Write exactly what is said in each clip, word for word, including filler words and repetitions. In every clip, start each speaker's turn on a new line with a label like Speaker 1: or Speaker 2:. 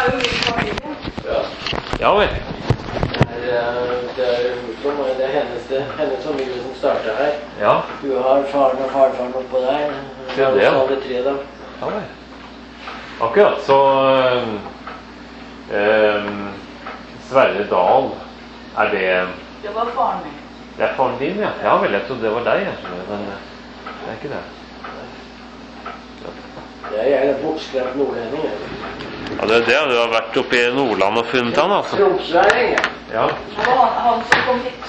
Speaker 1: er jo min familie.
Speaker 2: Ja.
Speaker 3: Ja vel.
Speaker 2: Det er, det er Huldrum, og det er hennes, det, hennes familie som starter her.
Speaker 3: Ja.
Speaker 2: Du har faren og farfaren oppå der.
Speaker 3: Det er det, ja.
Speaker 2: Alle tre da.
Speaker 3: Ja vel. Akkurat, så um, Sverre Dahl, er det...
Speaker 1: Det var faren min.
Speaker 3: Det er faren din, ja. Ja vel, jeg trodde det var deg, jeg, men det er ikke det.
Speaker 2: Det er en bortskremt nordlending.
Speaker 3: Ja, det er det. Du har vært oppe i Nordland og funnet han, altså.
Speaker 2: Tromsværing,
Speaker 3: ja.
Speaker 1: Det var han, han som kom hit.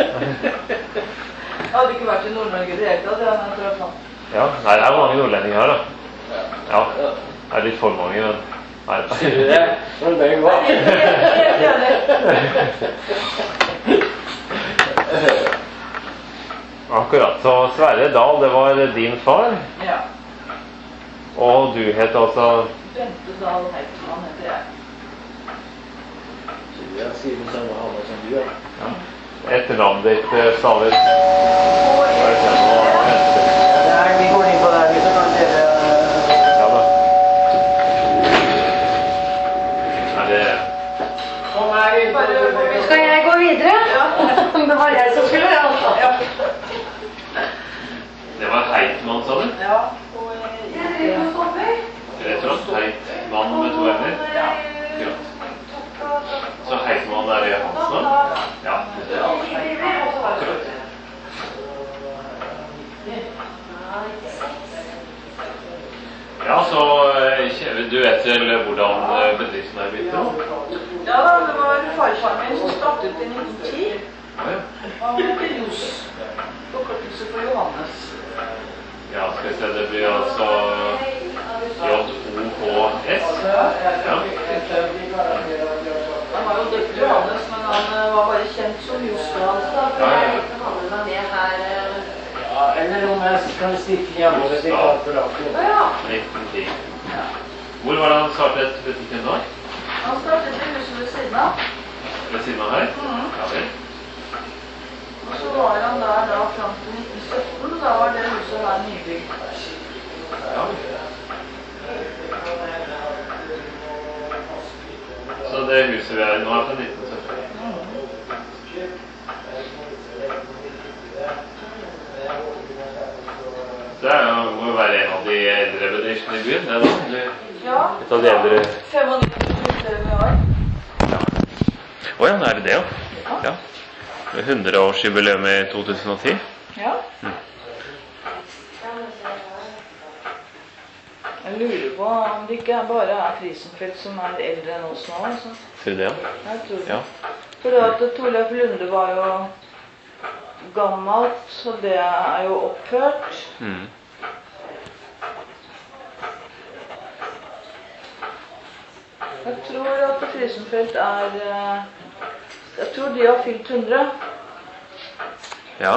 Speaker 1: Jeg hadde ikke vært i Nord-Norge i det hele tatt, det hadde jeg trøtt han.
Speaker 3: Ja, nei, det er mange nordlendinger her, da. Ja, det er litt for mange, men... Nei,
Speaker 2: sier du det? Når det var.
Speaker 3: Akkurat, så Sverre Dahl, det var din far?
Speaker 1: Ja.
Speaker 3: Og du het altså...
Speaker 1: Bente Dahl Heitmann heter jeg.
Speaker 2: Jeg sier det samme alle som du gjør.
Speaker 3: Ja. Etternavnet ditt stavet. Hva er det for noe?
Speaker 2: Ja, vi går inn på det her, så kan dere...
Speaker 3: Ja da. Er det...
Speaker 2: Kom her inn på det.
Speaker 4: Skal jeg gå videre? Ja. Det var jeg som skulle, altså.
Speaker 1: Ja.
Speaker 3: Det var Heitmann, sa du?
Speaker 1: Ja.
Speaker 4: Jeg driver og stopper.
Speaker 3: Rett og slett Heitmann med to ender?
Speaker 1: Ja.
Speaker 3: Akkurat. Så Heitmann er det hans navn? Ja. Akkurat. Ja, så du vet vel hvordan bedriften er blitt til?
Speaker 1: Ja da, det var farfaren min som startet i nitten ti.
Speaker 3: Ja, ja.
Speaker 1: Han heter Jos. Forkortelse for Johannes.
Speaker 3: Ja, skal vi se, det blir altså J O H S. Ja.
Speaker 1: Han var jo døpt Johannes, men han var bare kjent som Josdal.
Speaker 3: Ja, ja.
Speaker 2: Ja, eller om jeg kan stikke hjemme og stikke alt for alt.
Speaker 1: Ja.
Speaker 3: nitten ti. Hvor var det han startet butikken da?
Speaker 1: Han startet i huset ved siden av.
Speaker 3: Ved siden av her?
Speaker 1: Mhm.
Speaker 3: Ja vel.
Speaker 1: Og så var han der da frem til nitten sytten, da var det huset her nybygd.
Speaker 3: Ja. Så det huset vi er i nå er fra nitten sytten. Det er jo, må jo være en av de eldre bedriftene i byen, det da? Eller?
Speaker 1: Ja,
Speaker 3: Et av de eldre...
Speaker 1: femognitti vi har.
Speaker 3: Ja. Åja, er det det jo? Ja. hundreårsjubileum i to tusen og ti.
Speaker 1: Ja.
Speaker 3: Mm.
Speaker 1: Jeg lurer på om det ikke bare er Frisenfeldt som er eldre enn oss nå, altså.
Speaker 3: Sier du det, ja?
Speaker 1: Jeg tror det.
Speaker 3: Ja.
Speaker 1: For at Torleif Lunde var jo gammelt, så det er jo opphørt.
Speaker 3: Mm.
Speaker 1: Jeg tror at Frisenfeldt er... Jeg tror de har fylt hundre.
Speaker 3: Ja.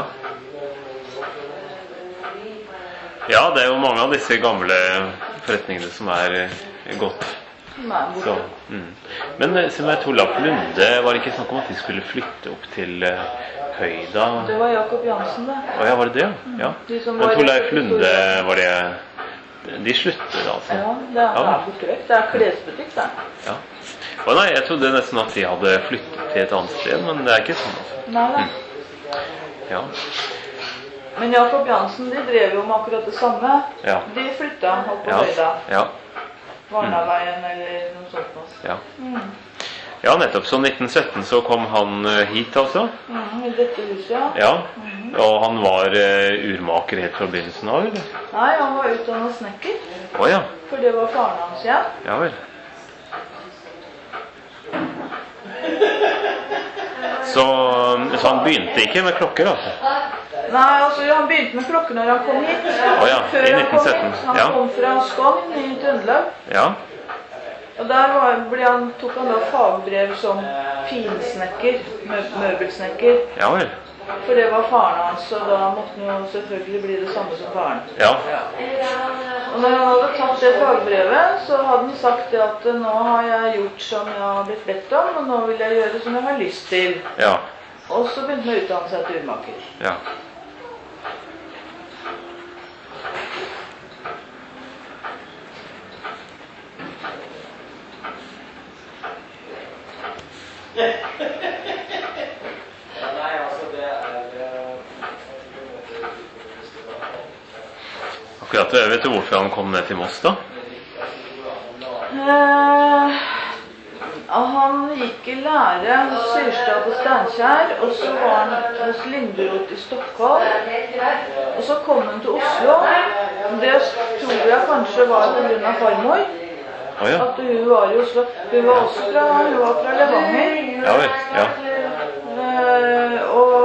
Speaker 3: Ja, det er jo mange av disse gamle forretningene som er eh, gått.
Speaker 1: Som er borte.
Speaker 3: Så, mm. Men eh, som er Torleif Lunde, var det ikke snakk om at de skulle flytte opp til eh, Høyda?
Speaker 1: Det var Jakob Jansen, det.
Speaker 3: Å ja, var det det? Ja.
Speaker 1: De som
Speaker 3: Men
Speaker 1: var-
Speaker 3: Torleif Lunde, var det... De sluttet altså?
Speaker 1: Ja, det er,
Speaker 3: Ja.
Speaker 1: det er borte vekk. Det er klesbutikk, det.
Speaker 3: Ja. Å nei, jeg trodde nesten at de hadde flyttet til et annet sted, men det er ikke sånn altså.
Speaker 1: Nei, nei.
Speaker 3: Ja.
Speaker 1: Men Jakob Jansen, de drev jo med akkurat det samme.
Speaker 3: Ja.
Speaker 1: De flytta opp på
Speaker 3: Ja.
Speaker 1: Høyda.
Speaker 3: Ja.
Speaker 1: Varnaveien eller noe sånt. Også.
Speaker 3: Ja.
Speaker 1: Mm.
Speaker 3: Ja, nettopp. Så nitten sytten så kom han eh, hit altså.
Speaker 1: Mm, I dette huset, ja.
Speaker 3: Ja. Og han var eh, urmaker helt fra begynnelsen av, eller?
Speaker 1: Nei, han var utdannet snekker.
Speaker 3: Å ja.
Speaker 1: For det var faren hans, ja.
Speaker 3: Ja vel. Så, så han begynte ikke med klokker, altså?
Speaker 1: Nei, altså han begynte med klokker når han kom hit.
Speaker 3: Å ja,
Speaker 1: Før
Speaker 3: i
Speaker 1: han kom
Speaker 3: nitten sytten.
Speaker 1: hit. Han
Speaker 3: Ja.
Speaker 1: kom fra Skogn i Trøndelag.
Speaker 3: Ja.
Speaker 1: Og der var, ble han, tok han da fagbrev som finsnekker, mø møbelsnekker.
Speaker 3: Ja vel.
Speaker 1: For det var faren hans, og da måtte han jo selvfølgelig bli det samme som faren.
Speaker 3: Ja.
Speaker 1: Og når han hadde tatt det fagbrevet, så hadde han sagt det at nå har jeg gjort som jeg har blitt bedt om, og nå vil jeg gjøre som jeg har lyst til.
Speaker 3: Ja.
Speaker 1: Og så begynte han å utdanne seg til urmaker.
Speaker 3: Ja.
Speaker 2: Nei, altså det er...
Speaker 3: Akkurat, vet du hvorfor han kom ned til Moss da?
Speaker 1: Eh, han gikk i lære hos Syrstad på Steinkjer, og så var han hos Linderot i Stockholm, og så kom han til Oslo. Det tror jeg kanskje var på grunn av farmor,
Speaker 3: Å ja,
Speaker 1: at hun var i Oslo. Hun var også fra, hun var fra Levanger.
Speaker 3: ja vel, ja.
Speaker 1: Eh, og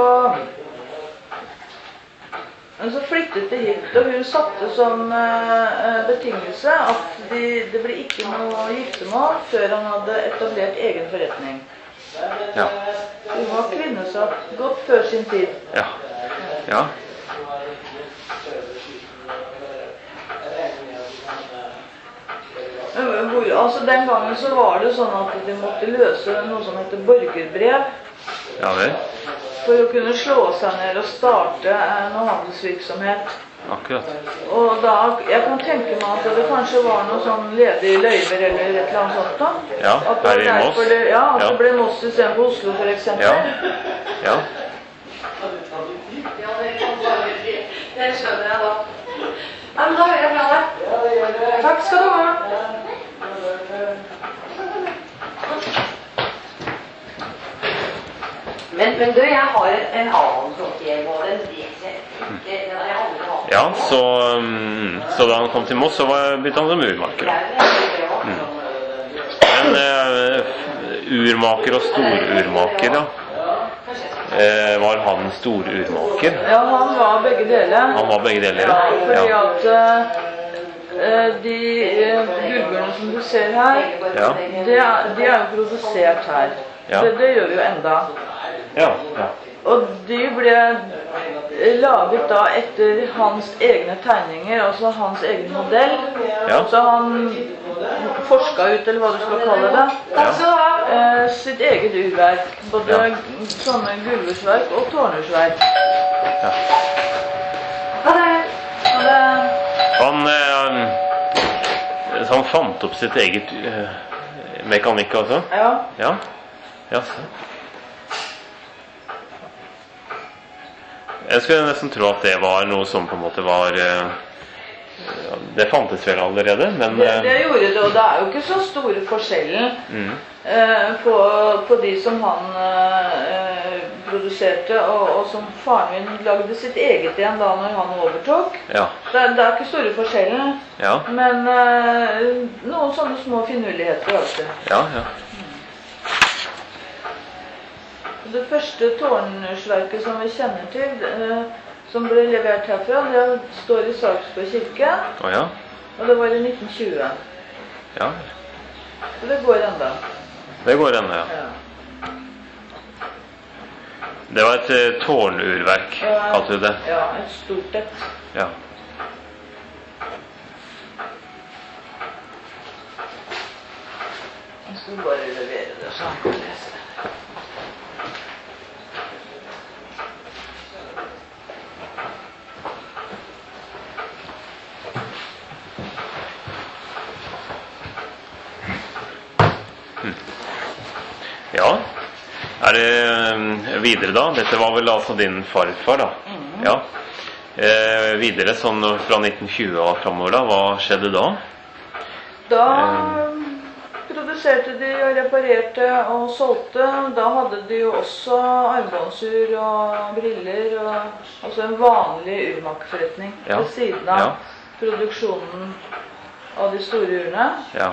Speaker 1: men så flyttet de hit, og hun satte som eh, betingelse at de, det ble ikke noe giftermål før han hadde etablert egen forretning.
Speaker 3: Ja,
Speaker 1: Hun var kvinnesak godt før sin tid.
Speaker 3: ja, ja.
Speaker 1: Hvor, altså Den gangen så var det sånn at de måtte løse noe som heter borgerbrev
Speaker 3: Ja vel,
Speaker 1: for å kunne slå seg ned og starte noe handelsvirksomhet.
Speaker 3: akkurat.
Speaker 1: Og da, jeg kan tenke meg at det kanskje var noe sånn ledige løyver eller et eller annet sånt da.
Speaker 3: Ja,
Speaker 1: At det var
Speaker 3: her i Moss.
Speaker 1: derfor Det, ja, at
Speaker 3: Ja.
Speaker 1: det ble Moss i stedet for Oslo for eksempel.
Speaker 3: Ja, ja.
Speaker 4: Ja, det kan bare bli. Det skjønner jeg da. Ja, men da hører jeg fra deg. Takk skal du ha. Men, men du, jeg har en, en annen fråtjeg, og den vet jeg ikke, den har jeg aldri hatt.
Speaker 3: Ja, så, um, så da han kom til Moss, så var, begynte han som urmaker.
Speaker 4: Det er jo det,
Speaker 3: Mm. Men eh, urmaker og storurmaker, da. Eh, var han storurmaker?
Speaker 1: Ja, han var begge deler.
Speaker 3: Han var begge deler,
Speaker 1: Ja, fordi
Speaker 3: ja.
Speaker 1: at eh, de uh, gullbjørnene som du ser her,
Speaker 3: Ja.
Speaker 1: de er, de er jo produsert her.
Speaker 3: Ja.
Speaker 1: Det, det gjør vi jo enda.
Speaker 3: Ja, ja.
Speaker 1: Og de ble laget da etter hans egne tegninger, altså hans egen modell.
Speaker 3: Ja.
Speaker 1: Så han forsket ut, eller hva du skal kalle det,
Speaker 4: Takk skal du ha.
Speaker 1: eh, sitt eget urverk. Både
Speaker 3: Ja.
Speaker 1: sånne gulversverk og tårnersverk.
Speaker 3: Ja.
Speaker 4: Ha det.
Speaker 1: Og det,
Speaker 3: Han, eh, så han fant opp sitt eget eh, mekanikk også?
Speaker 1: ja.
Speaker 3: Ja, ja, så. Jeg skulle nesten tro at det var noe som på en måte var eh, det fantes vel allerede, men
Speaker 1: Det,
Speaker 3: eh,
Speaker 1: det gjorde det, og det er jo ikke så store forskjellen
Speaker 3: mm,
Speaker 1: eh, på, på de som han eh, produserte, og, og som faren min lagde sitt eget igjen da når han overtok.
Speaker 3: ja,
Speaker 1: Det, er- det er ikke store forskjellen,
Speaker 3: ja,
Speaker 1: men eh, noen sånne små finurligheter alltid.
Speaker 3: ja, ja,
Speaker 1: Det første tårnsverket som vi kjenner til, eh, som ble levert herfra, det står i Sarpsborg kirke,
Speaker 3: å ja,
Speaker 1: og det var i nitten tjue.
Speaker 3: ja,
Speaker 1: Så det går enda.
Speaker 3: det går ennå, ja.
Speaker 1: Ja.
Speaker 3: Det var et eh, tårnurverk, kalte du det.
Speaker 1: Ja, et stort et.
Speaker 3: Ja,
Speaker 1: Jeg skal bare levere det så han kan lese det.
Speaker 3: ja. Er det eh, videre da? Dette var vel altså din farfar da? Ja. Eh, videre sånn fra nitten tjue og fremover da, hva skjedde da?
Speaker 1: Da produserte de og reparerte og solgte. Da hadde de jo også armbåndsur og briller, og, altså en vanlig urmakerforretning
Speaker 3: Ja.
Speaker 1: ved siden av
Speaker 3: Ja.
Speaker 1: produksjonen av de store urene.
Speaker 3: Ja,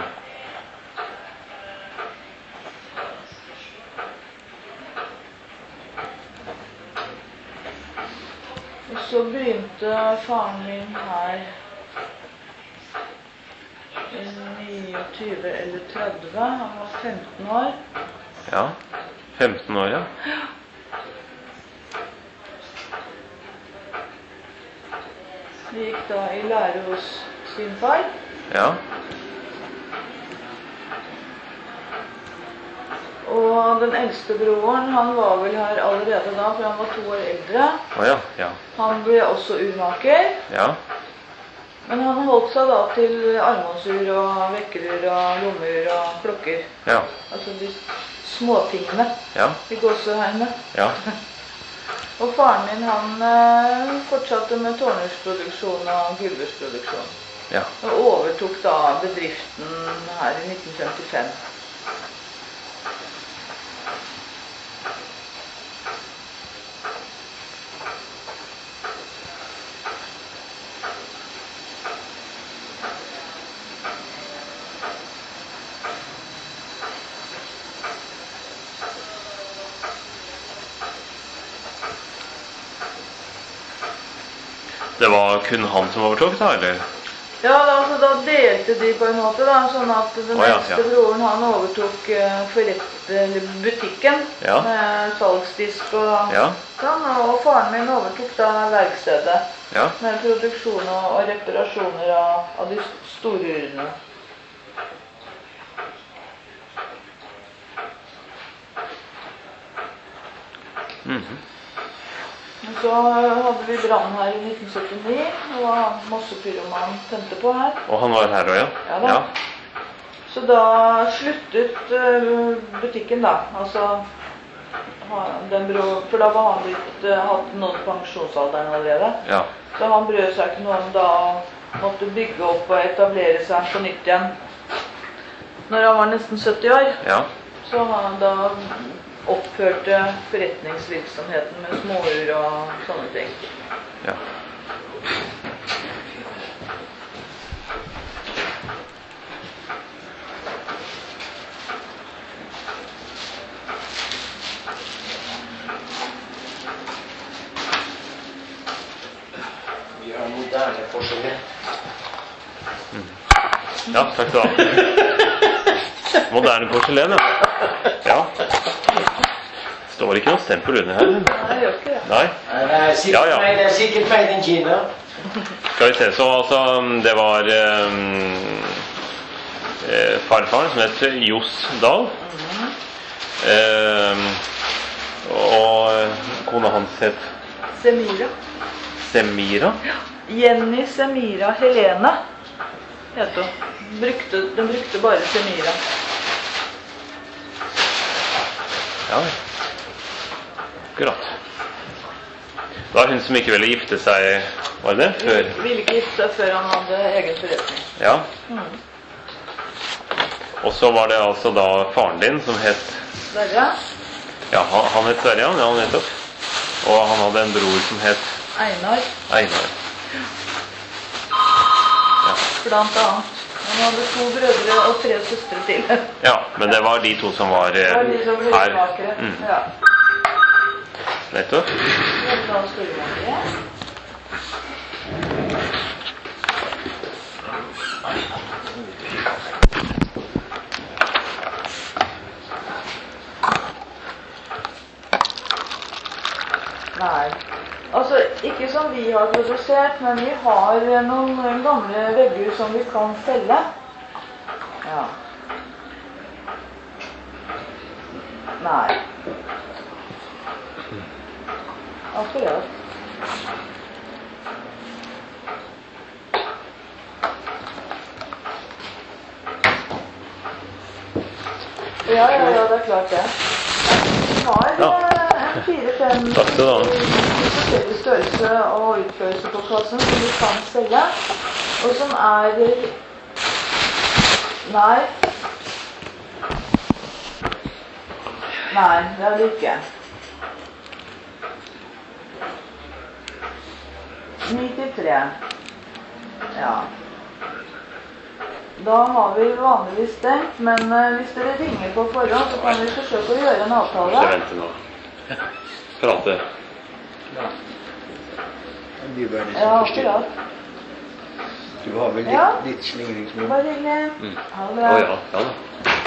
Speaker 1: Og så begynte faren min her i niogtyve eller tretti. Han var femten år.
Speaker 3: ja, femten år, ja.
Speaker 1: Vi gikk da i lære hos sin far.
Speaker 3: Ja,
Speaker 1: Og den eldste broren, han var vel her allerede da, for han var to år eldre.
Speaker 3: å ja, ja,
Speaker 1: Han ble også urmaker.
Speaker 3: ja,
Speaker 1: Men han holdt seg da til armbåndsur og vekkerur og lommeur og klokker.
Speaker 3: Ja.
Speaker 1: Altså de småtingene
Speaker 3: Ja.
Speaker 1: i gåseheimet.
Speaker 3: Ja.
Speaker 1: Og faren min, han eh, fortsatte med tårnhusproduksjon og gulversproduksjon.
Speaker 3: Ja.
Speaker 1: Og overtok da bedriften her i nitten femtifem.
Speaker 3: Det var kun han som overtok da, eller?
Speaker 1: Ja, da, altså, da delte de på en måte da, sånn at den
Speaker 3: Å, ja,
Speaker 1: eldste
Speaker 3: ja.
Speaker 1: broren han overtok eh, forrett, eller butikken
Speaker 3: Ja.
Speaker 1: med salgsdisk og
Speaker 3: Ja.
Speaker 1: sånn, og faren min overtok da verkstedet
Speaker 3: Ja.
Speaker 1: med produksjon og, og reparasjoner av, av de store urene.
Speaker 3: Mhm.
Speaker 1: Og så hadde vi brann her i nitten syttini, og det var massepyroman tente på her.
Speaker 3: Og han var her også, ja?
Speaker 1: Ja da. Så da sluttet eh, butikken da, altså, ha- den bro, for da var han blitt, eh, hatt nådd pensjonsalderen allerede.
Speaker 3: Ja.
Speaker 1: Så han brød seg ikke noe om da måtte bygge opp og etablere seg på nytt igjen. Når han var nesten sytti år,
Speaker 3: Ja.
Speaker 1: så han da opphørte forretningsvirksomheten med småur og sånne ting.
Speaker 3: Ja.
Speaker 2: Vi har moderne porselen.
Speaker 3: Ja, takk skal du ha. Moderne porselen, ja. Ja. Står ikke noe stempel under her.
Speaker 1: Nei, jeg gjør ikke det.
Speaker 3: Nei.
Speaker 2: Nei, det er sikkert,
Speaker 3: Ja, ja.
Speaker 2: Nei, det er sikkert made in Kina.
Speaker 3: Skal vi se, så altså, det var eh, eh, farfaren som het Johs Dahl. Eh, og kona hans het
Speaker 1: Semira.
Speaker 3: Semira.
Speaker 1: Jenny Semira Helene heter hun. Brukte, den brukte bare Semira.
Speaker 3: Ja, akkurat. Det var hun som ikke ville gifte seg, var det det? Før?
Speaker 1: Ville ikke gifte seg før han hadde egen forretning.
Speaker 3: Ja.
Speaker 1: Mm.
Speaker 3: Og så var det altså da faren din som het,
Speaker 1: Sverre,
Speaker 3: ja, han, han het Sverre, ja, ja, nettopp. Og han hadde en bror som het
Speaker 1: Einar,
Speaker 3: Einar.
Speaker 1: blant annet. Han hadde to brødre og tre søstre til.
Speaker 3: Ja, men det var de to som var eh,
Speaker 1: Det var de som ble
Speaker 3: her.
Speaker 1: smakere.
Speaker 3: Mm,
Speaker 1: Ja.
Speaker 3: nettopp.
Speaker 1: Det var stormakere. Nei. Altså, ikke som vi har produsert, men vi har noen gamle vegger som vi kan selge. Ja. Nei. Akkurat. Ja, ja, ja, det er klart det. Vi har
Speaker 3: Ja.
Speaker 1: eh, fire-fem
Speaker 3: Takk skal du ha.
Speaker 1: forskjellig størrelse og utførelse på kassen som vi kan selge, og som er... Nei. Nei, det er det ikke. nittitre. Ja. Da har vi vanligvis stengt, men eh, hvis dere ringer på forhånd, så kan vi forsøke å gjøre en avtale.
Speaker 3: Ikke vente nå. Prate.
Speaker 5: Du var det
Speaker 1: Ja,
Speaker 5: som forstyrret.
Speaker 1: akkurat.
Speaker 5: Du har vel litt,
Speaker 1: Ja.
Speaker 5: litt slingringsmonn?
Speaker 1: Bare hyggelig.
Speaker 3: Mm.
Speaker 1: Ha det
Speaker 3: Å
Speaker 1: bra.
Speaker 3: ja, ja da.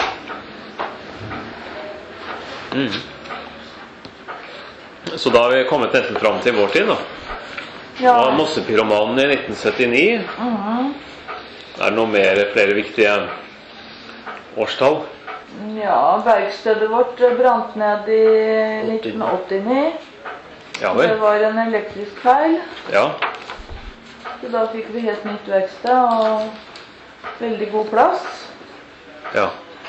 Speaker 3: Mm. Så da har vi kommet nesten fram til vår tid da. Det var
Speaker 1: Ja.
Speaker 3: Mossepyromanen i nitten syttini.
Speaker 1: Mhm.
Speaker 3: Er det noe mer, flere viktige årstall?
Speaker 1: Ja, verkstedet vårt brant ned i nitten åttini.
Speaker 3: Ja
Speaker 1: Det
Speaker 3: vel.
Speaker 1: var en elektrisk feil.
Speaker 3: Ja.
Speaker 1: Så da fikk vi helt nytt verksted og veldig god plass.
Speaker 3: Ja.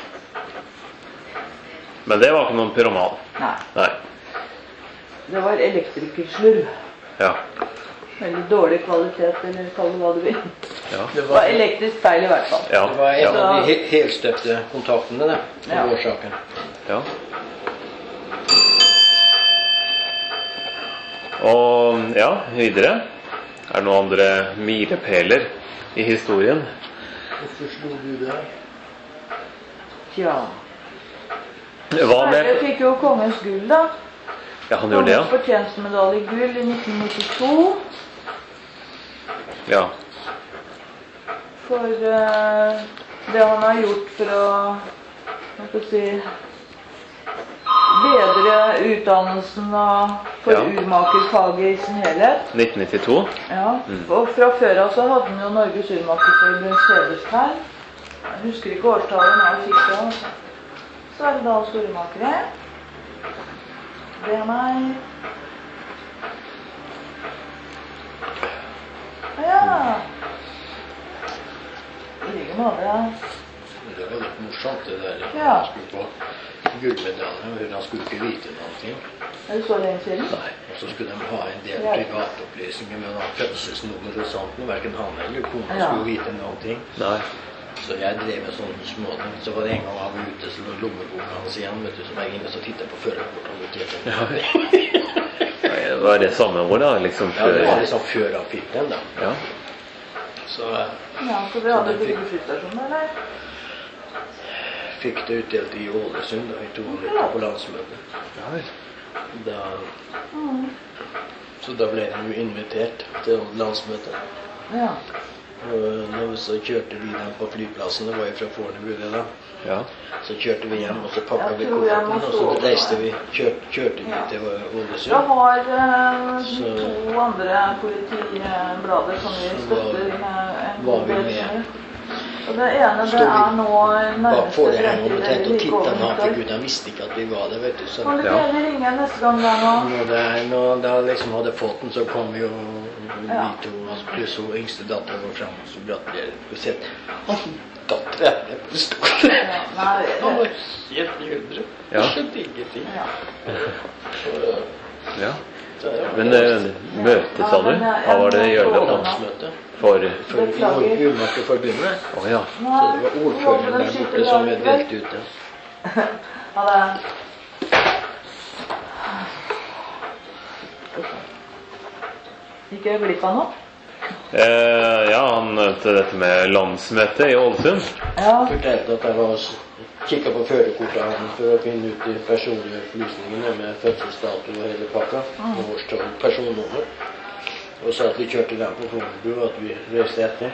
Speaker 3: Men det var ikke noen pyroman?
Speaker 1: Nei.
Speaker 3: Nei.
Speaker 1: Det var elektrikerslurv.
Speaker 3: Ja.
Speaker 1: Veldig dårlig kvalitet, eller kall det hva du vil.
Speaker 3: Ja.
Speaker 1: Det var elektrisk feil i hvert fall.
Speaker 3: Ja.
Speaker 5: Det var en
Speaker 3: Ja.
Speaker 5: av de he helstøpte kontaktene det, på
Speaker 1: Ja.
Speaker 5: årsaken.
Speaker 3: Ja. Og ja, videre. Er det noen andre milepæler i historien?
Speaker 5: Hvorfor slo du det?
Speaker 1: Tja.
Speaker 3: Hva
Speaker 1: Sverre
Speaker 3: med...
Speaker 1: fikk jo kongens gull da.
Speaker 3: Ja, han gjorde det,
Speaker 1: Kongens fortjenstmedalje gull i nitten nittito.
Speaker 3: ja.
Speaker 1: For eh, det han har gjort for å, hva skal jeg si, bedre utdannelsen av for
Speaker 3: Ja.
Speaker 1: urmakerfaget i sin helhet.
Speaker 3: nitten nittito.
Speaker 1: Ja,
Speaker 3: Mm.
Speaker 1: og fra før av så hadde han jo Norges urmakerforbunds hederstegn. Jeg husker ikke årstallet når jeg fikk det. Altså. Så er det da hos urmakere. Det er meg. Ja. I like måte.
Speaker 5: Det var litt morsomt det der.
Speaker 1: Ja.
Speaker 5: Han skulle få gullmedalje, og han skulle ikke vite noe.
Speaker 1: Er det så lenge siden?
Speaker 5: Nei. Og så skulle de ha en del
Speaker 1: Ja.
Speaker 5: privatopplysninger med noen fødselsnummer og sånt. Men hverken han eller kona
Speaker 1: Ja.
Speaker 5: skulle vite noe.
Speaker 3: Nei.
Speaker 5: Så jeg drev med sånne småting. Så var det en gang han var ute, så lå lommeboka hans igjen, vet du, så var jeg inne og så tittet på førerkortet og noterte.
Speaker 3: Nei, var det samme år da, liksom
Speaker 5: Ja, det var
Speaker 3: før?
Speaker 5: liksom før han fikk den da.
Speaker 3: Ja.
Speaker 5: Så jeg
Speaker 1: Ja, så vi hadde bygget skytterstasjon, eller?
Speaker 5: fikk det utdelt i Ålesund da, i toognitti på landsmøtet.
Speaker 3: Ja vel.
Speaker 5: Da,
Speaker 1: Mm.
Speaker 5: så da ble han jo invitert til landsmøtet.
Speaker 1: Ja.
Speaker 5: Og når så kjørte vi dem på flyplassen, det var jo fra Fornebu det da.
Speaker 3: Ja.
Speaker 5: Så kjørte vi hjem, og så pakket
Speaker 1: Jeg
Speaker 5: vi
Speaker 1: tror jeg må
Speaker 5: kofferten, og så
Speaker 1: stå
Speaker 5: reiste
Speaker 1: der.
Speaker 5: vi, kjørte, kjørte vi
Speaker 1: Ja.
Speaker 5: til
Speaker 1: Jeg
Speaker 5: Ålesund.
Speaker 1: har eh,
Speaker 5: Så-
Speaker 1: to andre politiblader som vi støtter eh, en
Speaker 5: var
Speaker 1: god
Speaker 5: vi
Speaker 1: del
Speaker 5: med.
Speaker 1: med. Og det ene det
Speaker 5: Stod vi
Speaker 1: er nå
Speaker 5: Bak
Speaker 1: nærmeste
Speaker 5: forhenget og
Speaker 1: fremtid,
Speaker 5: trente og
Speaker 1: like
Speaker 5: tittet
Speaker 1: over
Speaker 5: når han fikk
Speaker 1: nyttår.
Speaker 5: ut. Han visste ikke at vi var der, vet du. Så
Speaker 1: Kan du
Speaker 3: Ja.
Speaker 1: gjerne ringe neste gang det er nå?
Speaker 5: når, det, når de liksom hadde fått den, så kom jo vi
Speaker 1: Ja.
Speaker 5: to, og pluss hun yngste datteren vår frem, og så gratulerer. Og sett, han datteren er på stolen.
Speaker 1: Ja, nei,
Speaker 5: Han var
Speaker 1: det-
Speaker 5: helt nydelig.
Speaker 3: Ja.
Speaker 5: Jeg skjønte ingenting.
Speaker 1: ja.
Speaker 5: Så,
Speaker 3: Ja.
Speaker 5: så, ja.
Speaker 3: Men eh, møtet, sa du? Hva var det Jørgen da?
Speaker 5: landsmøte
Speaker 3: For...
Speaker 5: for Urmakerforbundet.
Speaker 3: Å ja.
Speaker 5: Så det var ordføreren der borte som ble delt ut. Ja.
Speaker 1: Ha det. Gikk jeg glipp av noe?
Speaker 3: Eh, ja, han nevnte dette med landsmøtet i Ålesund.
Speaker 1: Ja.
Speaker 5: Fortalte at jeg var og kikket på førerkortet hans for å finne ut de personlige opplysningene med fødselsdato og hele pakka, og årstall, personnummer. Og sa at vi kjørte den på Fornebu, og at vi reiste etter.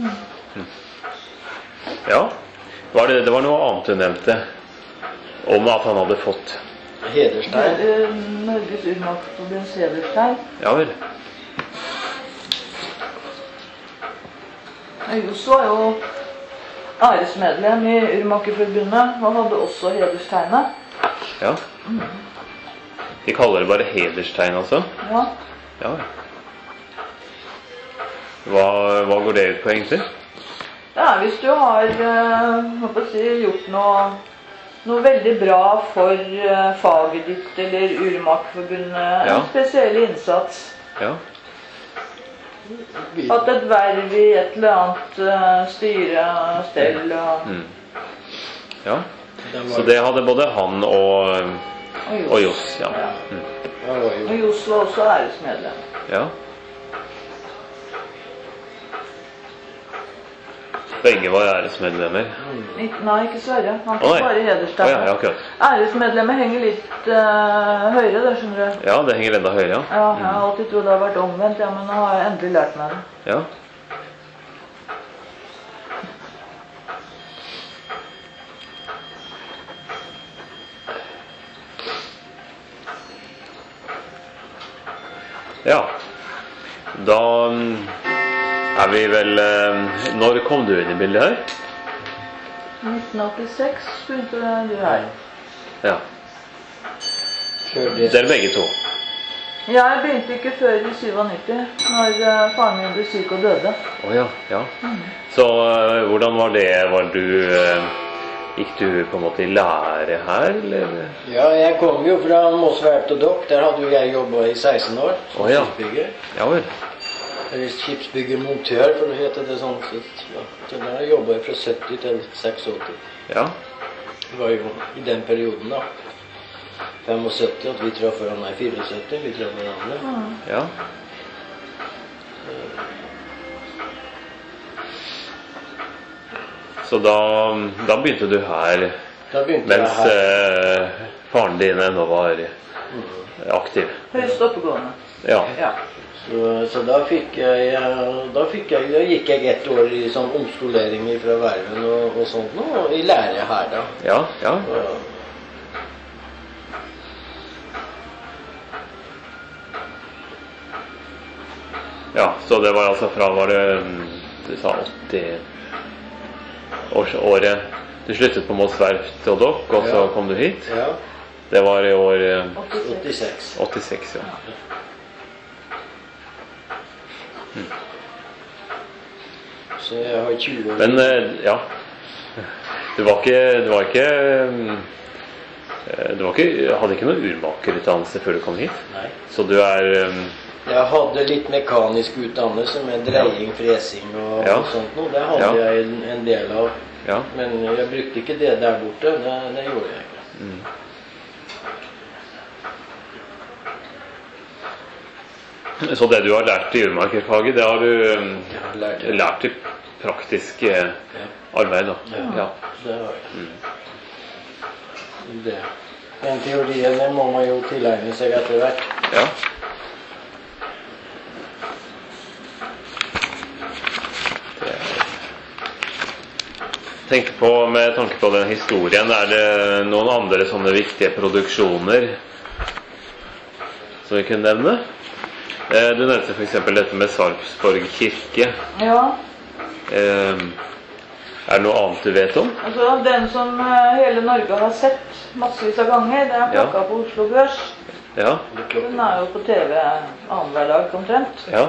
Speaker 3: Ja. Var det, det var noe annet du nevnte om at han hadde fått.
Speaker 5: Hederstein.
Speaker 1: Eh, Norges Urmakerforbunds hederstegn.
Speaker 3: Ja vel.
Speaker 1: Johs var jo æresmedlem i Urmakerforbundet og hadde også hederstegnet.
Speaker 3: Ja. De kaller det bare hederstegn, altså?
Speaker 1: Ja.
Speaker 3: Ja vel. Hva, hva går det ut på egentlig?
Speaker 1: Det er hvis du har eh, hva skal jeg si, gjort noe, noe veldig bra for eh, faget ditt eller Urmakerforbundet,
Speaker 3: Ja.
Speaker 1: en spesiell innsats.
Speaker 3: Ja.
Speaker 5: Vi,
Speaker 1: Hatt et verv i et eller annet eh, styre, stell og,
Speaker 3: Mm. Ja.
Speaker 5: den
Speaker 3: Så
Speaker 5: var,
Speaker 3: det hadde både han og,
Speaker 1: og Johs.
Speaker 3: og Johs, ja.
Speaker 1: Ja.
Speaker 3: Mm.
Speaker 5: han var
Speaker 1: Og
Speaker 5: jo
Speaker 1: Johs var også æresmedlem.
Speaker 3: Ja. Begge var æresmedlemmer.
Speaker 1: Ikke- Nei, ikke Sverre. Han
Speaker 3: Å,
Speaker 1: fikk
Speaker 3: nei.
Speaker 1: bare
Speaker 3: Å ja,
Speaker 1: hederstegnet.
Speaker 3: ja, akkurat.
Speaker 1: Æresmedlemmet henger litt eh, høyere, det skjønner du.
Speaker 3: Ja, det henger enda høyere, ja.
Speaker 1: Ja, jeg har alltid trodd det har vært omvendt, ja, men nå har jeg endelig lært meg det.
Speaker 3: Ja. Ja. Da mm, er vi vel eh, Når kom du inn i bildet her?
Speaker 1: nitten åttiseks begynte du her.
Speaker 3: Ja.
Speaker 5: før det,
Speaker 3: Dere begge to.
Speaker 1: Jeg begynte ikke før i syttisju, når eh, faren min ble syk og døde.
Speaker 3: Å ja, ja. Så eh, hvordan var det? Var du, eh, gikk du på en måte i lære her, eller?
Speaker 5: Ja, jeg kom jo fra Moss Verft og Dokk. Der hadde jo jeg jobbet i seksten år som
Speaker 3: Å, ja.
Speaker 5: skipsbygger.
Speaker 3: Ja vel.
Speaker 5: Eller skipsbyggermontør, for det heter det sånn. Ja. Så der jobbet jeg fra sytti til seksogåtti.
Speaker 3: Ja.
Speaker 5: Det var jo i den perioden da. syttifem, at vi traff hverandre i syttifire, vi traff hverandre.
Speaker 3: Ja. Så da, da begynte du her,
Speaker 5: Da begynte
Speaker 3: mens
Speaker 5: jeg her.
Speaker 3: eh, faren din ennå var aktiv.
Speaker 1: Høyst oppegående.
Speaker 3: Ja.
Speaker 1: Ja.
Speaker 5: Så, så da fikk jeg, da fikk jeg, da gikk jeg ett år i sånn omskolering fra verven og, og sånt nå, og i lære her da.
Speaker 3: Ja, ja.
Speaker 5: Og,
Speaker 3: Ja, så det var altså fra, var det, mm, du sa åtti, års, året, du sluttet på Moss Verft og Dokk, og så
Speaker 5: Ja.
Speaker 3: kom du hit.
Speaker 5: ja,
Speaker 3: Det var i år eh,
Speaker 5: åttiseks.
Speaker 3: åttiseks, ja.
Speaker 5: Så jeg har tjue år.
Speaker 3: Men eh, ja, du var ikke, du var ikke, mm, eh, du var ikke, hadde ikke noen urmakerutdannelse før du kom hit.
Speaker 5: Nei.
Speaker 3: Så du er, mm,
Speaker 5: Jeg hadde litt mekanisk utdannelse med dreying, fresing og,
Speaker 3: Ja.
Speaker 5: og sånt noe. Det hadde
Speaker 3: Ja.
Speaker 5: jeg en, en del av.
Speaker 3: ja,
Speaker 5: Men jeg brukte ikke det der borte. Det, det gjorde jeg ikke.
Speaker 3: mm. Så det du har lært i urmakerfaget, det har du mm,
Speaker 5: Jeg har lært det.
Speaker 3: lært i praktisk eh, arbeid da. Ja.
Speaker 5: Det har jeg. Det. Den teorien den må man jo tilegne seg etter hvert.
Speaker 3: Ja. Tenk på, med tanke på den historien, er det noen andre sånne viktige produksjoner som vi kunne nevne? Eh, Du nevnte for eksempel dette med Sarpsborg kirke.
Speaker 1: Ja,
Speaker 3: Eh, Er det noe annet du vet om?
Speaker 1: altså den som eh, hele Norge har sett massevis av ganger, det er plakka på Oslo Børs.
Speaker 3: Ja,
Speaker 1: Den er jo på T V annenhver dag omtrent.
Speaker 3: ja,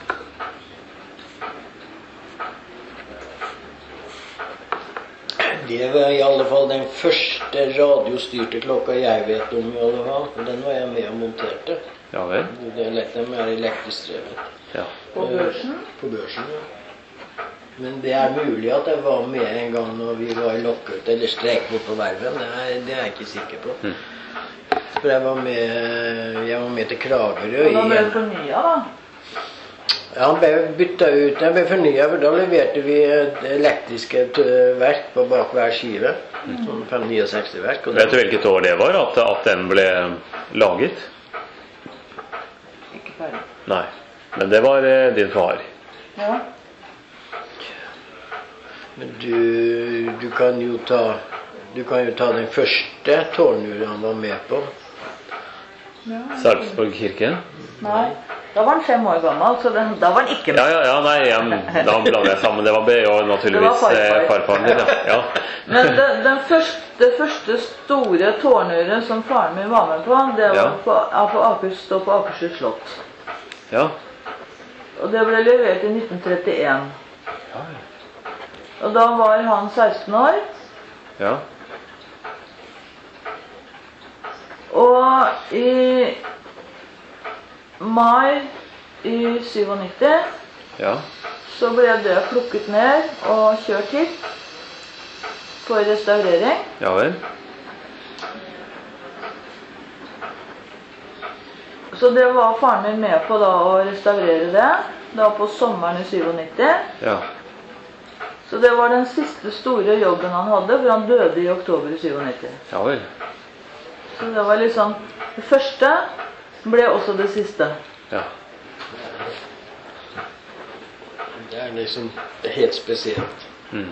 Speaker 5: Det var i alle fall den første radiostyrte klokka jeg vet om i alle fall. Og den var jeg med og monterte.
Speaker 3: ja vel.
Speaker 5: Det er lett med er elektrisk drevet.
Speaker 3: Ja.
Speaker 1: På børsen.
Speaker 5: På børsen, ja. Men det er mulig at jeg var med en gang når vi var i lockout eller streik bort på verven. Det er, det er jeg ikke sikker på.
Speaker 3: Mm.
Speaker 5: For jeg var med, jeg var med til Kragerø.
Speaker 1: Og da ble
Speaker 5: i-
Speaker 1: det fornya, da.
Speaker 5: Ja, han ble bytta ut. Jeg ble fornya, for da leverte vi et elektriske t- verk på bak hver skive. Sånn fem sekstini verk. Og
Speaker 3: Vet du hvilket år det var at, at den ble laget?
Speaker 1: Ikke ferdig.
Speaker 3: Nei, men det var eh, din far.
Speaker 1: Ja.
Speaker 5: Men du, du kan jo ta Du kan jo ta den første tårnuret han var med på.
Speaker 3: Sarpsborg kirke?
Speaker 1: Nei. Da var han fem år gammel, så den, da var han ikke med.
Speaker 3: Ja, ja, ja, nei, ja, da blander jeg sammen. Det var B og naturligvis
Speaker 1: Det var farfar.
Speaker 3: eh, farfaren din, ja. ja.
Speaker 1: Men det, den første, det første store tårnuret som faren min var med på, det var
Speaker 3: Ja.
Speaker 1: på, ja, på Akers, stå på Akershus slott.
Speaker 3: Ja.
Speaker 1: Og det ble levert i nitten trettien. Og da var han seksten år.
Speaker 3: Ja.
Speaker 1: Og i mai i syttisju
Speaker 3: Ja.
Speaker 1: så ble det plukket ned og kjørt hit for restaurering.
Speaker 3: Ja vel.
Speaker 1: Så det var faren min med på da å restaurere det, da på sommeren i syttisju.
Speaker 3: Ja.
Speaker 1: Så det var den siste store jobben han hadde, for han døde i oktober i syttisju.
Speaker 3: Ja vel.
Speaker 1: Så det var liksom, det første ble også det siste.
Speaker 3: Ja.
Speaker 5: Det er liksom helt spesielt.
Speaker 3: Mm.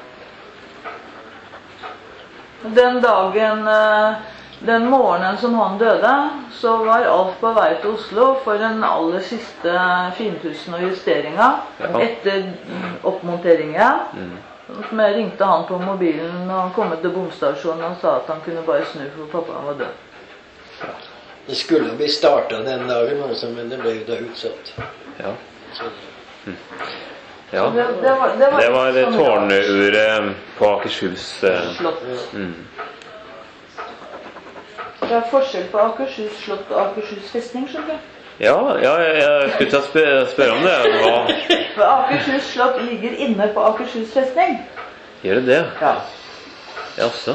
Speaker 1: Den dagen, eh, den morgenen som han døde, så var alt på vei til Oslo for den aller siste finpussen og justeringen
Speaker 3: Ja.
Speaker 1: etter mm, oppmonteringen.
Speaker 3: Mm.
Speaker 1: Så jeg ringte han på mobilen og han kom til bomstasjonen og sa at han kunne bare snu for pappa var død.
Speaker 5: Det skulle bli startet den dagen også, men det ble jo da utsatt.
Speaker 3: Ja.
Speaker 5: Så,
Speaker 3: Ja.
Speaker 1: Det, det var, det var,
Speaker 3: Det var
Speaker 1: sånn
Speaker 3: tårnuret på Akershus. eh,
Speaker 1: slott.
Speaker 3: Mm.
Speaker 1: Det er forskjell på Akershus slott og Akershus festning, skjønner du?
Speaker 3: Ja, ja, jeg, jeg skulle til å spørre, spørre om det. Hva
Speaker 1: For Akershus slott ligger inne på Akershus festning.
Speaker 3: gjør det det?
Speaker 1: Ja.
Speaker 3: Jaså.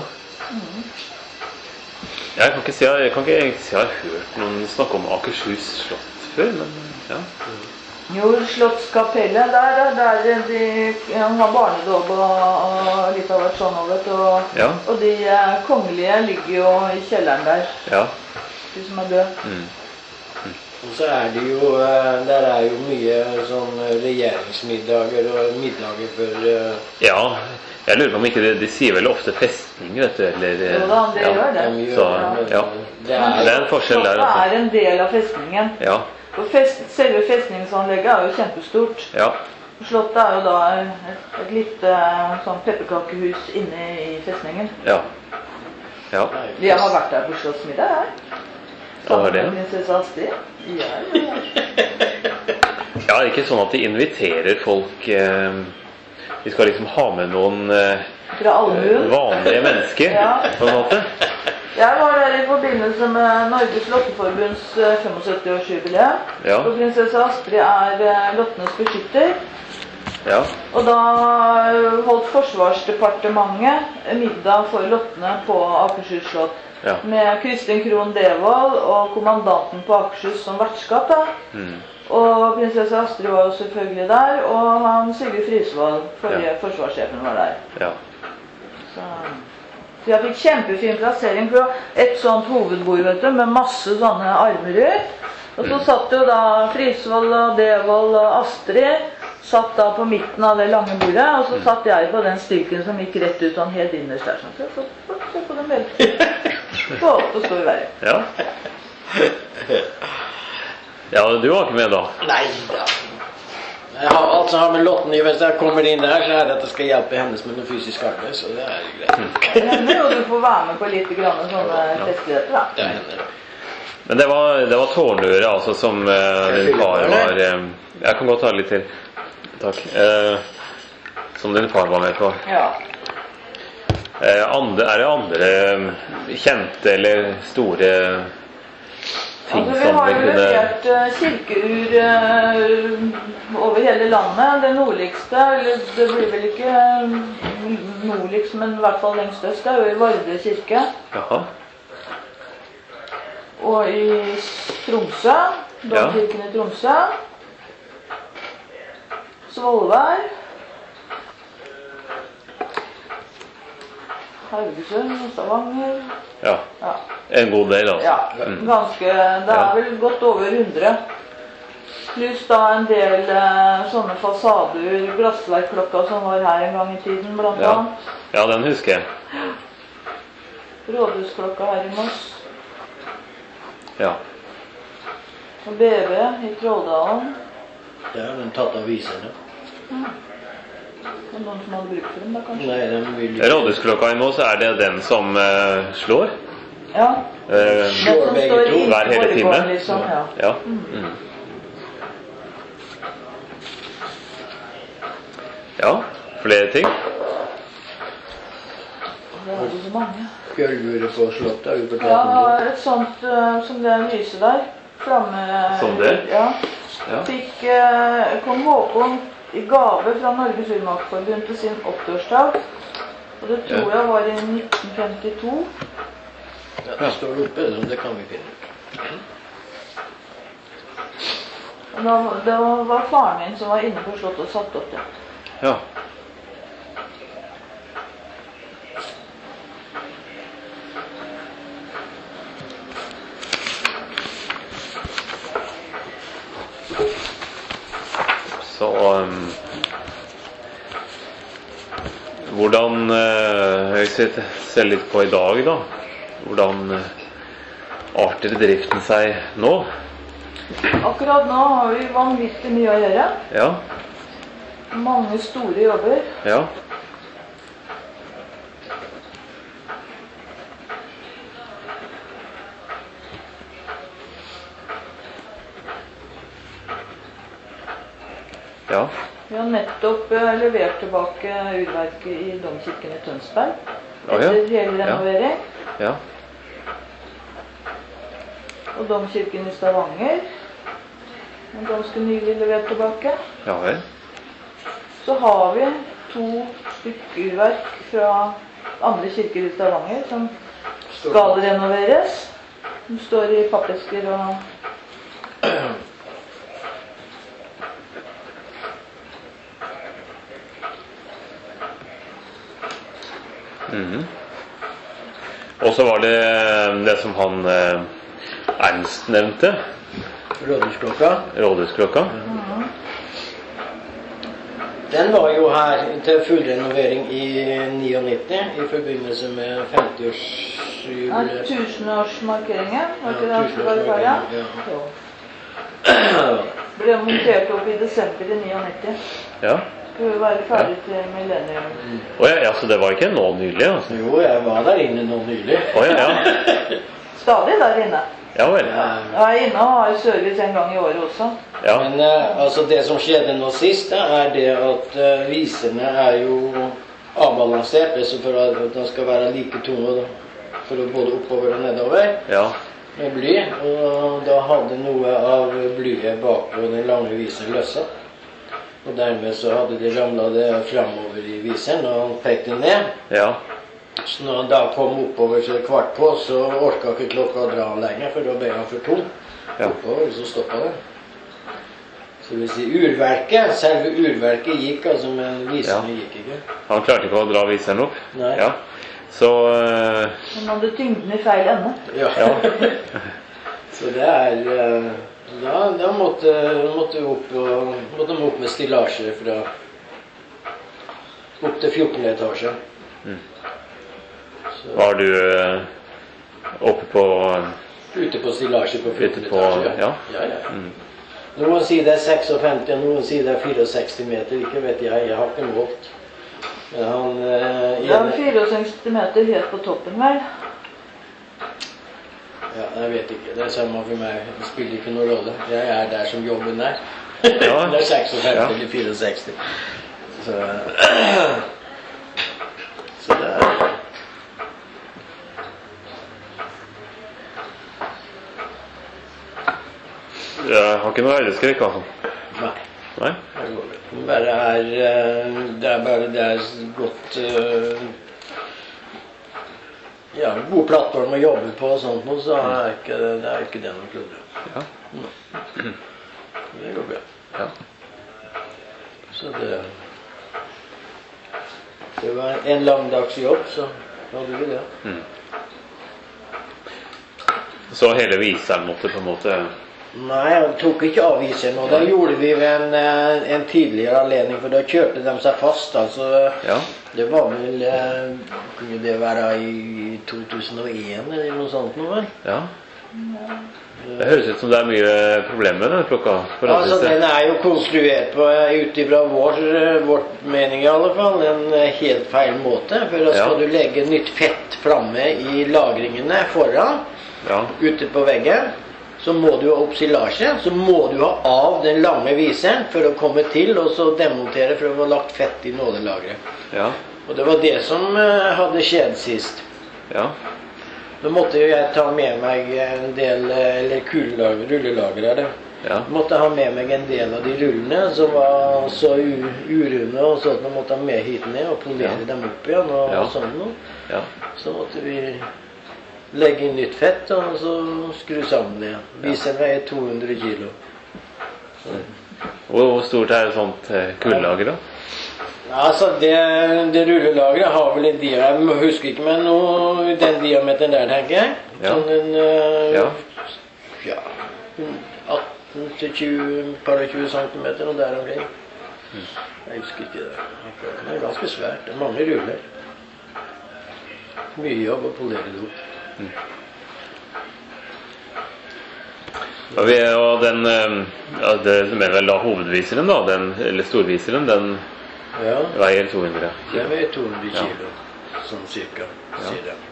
Speaker 3: Jeg kan ikke si jeg kan ikke egentlig si jeg har hørt noen snakke om Akershus slott før, men ja.
Speaker 1: Jo, Slottskapellet, der, der, der de han har barnedåp og, og litt av hvert sånn over, vet du, og,
Speaker 3: Ja.
Speaker 1: og de eh, kongelige ligger jo i kjelleren der,
Speaker 3: Ja.
Speaker 1: de som er døde.
Speaker 3: Mm.
Speaker 5: og så er det jo, eh, der er jo mye sånn regjeringsmiddager og middager for eh,
Speaker 3: Ja, jeg lurer på om ikke de, de sier vel ofte festning, vet du, eller eh,
Speaker 1: Jo da, det
Speaker 3: ja.
Speaker 1: gjør det.
Speaker 5: de gjør,
Speaker 3: Så,
Speaker 5: men,
Speaker 3: ja.
Speaker 5: Det
Speaker 3: Det
Speaker 5: er
Speaker 3: er en forskjell der,
Speaker 1: Slottet
Speaker 3: altså.
Speaker 1: er en del av festningen.
Speaker 3: Ja,
Speaker 1: Og fest, selve festningsanlegget er jo kjempestort.
Speaker 3: ja,
Speaker 1: Slottet er jo da et, et lite sånn pepperkakehus inne i festningen.
Speaker 3: ja. Ja,
Speaker 1: Jeg har vært der på slottsmiddag, jeg.
Speaker 3: Ja, var det?
Speaker 1: Sammen med prinsesse Astrid. Ja, ja, ja.
Speaker 3: ja, det er ikke sånn at de inviterer folk eh, De skal liksom ha med noen eh,
Speaker 1: Fra allmuen.
Speaker 3: vanlige mennesker,
Speaker 1: Ja.
Speaker 3: på en måte.
Speaker 1: Jeg var der i forbindelse med Norges Lotteforbunds eh, femogsytti-årsjubileum.
Speaker 3: Ja.
Speaker 1: Og prinsesse Astrid er eh, lottenes beskytter.
Speaker 3: Ja,
Speaker 1: Og da eh, holdt Forsvarsdepartementet middag for lottene på Akershus slott.
Speaker 3: ja.
Speaker 1: Med Kristin Krohn Devold og kommandanten på Akershus som vertskap. da.
Speaker 3: Mm.
Speaker 1: Og prinsesse Astrid var jo selvfølgelig der, og han Sigurd Frisvold, forrige
Speaker 3: Ja.
Speaker 1: forsvarssjefen, var der.
Speaker 3: Ja.
Speaker 1: Så, så jeg fikk kjempefin plassering på et sånt hovedbord, vet du, med masse sånne armer ut. Og så satt jo da Frisvold og Devold og Astrid satt da på midten av det lange bordet, og så satt jeg på den stilken som gikk rett ut sånn helt innerst der. Sånn. Så jeg så, så på dem veldig. Få opp og stå i været.
Speaker 3: Ja. Ja, du var ikke med da.
Speaker 5: Nei da. Jeg har, alt som har med lotten i, hvis jeg kommer inn der, så er det at jeg skal hjelpe hennes med noe fysisk arbeid, så det er greit.
Speaker 1: Det hender jo du får være med på litt grann sånne festligheter, da.
Speaker 5: Det hender.
Speaker 3: Men det var, det var tårnuret altså som eh, din far var eh, Jeg kan godt ta litt til. Takk. Eh, som din far var med på.
Speaker 1: Ja.
Speaker 3: Eh, andre, er det andre eh, kjente eller store ting
Speaker 1: Altså, vi
Speaker 3: som
Speaker 1: har
Speaker 3: vi
Speaker 1: jo
Speaker 3: kunne
Speaker 1: levert uh, kirkeur uh, over hele landet. Det nordligste, eller det blir vel ikke uh, nordligst, men i hvert fall lengst øst, det er jo i Varde kirke.
Speaker 3: Jaha.
Speaker 1: Og i Tromsø, domkirken i Tromsø. Svolvær. Haugesund og Stavanger.
Speaker 3: Ja.
Speaker 1: Ja.
Speaker 3: En god del, altså.
Speaker 1: Ja,
Speaker 3: Mm.
Speaker 1: ganske, det er vel godt over hundre. Pluss da en del eh, sånne fasader, glassverkklokka som var her en gang i tiden, blant
Speaker 3: Ja.
Speaker 1: annet.
Speaker 3: Ja, den husker jeg.
Speaker 1: Rådhusklokka her i Moss.
Speaker 3: Ja.
Speaker 1: Og B B i Trolldalen.
Speaker 5: Det har de tatt av viserne.
Speaker 1: Og noen som hadde bruk for dem da, kanskje?
Speaker 5: Nei, de vil ikke.
Speaker 3: Rådhusklokka i Moss, er det den som eh, slår?
Speaker 1: Ja,
Speaker 3: Eh,
Speaker 1: den som
Speaker 5: begge
Speaker 1: står
Speaker 5: to,
Speaker 1: i
Speaker 3: hver hele time?
Speaker 1: borggården, liksom, ja.
Speaker 3: Ja. Mm. Ja, flere ting.
Speaker 1: Det er jo så mange.
Speaker 5: Fjellburet på slottet har vi fortalt
Speaker 1: Ja,
Speaker 5: om det.
Speaker 1: et sånt eh, som det lyset der. Framme.
Speaker 3: Som det?
Speaker 1: Ja.
Speaker 3: Ja.
Speaker 1: Fikk eh, kong Håkon i gave fra Norges Urmaktforbund til sin åttiårsdag. Og det tror
Speaker 3: Ja.
Speaker 1: jeg var i nitten femtito.
Speaker 5: Ja, det står oppe, så det kan vi finne ut.
Speaker 1: Og da, det var faren min som var inne på slottet og satte opp det.
Speaker 3: Ja. Så um, hvordan uh, Jeg skal se litt på i dag, da. Hvordan uh, arter driften seg nå?
Speaker 1: Akkurat nå har vi vanvittig mye å gjøre.
Speaker 3: Ja.
Speaker 1: Mange store jobber.
Speaker 3: Ja. Ja.
Speaker 1: Vi har nettopp eh, levert tilbake urverket i Domkirken i Tønsberg.
Speaker 3: Å, ja.
Speaker 1: Etter hele renovering.
Speaker 3: Ja.
Speaker 1: Og Domkirken i Stavanger. En ganske nylig levert tilbake.
Speaker 3: Ja vel.
Speaker 1: Så har vi to stykker urverk fra andre kirker i Stavanger som skal renoveres. De står i pappesker og
Speaker 3: Mhm. Og så var det det som han eh, Ernst nevnte.
Speaker 5: Rådhusklokka.
Speaker 3: Rådhusklokka.
Speaker 5: Den var jo her til fullrenovering i nittini i forbindelse med
Speaker 1: ja,
Speaker 5: femtiårsjubileet.
Speaker 1: tusenårsmarkeringen. Var ikke det
Speaker 5: Ja,
Speaker 1: at det var ferdig?
Speaker 5: tusenårsmarkeringen,
Speaker 1: Jo. Ble montert opp i desember i nittini.
Speaker 3: Ja.
Speaker 1: Skulle være ferdig til millennium.
Speaker 3: Å ja, ja, så det var ikke nå nylig, altså?
Speaker 5: Jo, jeg var der inne nå nylig.
Speaker 3: Å ja, ja.
Speaker 1: Stadig der inne.
Speaker 3: Ja vel.
Speaker 1: Jeg er inne og har service en gang i året også.
Speaker 3: Ja.
Speaker 5: Men eh, altså det som skjedde nå sist, da, er det at eh, viserne er jo avbalansert, så for at de skal være like tunge da, for å både oppover og nedover
Speaker 3: Ja.
Speaker 5: med bly. Og da hadde noe av blyet bak på den lange viseren løsset. Og dermed så hadde de ramlet det fremover i viseren, og han pekte ned.
Speaker 3: Ja.
Speaker 5: Så når han da kom oppover til kvart på, så orket ikke klokka å dra han lenger, for da ble han for tung.
Speaker 3: Ja.
Speaker 5: Oppover, så stoppet den. Så det vil si urverket, selve urverket gikk, altså, men viserne
Speaker 3: Ja.
Speaker 5: gikk ikke.
Speaker 3: Han klarte ikke å dra viseren opp?
Speaker 5: Nei.
Speaker 3: Ja. Så eh,
Speaker 1: Men hadde tyngden i feil ende.
Speaker 5: Ja.
Speaker 3: ja.
Speaker 5: Så det er, eh, da, da måtte, måtte vi opp, og, måtte vi opp med stillasje fra opp til fjortende etasje.
Speaker 3: Mm.
Speaker 5: Så,
Speaker 3: Var du eh, oppe på
Speaker 5: ute på stillasje på fjortende
Speaker 3: Ute på-
Speaker 5: etasje.
Speaker 3: ja.
Speaker 5: Ja, ja.
Speaker 3: mm.
Speaker 5: Noen sier det er seksogfemti, og noen sier det er sekstifire meter. Ikke vet jeg, jeg har ikke målt. Men han eh,
Speaker 1: Det er
Speaker 5: ene-
Speaker 1: sekstifire meter helt på toppen, vel?
Speaker 5: Ja, jeg vet ikke. Det er samme for meg. Det spiller ikke noen rolle. Jeg er der som jobben er.
Speaker 3: Ja.
Speaker 5: Det er seksogfemti
Speaker 3: Ja.
Speaker 5: eller sekstifire. Så, så det er...
Speaker 3: Jeg har ikke noe høydeskrekk, altså.
Speaker 5: Nei.
Speaker 3: Nei?
Speaker 5: Det går bra. Det bare er, eh, det er bare det er godt eh, ja, god plattform å jobbe på og sånt noe, så er ikke, det er ikke det noe klodre.
Speaker 3: Ja.
Speaker 5: Det går bra.
Speaker 3: Ja.
Speaker 5: Så det det var en lang dags jobb, så hadde vi det.
Speaker 3: Mm. Så hele viseren måtte på en måte
Speaker 5: Nei, han tok ikke av viseren, og da gjorde vi ved en, eh, en tidligere anledning, for da kjørte de seg fast, altså.
Speaker 3: Ja.
Speaker 5: Det var vel, eh, kunne det være i to tusen og en eller noe sånt nå, vel?
Speaker 3: Ja. Det høres ut som det er mye problemer med denne klokka.
Speaker 5: Altså, den er jo konstruert på, eh, ut ifra vår, eh, vårt mening i alle fall, en eh, helt feil måte, for da skal
Speaker 3: Ja.
Speaker 5: du legge nytt fett framme i lagringene foran,
Speaker 3: Ja.
Speaker 5: ute på veggen. Så må du ha opp stillasje, så må du ha av den lange viseren for å komme til, og så demontere for å få lagt fett i nådelagret.
Speaker 3: Ja.
Speaker 5: Og det var det som eh, hadde skjedd sist.
Speaker 3: Ja.
Speaker 5: Da måtte jo jeg ta med meg en del, eh, eller kullelager, rullelager er det.
Speaker 3: Ja.
Speaker 5: Jeg måtte ha med meg en del av de rullene som var så u urunde, og sånn, og måtte ha med hit ned og polere
Speaker 3: Ja.
Speaker 5: dem opp igjen, og,
Speaker 3: Ja.
Speaker 5: og sånn noe.
Speaker 3: Ja.
Speaker 5: Så måtte vi legge inn nytt fett, og så skru sammen det. Viseren veier to hundre kilo. Så.
Speaker 3: Hvor hvor stort er et sånt eh, kullager da?
Speaker 5: Altså, det, det rullelagret har vel en diameter, jeg husker ikke, men noe, den diameteren der, tenker jeg.
Speaker 3: Ja.
Speaker 5: Sånn en, eh,
Speaker 3: Ja.
Speaker 5: ja, atten til tjue, par og tjue centimeter, og der omkring. Jeg husker ikke det. Det er ganske svært, det er mange ruller. Mye jobb å polere det opp.
Speaker 3: Og, vi, og den, eh, ja, det som er vel da hovedviseren da, den, eller storviseren, den
Speaker 5: Ja,
Speaker 3: veier to hundre.
Speaker 5: det veier to hundre
Speaker 3: Ja.
Speaker 5: kilo, sånn cirka,
Speaker 3: Ja.
Speaker 5: sier det.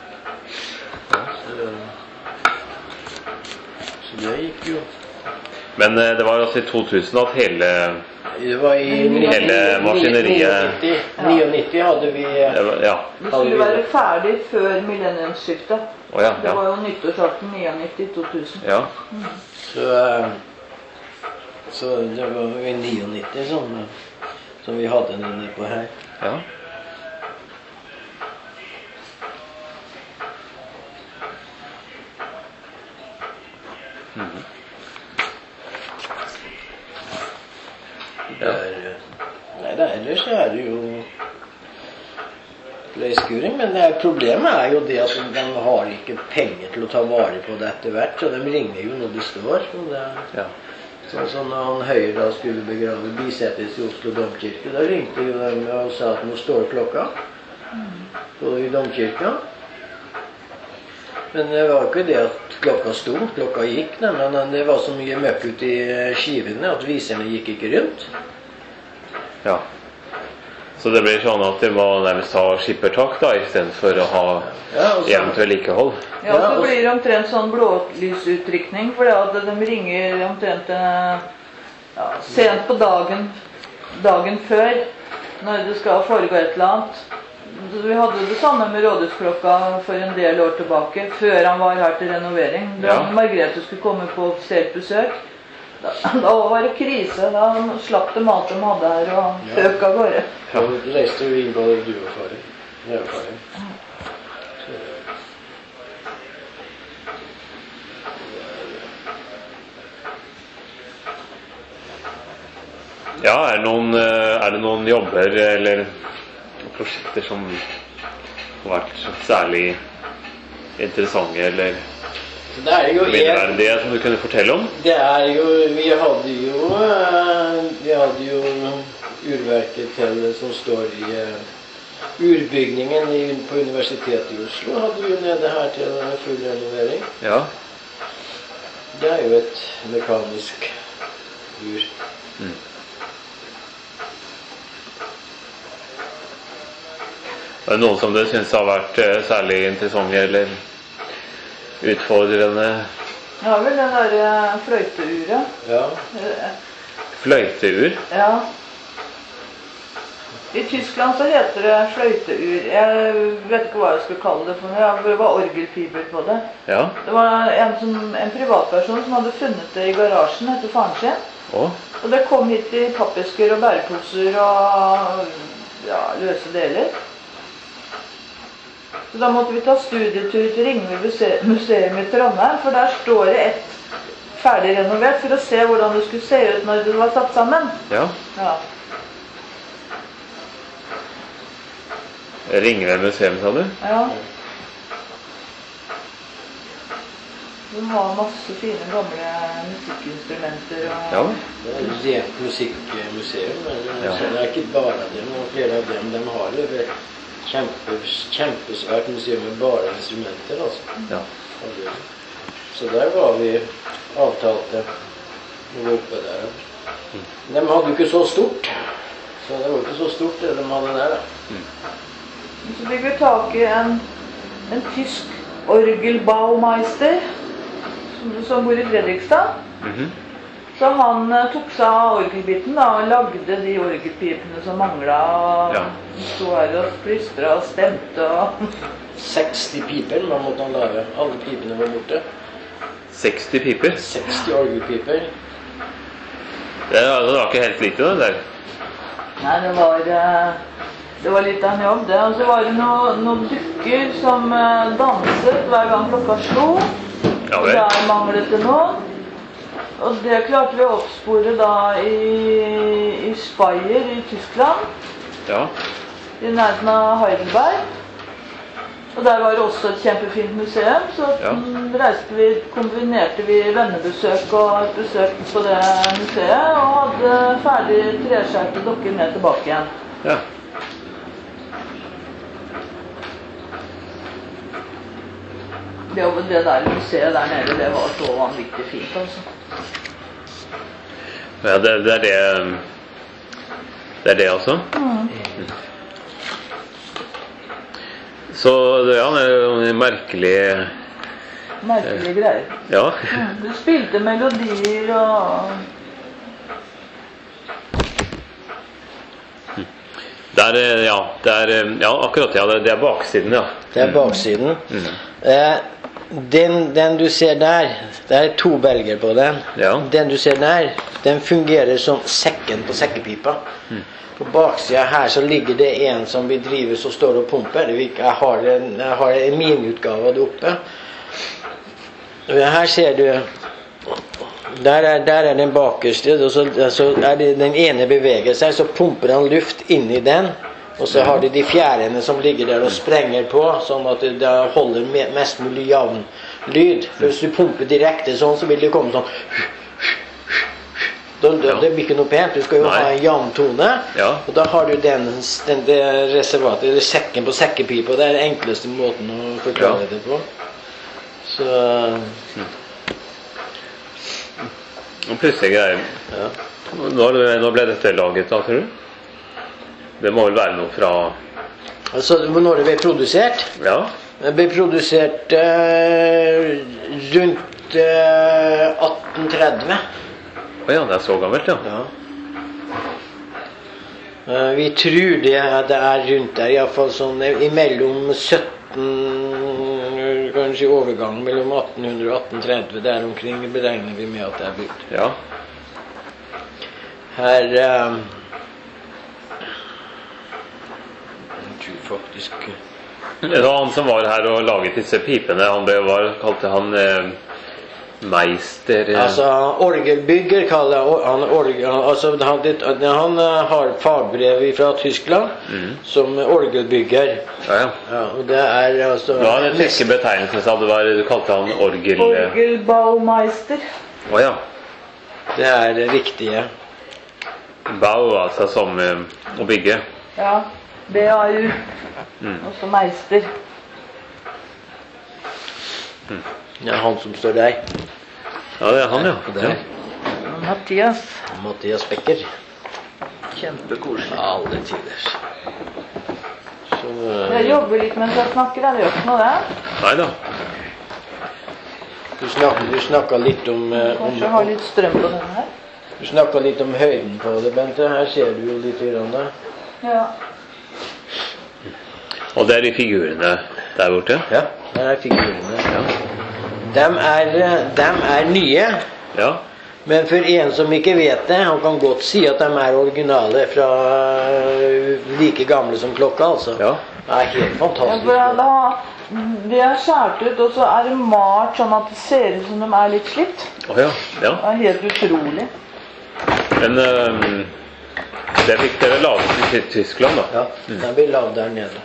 Speaker 5: Så, så det gikk jo.
Speaker 3: Men eh, det var altså i to tusen at hele,
Speaker 5: Det var i
Speaker 3: hele maskineriet
Speaker 5: nittionio hadde vi
Speaker 3: det var, ja.
Speaker 1: Det skulle være ferdig før millenniumsskiftet.
Speaker 3: Å, ja,
Speaker 1: Det
Speaker 3: ja.
Speaker 1: var jo nyttårsaften nittiåtte to tusen.
Speaker 3: Ja.
Speaker 5: Så, så det var jo i nittionio som, som vi hadde den nede på her.
Speaker 3: Ja. Mhm.
Speaker 5: Det er, nei, det er, ellers er det jo løyskuring, men det er, problemet er jo det at de har ikke penger til å ta vare på det etter hvert, så de ringer jo når det står. Så det er,
Speaker 3: Ja.
Speaker 5: sånn som når han Høyre da skulle begrave Bisettes i Oslo domkirke, da ringte jo de og sa at nå står klokka på, i domkirka. Men det var ikke det at klokka sto, klokka gikk, nei, men det var så mye møkk ut i skivene at viserne gikk ikke rundt.
Speaker 3: Ja. Så det blir sånn at de må nærmest ha skippertak da, i stedet for å ha
Speaker 5: Ja, og så-
Speaker 3: jevnt vedlikehold.
Speaker 1: Ja,
Speaker 5: Ja,
Speaker 1: så
Speaker 5: og-
Speaker 1: blir det omtrent sånn blålysutrykning, for det at de ringer omtrent eh, ja, sent på dagen, dagen før, når det skal foregå et eller annet. Så vi hadde det samme med rådhusklokka for en del år tilbake, før han var her til renovering. Da
Speaker 3: Ja.
Speaker 1: Margrethe skulle komme på offisielt besøk, da, da var det krise. Da slapp de alt de hadde her og
Speaker 5: Ja.
Speaker 1: føk av gårde.
Speaker 5: Da reiste jo inn både du og faren. Jeg og faren. Så,
Speaker 3: Ja, er det noen, eh, er det noen jobber eller prosjekter som har vært særlig interessante eller
Speaker 5: så det er jo en,
Speaker 3: minneverdige som du kunne fortelle om?
Speaker 5: det er jo, vi hadde jo, eh, vi hadde jo urverket til som står i eh, urbygningen i, på Universitetet i Oslo, hadde vi jo nede her til full renovering.
Speaker 3: Ja.
Speaker 5: Det er jo et mekanisk ur.
Speaker 3: Mm. Er det noen som du synes har vært eh, særlig interessante eller utfordrende?
Speaker 1: Ja vel, det der eh, fløyteuret.
Speaker 5: Ja.
Speaker 1: Eh,
Speaker 3: Fløyteur?
Speaker 1: Ja. I Tyskland så heter det fløyteur. Jeg vet ikke hva jeg skulle kalle det for noe. Ja, det var orgelfiber på det.
Speaker 3: Ja.
Speaker 1: Det var en, som, en privatperson som hadde funnet det i garasjen etter faren sin.
Speaker 3: Å?
Speaker 1: Og det kom hit i pappesker og bæreposer og ja, løse deler. Så da måtte vi ta studietur til Ringve muse- museum i Trondheim, for der står det et ferdig renovert for å se hvordan det skulle se ut når det var satt sammen.
Speaker 3: Ja.
Speaker 1: Ja.
Speaker 3: Ringve museum, sa du?
Speaker 1: Ja. De har masse fine gamle musikkinstrumenter og
Speaker 3: Ja.
Speaker 5: Det er et rent musikkmuseum, men
Speaker 3: Ja.
Speaker 5: så det er ikke bare dem, og flere av dem, de har jo et kjempe, kjempesvært museum med bare instrumenter, altså.
Speaker 3: Ja.
Speaker 5: Så der var vi avtalte vi var oppe der. De hadde jo ikke så stort, så det var ikke så stort det de hadde der da.
Speaker 1: Så fikk vi tak i en, en tysk orgelbaumeister som, som bor i Fredrikstad.
Speaker 3: Mhm.
Speaker 1: Så han eh, tok seg av orgelbiten da, og lagde de orgelpipene som manglet.
Speaker 3: Ja.
Speaker 1: Sto her og plystret og stemte og...
Speaker 5: seksti piper man måtte han lage. Alle pipene var borte.
Speaker 3: seksti piper?
Speaker 5: seksti orgelpiper.
Speaker 3: Det er, altså, det var ikke helt lite, det der.
Speaker 1: Nei, det var, eh, det var litt av en jobb det. Og så var det noen noe dukker som eh, danset hver gang klokka slo.
Speaker 3: Ja
Speaker 1: Og
Speaker 3: vel.
Speaker 1: der manglet det noe. Og det klarte vi å oppspore da i, i Speyer i Tyskland,
Speaker 3: Ja.
Speaker 1: i nærheten av Heidelberg. Og der var det også et kjempefint museum, så
Speaker 3: Ja.
Speaker 1: mm, reiste vi, kombinerte vi vennebesøk og et besøk på det museet, og hadde ferdig treskjærte dokker med tilbake igjen.
Speaker 3: Ja.
Speaker 1: Det, det der museet der nede, det var så vanvittig fint, altså.
Speaker 3: Ja, det, det er det Det er det altså.
Speaker 1: Mm.
Speaker 3: Så det, ja, det er jo en merkelig
Speaker 1: merkelige greier.
Speaker 3: Ja.
Speaker 1: Mm, du spilte melodier og...
Speaker 3: Det er, eh, ja, det er, eh, ja, akkurat, ja, det, det er baksiden, ja.
Speaker 5: Det er baksiden.
Speaker 3: Mm.
Speaker 5: Eh, den, den du ser der, det er to belger på den.
Speaker 3: Ja.
Speaker 5: Den du ser der, den fungerer som sekken på sekkepipa.
Speaker 3: Mm.
Speaker 5: På baksida her så ligger det en som vi driver så står og pumper. Jeg har en, jeg har en miniutgave av det oppe. Her ser du, der er, der er den bakerste, og så, så er det den ene beveger seg, så pumper han luft inn i den, og så har de de fjærene som ligger der og sprenger på, sånn at det, det holder mest mulig jevn lyd. For hvis du pumper direkte sånn, så vil det komme sånn, det, det, det blir ikke noe pent. Du skal jo
Speaker 3: Nei.
Speaker 5: ha en jevn tone,
Speaker 3: Ja.
Speaker 5: og da har du den, den det reservatet, eller sekken på sekkepipa. Det er den enkleste måten å forklare
Speaker 3: Ja.
Speaker 5: det på. Så
Speaker 3: Og plutselig greier.
Speaker 5: ja.
Speaker 3: Når, når ble dette laget da, tror du? Det må vel være noe fra...
Speaker 5: Altså, når det ble produsert?
Speaker 3: Ja.
Speaker 5: Det ble produsert eh, rundt eh, atten tretti.
Speaker 3: Åja, det er så gammelt, ja.
Speaker 5: Ja. Eh, vi tror det, at det er rundt der, i hvert fall sånn eh, imellom sytten, kanskje i overgang mellom atten hundre og atten tretti, der omkring beregner vi med at det er bygd.
Speaker 3: Ja.
Speaker 5: Her eh, jeg tror faktisk
Speaker 3: Det var han som var her og laget disse pipene. Han ble, hva kalte han eh, meister... Eh.
Speaker 5: Altså, orgelbygger kaller han orgel, altså, han, han har fagbrev fra Tyskland
Speaker 3: Mm.
Speaker 5: som orgelbygger.
Speaker 3: Ja, ja.
Speaker 5: Ja, og det er altså...
Speaker 3: Det var den tyske betegnelsen, sa det var, du kalte han orgel... eh.
Speaker 1: Orgelbaumeister.
Speaker 3: Åja.
Speaker 5: Det er det riktige.
Speaker 3: Bau, altså som eh, å bygge.
Speaker 1: Ja, B A U.
Speaker 3: Mm.
Speaker 1: Og så meister.
Speaker 5: Det er han som står der.
Speaker 3: Ja, det er han, ja.
Speaker 5: Og der.
Speaker 1: Og Mathias.
Speaker 5: Mathias Becker.
Speaker 1: Kjempekoselig.
Speaker 5: Alle tider. Så...
Speaker 1: Jeg jobber litt mens jeg snakker, er det gjør ikke noe det?
Speaker 3: Neida.
Speaker 5: Du snakket, du snakket litt om... eh, om
Speaker 1: Kanskje har litt strøm på denne her?
Speaker 5: Du snakket litt om høyden på det, Bente. Her ser du jo litt grann det.
Speaker 1: Ja.
Speaker 3: Og det er de figurene der borte.
Speaker 5: Ja, her er figurene.
Speaker 3: Ja.
Speaker 5: Dem er, dem er nye,
Speaker 3: Ja.
Speaker 5: men for en som ikke vet det, han kan godt si at de er originale fra like gamle som klokka, altså.
Speaker 3: Ja.
Speaker 5: Det er helt
Speaker 1: Ja,
Speaker 5: fantastisk.
Speaker 1: for jeg da, de er skjært ut, og så er det malt sånn at det ser ut som de er litt slitt.
Speaker 3: Åja, ja.
Speaker 1: Det er helt utrolig.
Speaker 3: Men eh, det fikk dere laget i Ty- Tyskland, da.
Speaker 5: Ja, den blir lavet der nede.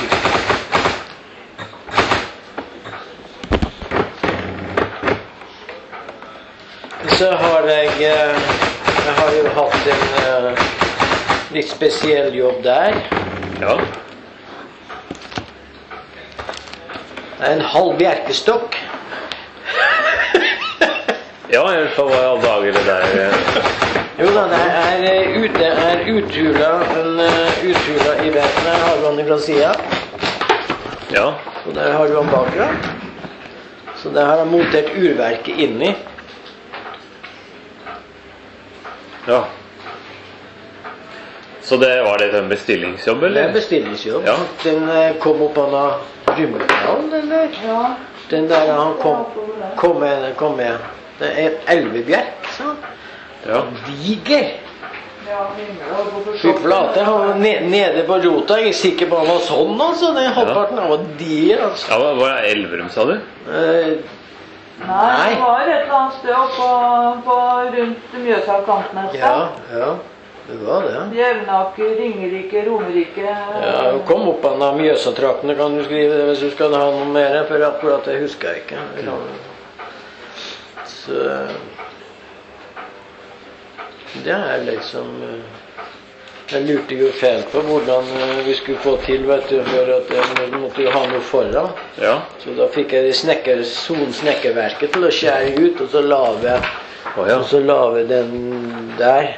Speaker 5: Så har jeg, eh, jeg har jo hatt en eh, litt spesiell jobb der.
Speaker 3: Ja.
Speaker 5: Det er en halv bjerkestokk.
Speaker 3: Ja, i hvert fall hva i alle dager det der eh.
Speaker 5: Jo da, det er eh, ute, er uthula, en uh, uthula i beten. Her har du den fra siden.
Speaker 3: Ja.
Speaker 5: Og der har du den bakra. Så der har jeg montert urverket inni.
Speaker 3: Ja. Så det var det en bestillingsjobb,
Speaker 5: Det er
Speaker 3: eller?
Speaker 5: en bestillingsjobb.
Speaker 3: Ja.
Speaker 5: Den eh, kom opp av Rymmekanalen, eller?
Speaker 1: Ja.
Speaker 5: Den der han kom, kom med, kom med. Det er et elvebjerk, sånn.
Speaker 3: Ja.
Speaker 5: Diger.
Speaker 1: Ja, himmel, og
Speaker 5: Fy flate, han var ne- nede på rota. Jeg er sikker på han var sånn, altså. Den halvparten han var diger, altså.
Speaker 3: Ja, hva hva er Elverum, sa du?
Speaker 5: Eh,
Speaker 1: Nei,
Speaker 5: Nei.
Speaker 1: det var et eller annet sted oppe på, rundt Mjøsa-kanten et sted.
Speaker 5: ja, ja. Det var det.
Speaker 1: Jevnaker, Ringerike, Romerike.
Speaker 5: Ja, kom opp av Mjøsa-traktene, kan du skrive det hvis du skal ha noe mer, for akkurat det husker jeg ikke. Så det er liksom eh, jeg lurte jo fælt på hvordan eh, vi skulle få til, vet du, for at jeg måtte jo ha noe foran.
Speaker 3: Ja.
Speaker 5: Så da fikk jeg snekker, Son snekkerverket til å skjære ut, og så lave jeg,
Speaker 3: Å ja.
Speaker 5: og så lave den der.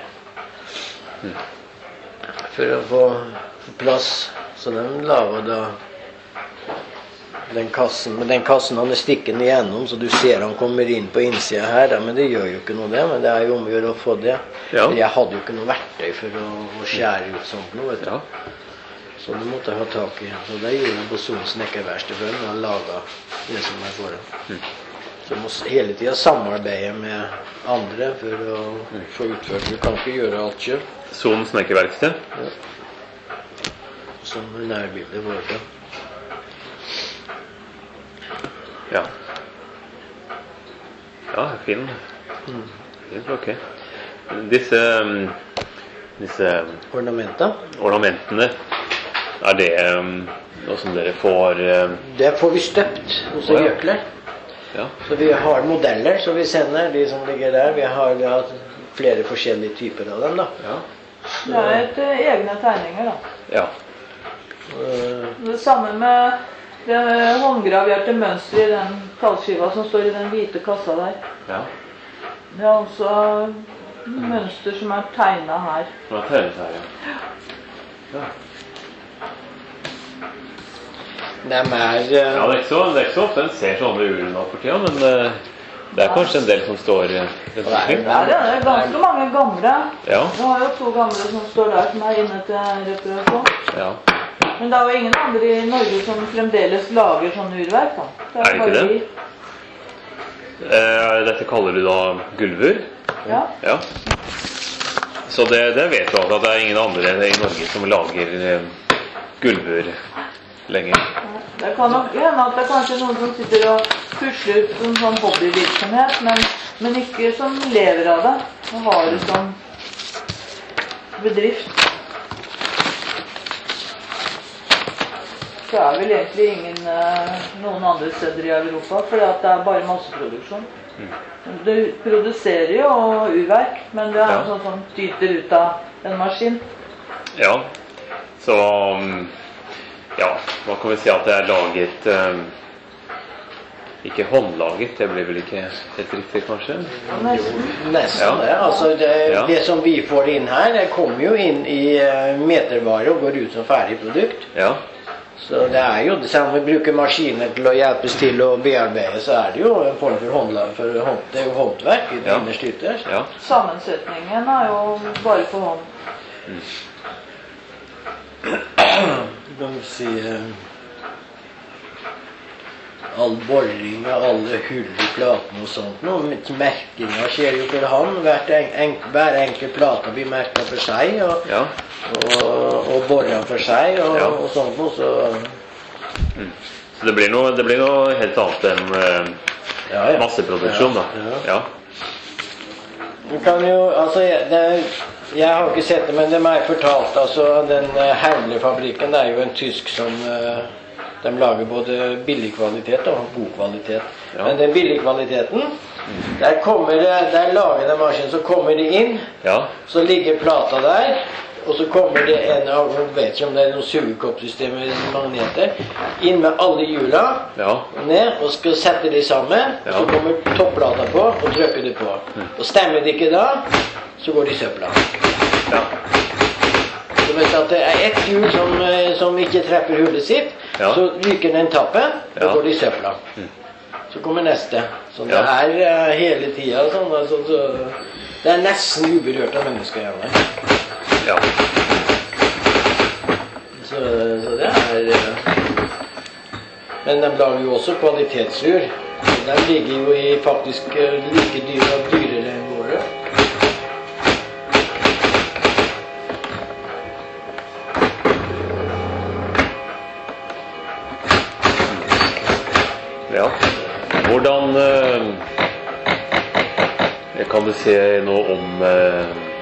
Speaker 5: For å få plass. Så den lava da den kassen, men den kassen han er stikkende igjennom, så du ser han kommer inn på innsida her, da, men det gjør jo ikke noe det, men det er jo om å gjøre å få det.
Speaker 3: Ja.
Speaker 5: Jeg hadde jo ikke noe verktøy for å, å skjære ut sånt noe, vet du.
Speaker 3: Ja.
Speaker 5: Så det måtte jeg ha tak i. Så det gjorde jeg på Son snekkerverksted før, når han laget det som er for det.
Speaker 3: Mm.
Speaker 5: Så du må hele tiden samarbeide med andre for å få utført. Du kan ikke gjøre alt selv.
Speaker 3: Son snekkerverksted?
Speaker 5: Ja. Som nærbildet var det.
Speaker 3: Ja. Ja, fin.
Speaker 5: Mm.
Speaker 3: Helt ok. Disse, um, disse
Speaker 5: Ornamenter?
Speaker 3: ornamentene, er det um, noe som dere får um,
Speaker 5: Det får vi støpt hos
Speaker 3: Å, ja.
Speaker 5: Gjøkler.
Speaker 3: Ja.
Speaker 5: Så vi har modeller som vi sender, de som ligger der. Vi har ja, flere forskjellige typer av dem da.
Speaker 3: Ja.
Speaker 1: Det er et eh, egne tegninger da.
Speaker 3: Ja.
Speaker 5: Uh,
Speaker 1: Det samme med det håndgraverte mønstret i den tallskiva som står i den hvite kassa der.
Speaker 3: Ja.
Speaker 1: Det er også mønster som er tegnet her.
Speaker 3: Det var tegnet her, ja. Ja.
Speaker 5: de er, uh,
Speaker 3: Ja, det er ikke så, det er ikke så ofte en ser sånne ur nå for tida, men uh, det er kanskje en del som står uh, rundt omkring.
Speaker 1: Ja, det er ganske mange gamle.
Speaker 3: Ja.
Speaker 1: Vi har jo to gamle som står der som er inne til reparasjon.
Speaker 3: Ja.
Speaker 1: Men det er jo ingen andre i Norge som fremdeles lager sånne urverk da.
Speaker 3: Er det ikke det?
Speaker 1: vi.
Speaker 3: Uh, dette kaller du da gulvur?
Speaker 1: Ja.
Speaker 3: Ja. Så det, det vet du altså, at det er ingen andre i Norge som lager uh, gulvur lenger.
Speaker 1: Det kan nok hende at det er kanskje noen som sitter og pusler ut en sånn hobbyvirksomhet, men, men ikke som lever av det. Og har det som bedrift. Så er vel egentlig ingen eh, noen andre steder i Europa, for det er bare masseproduksjon.
Speaker 3: Mm.
Speaker 1: Du produserer jo urverk, men det er
Speaker 3: Ja.
Speaker 1: sånn som tyter ut av en maskin.
Speaker 3: Ja, så um, ja, hva kan vi si at det er laget um, ikke håndlaget, det blir vel ikke helt riktig kanskje?
Speaker 1: Nesten.
Speaker 5: nesten
Speaker 3: Ja.
Speaker 5: det. Altså, det,
Speaker 3: Ja.
Speaker 5: det som vi får inn her, det kommer jo inn i uh, metervare og går ut som ferdig produkt.
Speaker 3: Ja,
Speaker 5: Så det er jo det samme. Vi bruker maskiner til å hjelpes til å bearbeide, så er det jo en form for håndlag, for hånd, det er jo håndverk i det
Speaker 3: Ja.
Speaker 5: innerste ytterst.
Speaker 3: ja,
Speaker 1: Sammensetningen er jo bare for hånd.
Speaker 5: Du kan si uh, all boring og alle hull i platen og sånt. Noe merkinga skjer jo for hånd. Hvert en, en, hver enkelt plate blir merket for seg, og,
Speaker 3: ja,
Speaker 5: og, og boret for seg, og,
Speaker 3: Ja.
Speaker 5: og sånt noe. Så
Speaker 3: så det blir noe, det blir noe helt annet enn uh,
Speaker 5: ja, ja.
Speaker 3: masseproduksjon da.
Speaker 5: Ja, ja.
Speaker 3: Ja,
Speaker 5: Du kan jo, altså, jeg, det, jeg har ikke sett det, men det er fortalt, altså, den uh, Hermle-fabrikken, det er jo en tysk som, uh, de lager både billig kvalitet og god kvalitet.
Speaker 3: Ja.
Speaker 5: Men den billige kvaliteten, der kommer det, der lager de maskinen, så kommer det inn,
Speaker 3: ja,
Speaker 5: så ligger plata der, og så kommer det en av, jeg vet ikke om det er noen sugekoppsystemer eller magneter, inn med alle hjula,
Speaker 3: ja,
Speaker 5: ned, og skal sette de sammen, og så
Speaker 3: Ja.
Speaker 5: kommer topplata på, og trykker det på. Og stemmer det ikke da, så går de i søpla.
Speaker 3: ja,
Speaker 5: Så hvis at det er ett hjul som, eh, som ikke treffer hullet sitt,
Speaker 3: Ja.
Speaker 5: så ryker den tappen, og
Speaker 3: Ja.
Speaker 5: går de i søpla. Så kommer neste. Så det
Speaker 3: Ja.
Speaker 5: er eh, hele tiden sånn, altså, så, det er nesten uberørt av mennesker igjen.
Speaker 3: ja,
Speaker 5: Så, så det er eh, Men de lager jo også kvalitetsur. De ligger jo i faktisk eh, like dyre og dyrere enn våre.
Speaker 3: ja. Hvordan uh, kan du si noe om uh,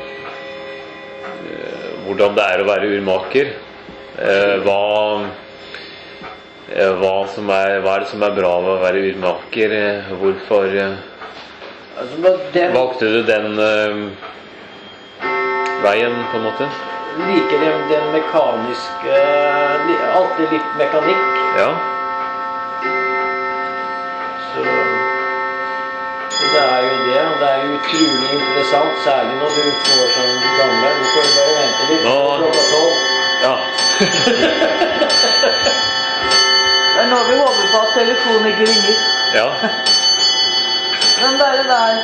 Speaker 3: hvordan det er å være urmaker? Uh, hva, uh, hva, som er, hva er det som er bra ved å være urmaker? Uh, hvorfor uh,
Speaker 5: Altså, men den
Speaker 3: valgte du den uh, veien, på en måte?
Speaker 5: liker den, den mekaniske li- alltid litt mekanikk.
Speaker 3: Ja,
Speaker 5: Så, så det er jo det, og det er jo utrolig interessant, særlig når du får sånn gamle. Du får bare vente litt
Speaker 3: Nå-
Speaker 5: til klokka tolv.
Speaker 3: ja,
Speaker 1: Det er nå vi håper på på at telefonen ikke ringer.
Speaker 3: Ja.
Speaker 1: Men bare der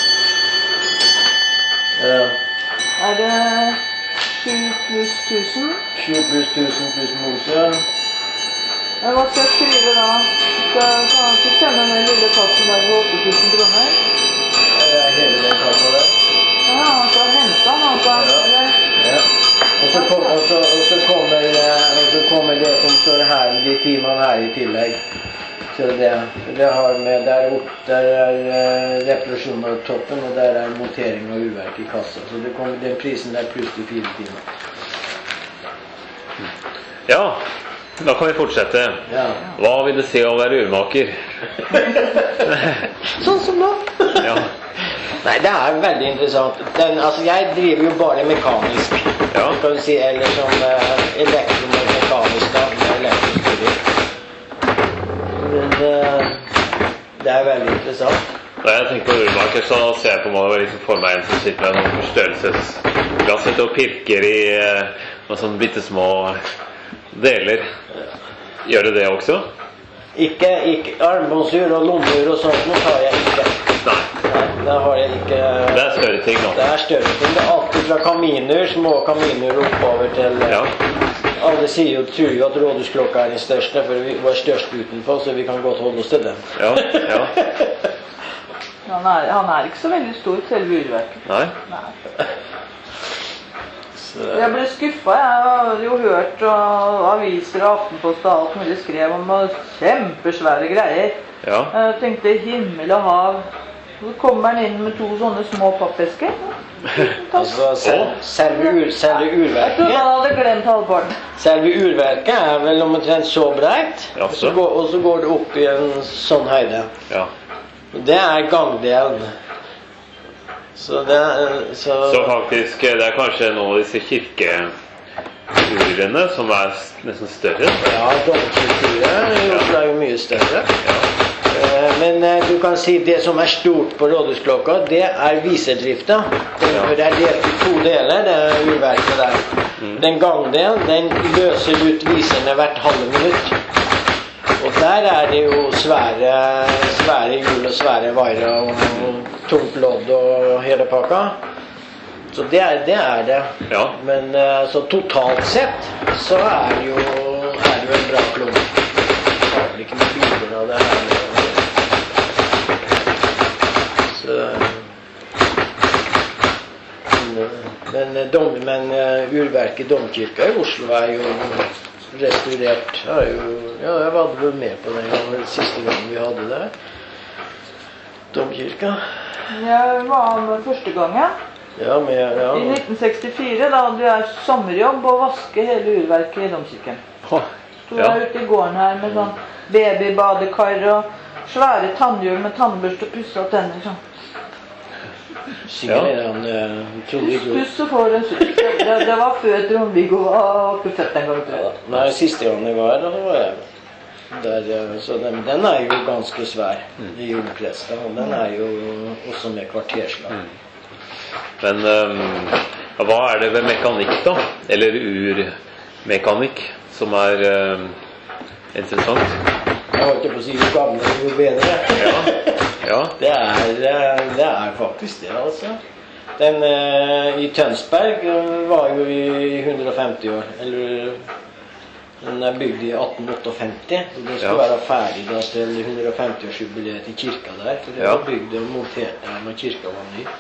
Speaker 5: Ja.
Speaker 1: er det sju pluss tusen.
Speaker 5: sju pluss tusen pluss moms, ja.
Speaker 1: Jeg hva skal jeg skrive da? Skal jeg ikke sende den lille kassen der for åtte tusen kroner?
Speaker 5: Det er hele den kassa der.
Speaker 1: Ja, han skal hente den, altså. Eller?
Speaker 5: Ja. Og så, kom, og, så, og, så kommer, eh, og så kommer det som står her, de timene her i tillegg. Så det, det har med, der opp, der er uh, reparasjon av toppen, og der er montering av urverk i kassa. Så det kommer den prisen der pluss de fire timer.
Speaker 3: Ja, da kan vi fortsette.
Speaker 5: Ja.
Speaker 3: Hva vil det si å være urmaker?
Speaker 5: Sånn som nå.
Speaker 3: Ja.
Speaker 5: Nei, det er veldig interessant. Den, altså, jeg driver jo bare mekanisk.
Speaker 3: Ja.
Speaker 5: Kan du si, eller som uh, elektromekanisk da, med elektrisk drift. Men uh, det er veldig interessant.
Speaker 3: Når jeg tenker på urmaker, så ser jeg på meg liksom for meg en som sitter med noen forstørrelsesglass og pirker i uh, noen sånne bittesmå deler. Gjør det det også?
Speaker 5: Ikke, ikke armbåndsur og lommeur og sånt, nå tar jeg ikke.
Speaker 3: Nei.
Speaker 5: Nei, det har jeg ikke.
Speaker 3: Det er større ting nå.
Speaker 5: Det er større ting. Det er alltid fra kaminer, små kaminer oppover til...
Speaker 3: Ja.
Speaker 5: Alle sier jo, tror jo at rådhusklokka er den største, for vi var størst utenfor, så vi kan godt holde oss til den.
Speaker 3: Ja, ja.
Speaker 1: Han er, han er ikke så veldig stor, selve urverket.
Speaker 3: Nei.
Speaker 1: Nei. Jeg ble skuffet. Jeg har jo hørt og aviser og Aftenpost og alt mulig skrev om kjempesvære greier.
Speaker 3: Ja.
Speaker 1: Jeg tenkte himmel og hav. Så kommer han inn med to sånne små pappesker.
Speaker 5: Altså, selv, selve, ur, selve
Speaker 1: Jeg trodde
Speaker 5: urverket
Speaker 1: han hadde glemt halvparten.
Speaker 5: Selve urverket er vel omtrent så breit,
Speaker 3: Ja,
Speaker 5: og
Speaker 3: så.
Speaker 5: så, går, og så går det opp i en sånn høyde.
Speaker 3: Ja.
Speaker 5: Det er gangdelen. Så det er så,
Speaker 3: Så faktisk, det er kanskje noen av disse kirkeurene som er s- nesten større.
Speaker 5: Ja, domkulturen i Oslo er jo mye større.
Speaker 3: Ja.
Speaker 5: Eh, Men eh, du kan si det som er stort på rådhusklokka, det er viserdrifta. Den-
Speaker 3: Ja.
Speaker 5: For det er delt i to deler, det er urverket der.
Speaker 3: Mm.
Speaker 5: Den gangdelen, den løser ut viserne hvert halve minutt. Og der er det jo svære, svære hjul og svære vaier og tungt lodd og hele pakka. Så det er det. Er det.
Speaker 3: Ja.
Speaker 5: Men eh, så totalt sett så er det jo, er det jo en bra klump. Jeg har vel ikke noen bilder av det her. Så, men, men, eh, dom, men eh, urverket Domkirka i Oslo er jo restaurert. Er jo, ja, jeg var vel med på den gangen, siste gang vi hadde det. Domkirka.
Speaker 1: Jeg var med første gangen.
Speaker 5: Ja, med, ja.
Speaker 1: I nitten sekstifire da hadde jeg sommerjobb å vaske hele urverket i domkirken.
Speaker 3: Åh,
Speaker 1: Så
Speaker 3: ja.
Speaker 1: jeg ute i gården her med sånn babybadekar og svære tannhjul med tannbørste og pusse opp tenner sånn.
Speaker 5: Sikkert er han eh, Trond-Viggo.
Speaker 1: Puss og får en sutt. Det, det var før Trond-Viggo var oppe født en gang, tror
Speaker 5: Ja,
Speaker 1: jeg.
Speaker 5: nei, siste gang jeg var der, da var jeg der, eh, så den, den er jo ganske svær i omkrets, da, og den er jo også med kvarterslag.
Speaker 3: Men um, hva er det ved mekanikk da? Eller urmekanikk som er um, interessant?
Speaker 5: Jeg holdt på å si jo gamle, jo bedre.
Speaker 3: Ja. Ja.
Speaker 5: Det er, eh, det er faktisk det, altså. Den eh, i Tønsberg eh, var jo i hundre og femti år, eller den er bygd i atten otteogfemti, så det skulle
Speaker 3: Ja.
Speaker 5: være ferdig da til hundre og femti-årsjubileet til kirka der, for det
Speaker 3: Ja.
Speaker 5: var bygd og montert der når kirka var ny.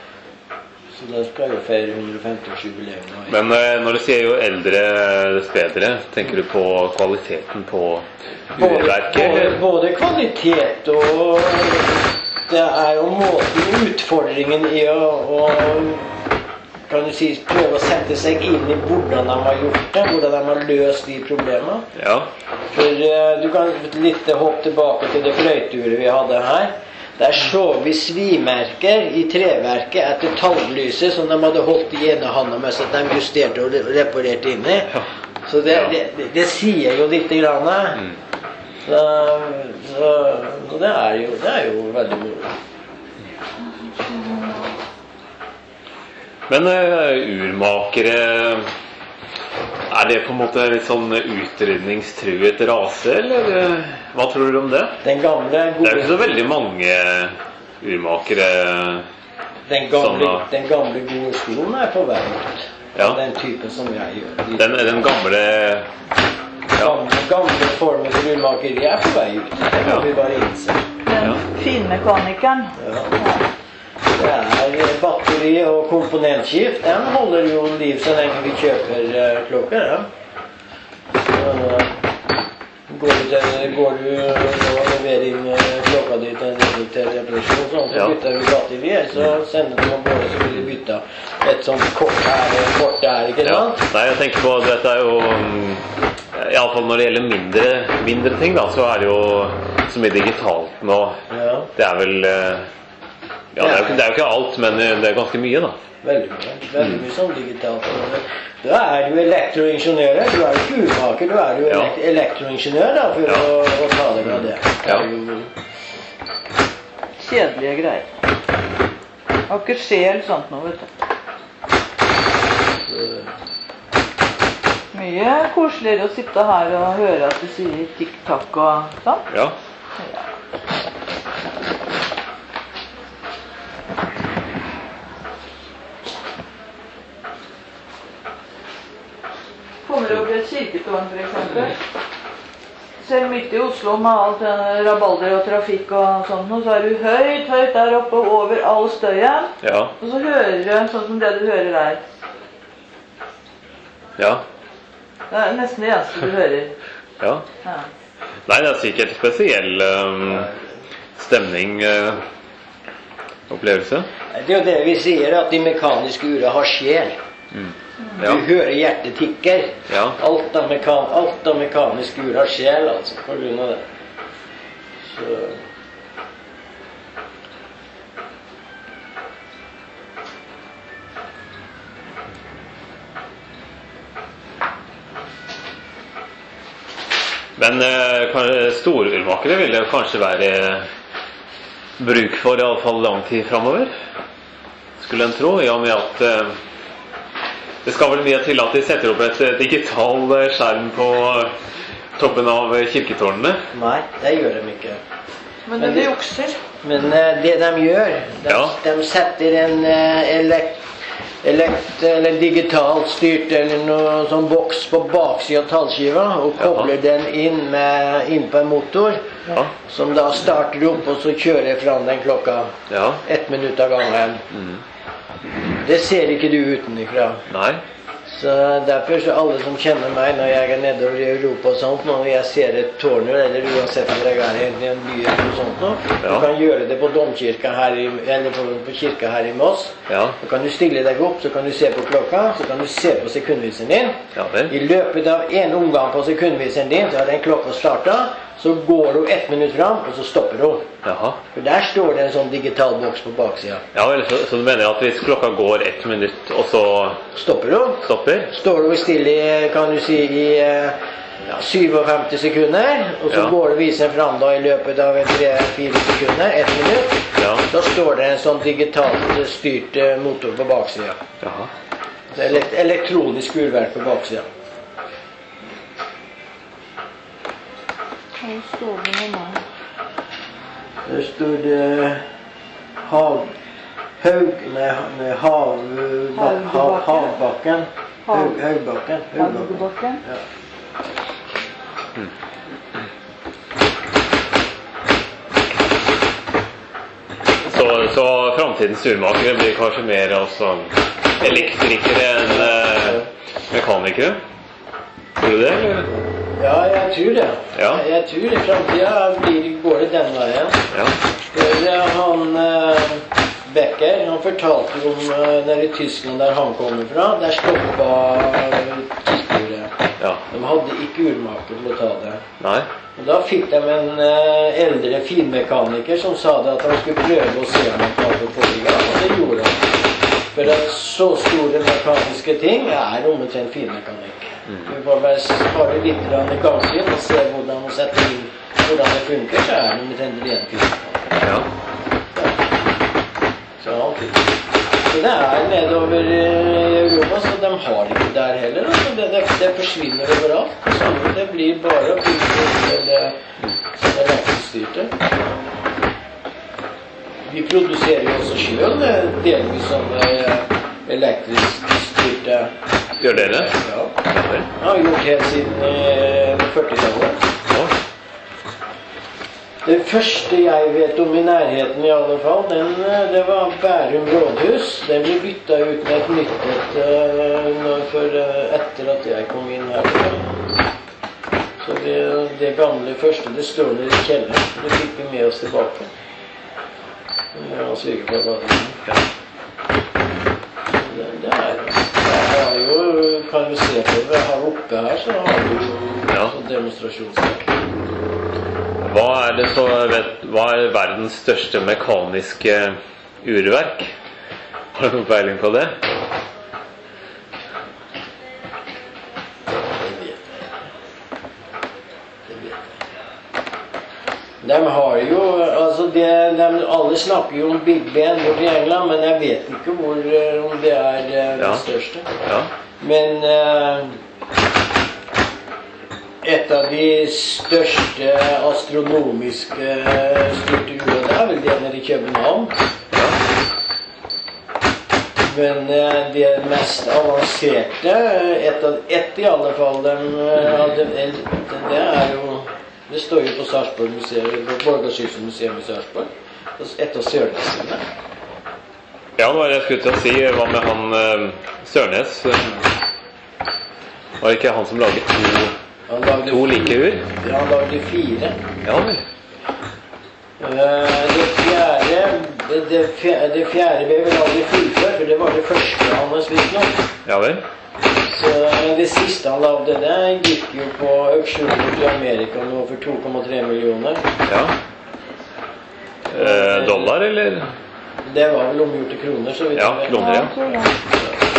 Speaker 5: Så den skal jo feire hundre og femti-årsjubileet nå.
Speaker 3: Men uh, når du sier jo eldre, dess bedre, tenker du på kvaliteten på
Speaker 5: Både,
Speaker 3: urverket?
Speaker 5: både,
Speaker 3: eller?
Speaker 5: både kvalitet og det er jo måten, utfordringen i å, å kan du si, prøve å sette seg inn i hvordan de har gjort det, hvordan de har løst de problemene.
Speaker 3: Ja.
Speaker 5: For uh, du kan litt hoppe tilbake til det fløyteuret vi hadde her. Der så vi svimerker i treverket etter talllyset som de hadde holdt i ene handa mens de justerte og reparerte inni. Så det, det, det, det sier jo litt grann.
Speaker 3: Mm.
Speaker 5: Så, så, så det er jo, det er jo veldig moro.
Speaker 3: Men uh, urmakere, Er det på en måte litt sånn utrydningstruet rase, eller eh, hva tror du om det?
Speaker 5: Den gamle
Speaker 3: Det er jo ikke så veldig mange urmakere.
Speaker 5: Den gamle,
Speaker 3: Sånn,
Speaker 5: den gamle gode skolen er på vei ut.
Speaker 3: Ja.
Speaker 5: Den typen som jeg gjør. De
Speaker 3: Den, den gamle ja.
Speaker 5: gamle, gamle formen for urmakeri er på vei ut. Det må
Speaker 3: Ja.
Speaker 5: vi bare innse.
Speaker 1: Den
Speaker 3: Ja.
Speaker 1: finmekanikeren.
Speaker 5: Ja. Det er batteri og komponentskift. Den holder jo liv så lenge vi kjøper uh, klokker. Ja. Så, uh, går du, til, går du og leverer inn uh, klokka di til, til reparasjon, sånn, så
Speaker 3: Ja.
Speaker 5: bytter vi batterier, så sender du om båret, så vil du bytte et sånt kort her og et kort der, ikke
Speaker 3: Ja.
Speaker 5: sant?
Speaker 3: Nei, jeg tenker på dette er jo mm, i alle fall når det gjelder mindre, mindre ting, da, så er det jo så mye digitalt nå.
Speaker 5: Ja,
Speaker 3: Det er vel eh, ja, det er, jo, ikke- det er jo ikke alt, men eh, det er ganske mye, da.
Speaker 5: veldig mye. Veldig mye sånn digitalt. Da er du elektroingeniører, du er jo ikke urmaker, du er jo
Speaker 3: Ja.
Speaker 5: elekt elektroingeniør da, for
Speaker 3: Ja.
Speaker 5: å, å ta deg av det. Det
Speaker 3: Ja.
Speaker 5: er jo
Speaker 1: Kjedelige greier. Har ikke sjel sånt noe, vet du. Mye koseligere å sitte her og høre at du sier tikk-takk og sånn.
Speaker 3: Ja.
Speaker 1: Kommer over et kirketårn, for eksempel. Selv midt i Oslo med alt den rabalder og trafikk og sånt, og så er du høyt, høyt der oppe over all støyen,
Speaker 3: Ja.
Speaker 1: og så hører du sånn som det du hører der.
Speaker 3: Ja.
Speaker 1: Det er nesten det eneste du hører.
Speaker 3: Ja.
Speaker 1: Ja.
Speaker 3: Nei, det er sikkert spesiell um, stemning, uh, opplevelse.
Speaker 5: Det er jo det vi sier, at de mekaniske ura har sjel.
Speaker 3: Ja.
Speaker 5: Du hører hjertet tikker.
Speaker 3: Ja.
Speaker 5: Alt av, mekan alt av mekaniske ur har sjel, altså, på grunn av det. Så...
Speaker 3: Men eh, kanskje storurmakere vil det kanskje være bruk for i alle fall lang tid framover. Skulle en tro, i og med at eh, det skal vel mye til at de setter opp et eh, digital eh, skjerm på toppen av eh, kirketårnene.
Speaker 5: Nei, det gjør de ikke.
Speaker 1: Men det er jukser.
Speaker 5: Men eh, det de gjør, de,
Speaker 3: Ja.
Speaker 5: de setter en uh, elekt, elekt, eller digitalt styrt eller noe sånn boks på baksiden av tallskiva og kobler den inn, med, inn på en motor
Speaker 3: Ja.
Speaker 5: som da starter opp, og så kjører jeg fram den klokka
Speaker 3: Ja.
Speaker 5: ett minutt av gangen. Det ser ikke du utenifra.
Speaker 3: Nei.
Speaker 5: Så derfor så alle som kjenner meg når jeg er nedover i Europa og sånt, når jeg ser et tårn, eller uansett hvor jeg er i en by eller noe sånt nå,
Speaker 3: Ja.
Speaker 5: du kan gjøre det på domkirka her i, eller på, på kirka her i Moss.
Speaker 3: Ja.
Speaker 5: Så kan du stille deg opp, så kan du se på klokka, så kan du se på sekundviseren din.
Speaker 3: Ja vel.
Speaker 5: I løpet av en omgang på sekundviseren din, så har den klokka startet, så går du ett minutt fram, og så stopper du.
Speaker 3: Jaha.
Speaker 5: For der står det en sånn digital boks på baksida.
Speaker 3: Ja vel, så, så du mener at hvis klokka går ett minutt, og så
Speaker 5: Stopper du?
Speaker 3: stopper?
Speaker 5: Står du stille i, kan du si, i eh, ja, syvogfemti sekunder, og så
Speaker 3: Ja.
Speaker 5: går det viseren fram da i løpet av tre fire sekunder, ett minutt,
Speaker 3: Ja.
Speaker 5: da står det en sånn digitalt styrt eh, motor på baksida.
Speaker 3: Jaha.
Speaker 5: Det er elekt elektronisk urverk på baksida.
Speaker 1: Her står det noe mer.
Speaker 5: Der står det hav, haug, nei, nei, hav, bak, hav, havbakken, haug, haugbakken, haugbakken.
Speaker 1: Haugebakken.
Speaker 5: Ja.
Speaker 3: Så, så framtidens urmakere blir kanskje mer altså elektrikere enn eh, mekanikere? Tror du det, eller?
Speaker 5: Ja, jeg tror det.
Speaker 3: Ja.
Speaker 5: Jeg, jeg tror i fremtiden blir, går det den veien.
Speaker 3: Ja.
Speaker 5: For eh, han eh, Becker, han fortalte om eh, nede i Tyskland der han kommer fra, der stoppa uh, kirkeuret.
Speaker 3: Ja.
Speaker 5: De hadde ikke urmaker til å ta det.
Speaker 3: Nei?
Speaker 5: Og da fikk de en eh, eldre finmekaniker som sa det at han skulle prøve å se om han klarte å få det i gang, og det gjorde han. For at så store mekaniske ting er omtrent finmekanikk. Vi får bare ta det litt i gangsyn og se hvordan man setter inn, hvordan det funker, så er det omtrent ren finmekanikk.
Speaker 3: Ja.
Speaker 5: Så alltid. meste det er nedover i Europa, så de har ikke der heller. Altså det, det, det forsvinner overalt. Så det blir bare bilder eller sånn elektriskstyrte. Vi produserer jo også selv delvis sånne elektrisk styrte.
Speaker 3: Gjør dere?
Speaker 5: Ja.
Speaker 3: Ja, vel.
Speaker 5: Jeg har gjort helt siden eh, førtitallet.
Speaker 3: Ja.
Speaker 5: Det første jeg vet om i nærheten i alle fall, den, det var Bærum rådhus. Den ble byttet ut med et nytt et, uh, for, uh, etter at jeg kom inn her. Så det, det gamle første, det står nede i kjelleren. Det fikk vi med oss tilbake. Ja, svigerfar var det.
Speaker 3: Ja.
Speaker 5: Det, det er jeg har jo, kan vi se på det her oppe her, så har vi jo
Speaker 3: Ja.
Speaker 5: demonstrasjonssak.
Speaker 3: Hva er det så, vet, hva er verdens største mekaniske urverk? Har du noen peiling på det?
Speaker 5: Det vet jeg. Det vet jeg. De har jo, altså det, de, alle snakker jo om Big Ben borte i England, men jeg vet ikke hvor, om det er det
Speaker 3: Ja.
Speaker 5: største.
Speaker 3: Ja.
Speaker 5: Men eh, et av de største astronomiske styrte urene er vel det nede i København. Men eh, det mest avanserte, et, av, et i alle fall, den, eh, det, det er jo, det står jo på Sarpsborg museet, på Borgarskipsmuseet i Sarpsborg, et av Sørnesene.
Speaker 3: Ja, nå var det jeg skulle til å si, hva med han eh, Sørnes? Var det ikke han som laget to,
Speaker 5: Han lagde,
Speaker 3: to like ur?
Speaker 5: ja, han lagde fire.
Speaker 3: Ja vel.
Speaker 5: Eh, Det fjerde, det, det fjerde, det fjerde ble vel aldri fullført, for det var det første han har svikt nok.
Speaker 3: Ja vel.
Speaker 5: Så det siste han lagde, det gikk jo på auksjoner til Amerika nå for to komma tre millioner.
Speaker 3: Ja. Eh, dollar, eller?
Speaker 5: Det var vel omgjort til kroner, så vidt
Speaker 3: Ja,
Speaker 5: jeg vet.
Speaker 3: kroner,
Speaker 1: Ja,
Speaker 3: ja.
Speaker 1: jeg tror det.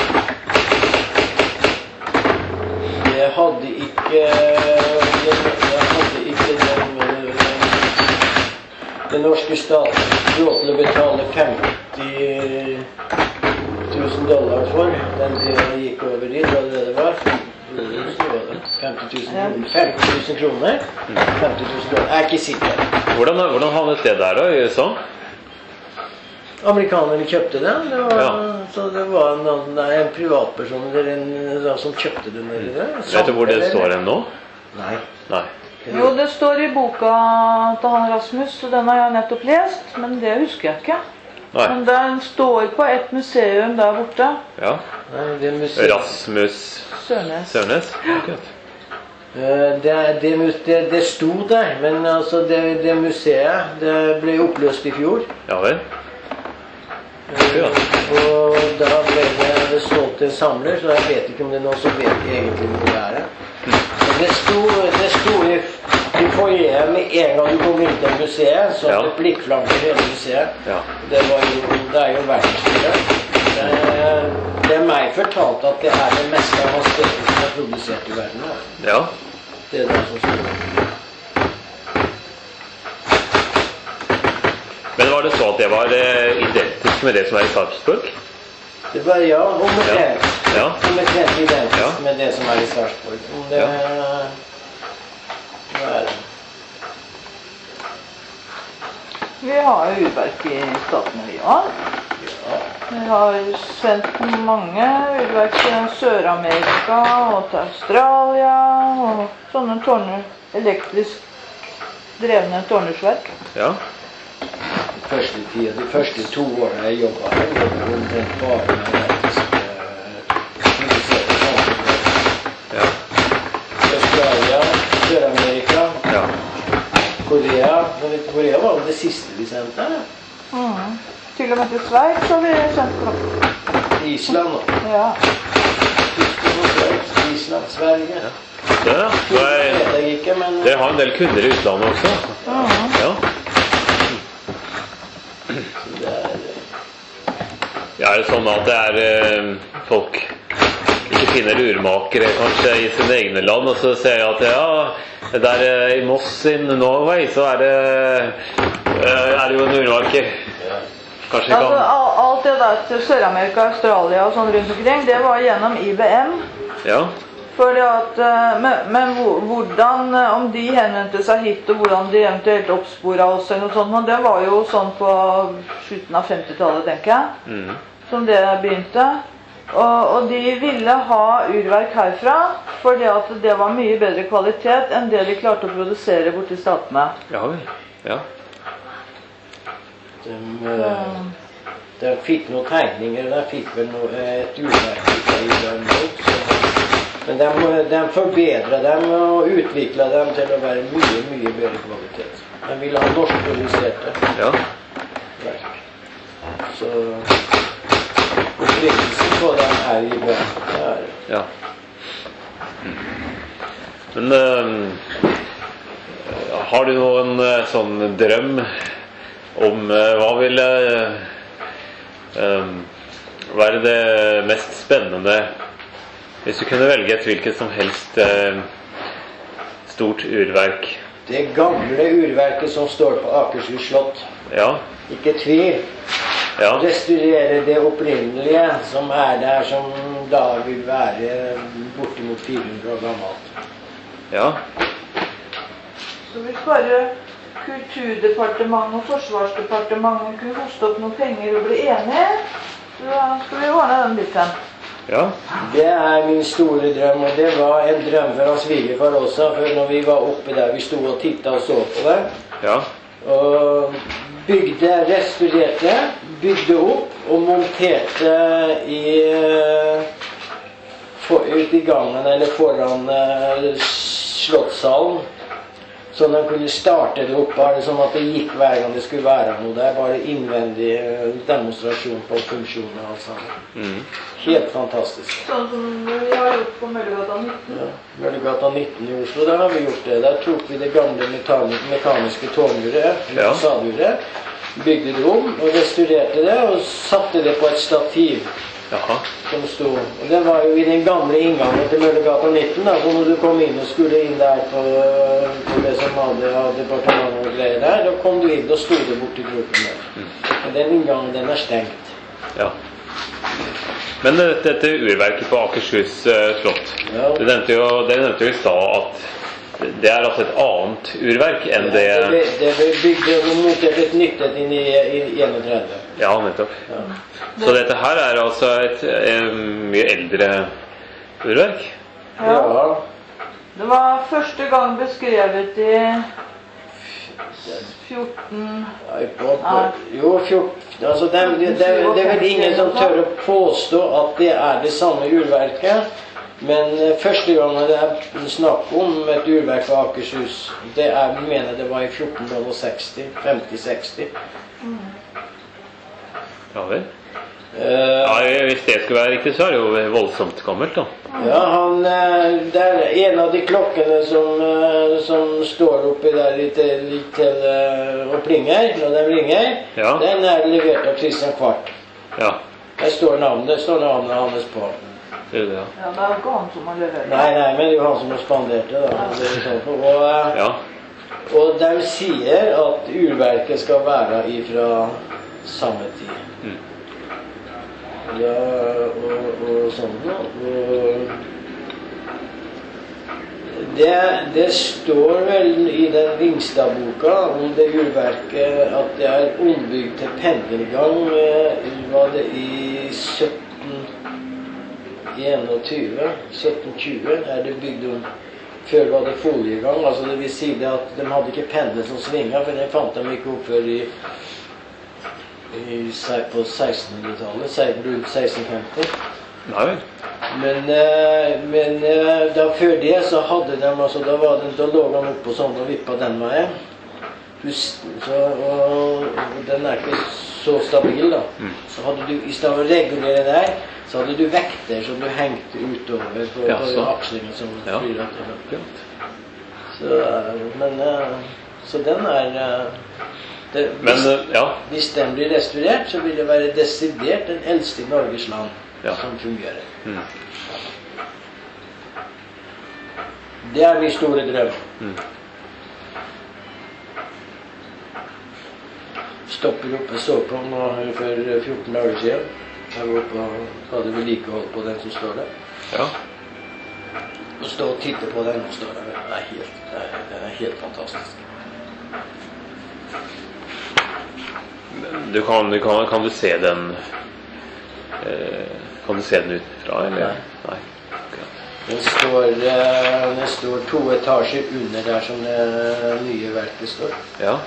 Speaker 5: Jeg hadde ikke Jeg hadde ikke den, den norske staten råd til å betale femti tusen dollar for. Den det gikk over dit, hva det det var? femti tusen kroner. femti tusen kroner. femti tusen dollar. Jeg er ikke sikker.
Speaker 3: Hvordan, hvordan havnet det der da, i U S A?
Speaker 5: Amerikanerne kjøpte den. Det var,
Speaker 3: Ja.
Speaker 5: Så det var en, nei, en privatperson eller en, da, som kjøpte den. Eller,
Speaker 3: Vet du hvor det står hen nå?
Speaker 5: Nei.
Speaker 3: Nei.
Speaker 1: Jo, det står i boka til han Rasmus, og den har jeg nettopp lest, men det husker jeg ikke.
Speaker 3: Nei.
Speaker 1: Men den står på et museum der borte.
Speaker 3: Ja.
Speaker 5: Nei, det er museet.
Speaker 3: Rasmus
Speaker 1: Sørnes.
Speaker 3: Sørnes? Akkurat.
Speaker 5: Eh, Det, det, mus- det, det sto der, men altså det, det museet det ble oppløst i fjor.
Speaker 3: Ja vel.
Speaker 5: Eh,
Speaker 3: Ja.
Speaker 5: Og da ble det, det solgt til en samler, så jeg vet ikke om det er noen som vet egentlig hvor det er. Men det sto, det sto i, i foajeen med en gang du kom inn til museet, så
Speaker 3: Ja.
Speaker 5: det blikkflankte hele museet.
Speaker 3: Ja.
Speaker 5: Det, var jo, det er jo verdensbildet. Det, det er meg fortalt at det er det meste av hans bøker som er produsert i verden. Da.
Speaker 3: Ja.
Speaker 5: Det er det som står.
Speaker 3: Men var det så at det var eh, identisk med det som er i Sarpsborg?
Speaker 5: Det var ja, omtrent.
Speaker 3: Ja.
Speaker 5: Omtrent identisk
Speaker 3: Ja.
Speaker 5: med det som er i Sarpsborg. Om det
Speaker 3: Ja.
Speaker 5: hva er det?
Speaker 1: Vi har jo urverk i statene, vi har.
Speaker 5: Ja.
Speaker 1: Vi har sendt mange urverk til Sør-Amerika og til Australia, og sånne tårner, elektrisk drevne tårnersverk.
Speaker 3: Ja.
Speaker 5: De første, tida, de første to årene jeg jobbet her, jobbet jeg omtrent bare med elektriske produserte tårner.
Speaker 3: Ja.
Speaker 5: Australia, Sør-Amerika,
Speaker 3: Ja.
Speaker 5: Korea. Men vet du, Korea var jo det siste vi sendte her.
Speaker 1: Mm. Til og med til Sveits har vi sendt klokker.
Speaker 5: Island og
Speaker 1: Ja.
Speaker 5: Tyskland og Sveits, Island, Sverige.
Speaker 3: Det, ja. Så
Speaker 5: Det
Speaker 3: jeg,
Speaker 5: vet jeg ikke, men
Speaker 3: dere har en del kunder i utlandet også?
Speaker 1: Mm.
Speaker 3: Ja.
Speaker 5: det er,
Speaker 3: Ja, er det sånn at det er eh, folk ikke finner urmakere kanskje i sine egne land, og så ser jeg at ja, der eh, i Moss in Norway så er det, eh, er det jo en urmaker. Kanskje vi
Speaker 1: Altså,
Speaker 3: kan...
Speaker 1: al- alt det der til Sør-Amerika, Australia og sånn rundt omkring, det var gjennom I B M.
Speaker 3: Ja.
Speaker 1: Fordi at, eh, men, men hvor- hvordan, eh, om de henvendte seg hit, og hvordan de eventuelt oppsporet oss eller noe sånt, men det var jo sånn på slutten av femtitallet, tenker jeg,
Speaker 3: Mm.
Speaker 1: som det begynte. Og, og de ville ha urverk herfra, fordi at det var mye bedre kvalitet enn det de klarte å produsere borte i statene.
Speaker 3: Ja vel. Ja.
Speaker 5: De, eh, de fikk noen tegninger, de fikk vel noe, et urverk i den også. Men de, de forbedret dem og utviklet dem til å være mye, mye bedre kvalitet. De ville ha norskproduserte
Speaker 3: Ja.
Speaker 5: verk. Så opprinnelsen på dem er i bøn. Det er det.
Speaker 3: Ja. Mm. Men eh, har du noen eh, sånn drøm om eh, hva ville eh, være det mest spennende hvis du kunne velge et hvilket som helst eh, stort urverk?
Speaker 5: Det gamle urverket som står på Akershus slott.
Speaker 3: Ja.
Speaker 5: Ikke tvil.
Speaker 3: Ja.
Speaker 5: Restaurere det opprinnelige som er der, som da vil være bortimot fire hundre år gammelt.
Speaker 3: Ja.
Speaker 1: Så hvis bare Kulturdepartementet og Forsvarsdepartementet kunne hoste opp noen penger og bli enige, så skal vi ordne den biten.
Speaker 3: Ja.
Speaker 5: Det er min store drøm, og det var en drøm for hans svigerfar også, for når vi var oppe der, vi stod og tittet og så på det,
Speaker 3: Ja.
Speaker 5: og bygde, restaurerte, bygde opp og monterte i, for, ut i gangen eller foran uh, slottssalen, så de kunne starte det opp, bare sånn at det gikk hver gang det skulle være noe der, bare innvendig uh, demonstrasjon på funksjoner og alt sammen.
Speaker 3: Mm.
Speaker 5: Helt fantastisk.
Speaker 1: Sånn som vi har gjort på Møllegata nitten.
Speaker 5: Ja, Møllegata nitten i Oslo, der har vi gjort det. Der tok vi det gamle metan- mekaniske toguret,
Speaker 3: Ja.
Speaker 5: saluret, bygde det om og restaurerte det og satte det på et stativ
Speaker 3: Jaha.
Speaker 5: som sto. Og det var jo i den gamle inngangen til Møllegata nitten, da, så når du kom inn og skulle inn der på, på det som hadde av departementet og greier der, da kom du inn og sto det borti kroken der. Og den inngangen, den er stengt.
Speaker 3: Ja. Men eh, dette urverket på Akershus eh, slott,
Speaker 5: Ja.
Speaker 3: du nevnte jo, det nevnte jo i stad at det er altså et annet urverk enn det...
Speaker 5: Det ble, det ble bygd og montert et nytt et inn i, i enogtredve.
Speaker 3: Ja, nettopp.
Speaker 5: Ja.
Speaker 3: Så dette her er altså et, eh, mye eldre urverk?
Speaker 1: Ja.
Speaker 5: Ja.
Speaker 1: Det var første gang beskrevet i fjorten...
Speaker 5: Nei, på, på, jo, fjorten, altså det, det, det, det er vel ingen som tør å påstå at det er det samme urverket, men eh, første gang det er snakk om et urverk på Akershus, det er, jeg mener det var i fjorten seksti, femti seksti.
Speaker 3: Ja vel.
Speaker 5: Eh,
Speaker 3: Ja, hvis det skulle være riktig, så er det jo voldsomt gammelt da.
Speaker 5: ja, han, eh, det er en av de klokkene som, eh, som står oppi der litt, litt til eh, og plinger, når de ringer,
Speaker 3: Ja.
Speaker 5: den er levert av Christian Kvart.
Speaker 3: Ja,
Speaker 5: Der står navnet, det står navnet hans på.
Speaker 3: det er det, ja.
Speaker 1: Ja, det er jo ikke han som har levert.
Speaker 5: Nei, nei, men det er jo han som har spandert det, da. Det er sånn. Og, eh,
Speaker 3: Ja,
Speaker 5: og de sier at urverket skal være ifra samme tid.
Speaker 3: Mm.
Speaker 5: Ja, og, og sånn da. Og det, det står vel i den Ringstad-boka om det urverket at det er ombygd til pendlergang, eh, var det i sytten enogtyve, sytten tjue er det bygd om. Før var det foliegang, altså det vil si det at de hadde ikke pendler som svinga, for det fant de ikke opp før i, i, på sekstenhundretallet, rundt seksten femti.
Speaker 3: nei vel.
Speaker 5: Men, eh, men eh, da før det så hadde de, altså da var det, da lå han oppå sånn og vippa den veien. Pust- Så, og, og den er ikke så stabil da. Så hadde du, i stedet for å regulere der, så hadde du vekter som du hengte utover på,
Speaker 3: Ja,
Speaker 5: på
Speaker 3: så.
Speaker 5: akslingen som
Speaker 3: Ja.
Speaker 5: flyr etter.
Speaker 3: Akkurat.
Speaker 5: Så, eh, men, eh, så den er, eh, det,
Speaker 3: Men,
Speaker 5: hvis,
Speaker 3: eh, ja,
Speaker 5: hvis den blir restaurert, så vil det være desidert den eldste i Norges land
Speaker 3: Ja.
Speaker 5: som fungerer.
Speaker 3: mm.
Speaker 5: Det er min store drøm.
Speaker 3: Mm.
Speaker 5: stopper oppe så på nå for fjorten dager siden. Jeg var oppe og hadde vedlikehold på den som står der.
Speaker 3: Ja.
Speaker 5: Og stå og titte på den som står der, det er helt, det er, det er helt fantastisk.
Speaker 3: Du kan, du kan, kan du se den eh, Kan du se den utenfra, eller?
Speaker 5: Nei.
Speaker 3: Nei.
Speaker 5: Den står, eh, den står to etasjer under der som det nye verket står.
Speaker 3: Ja.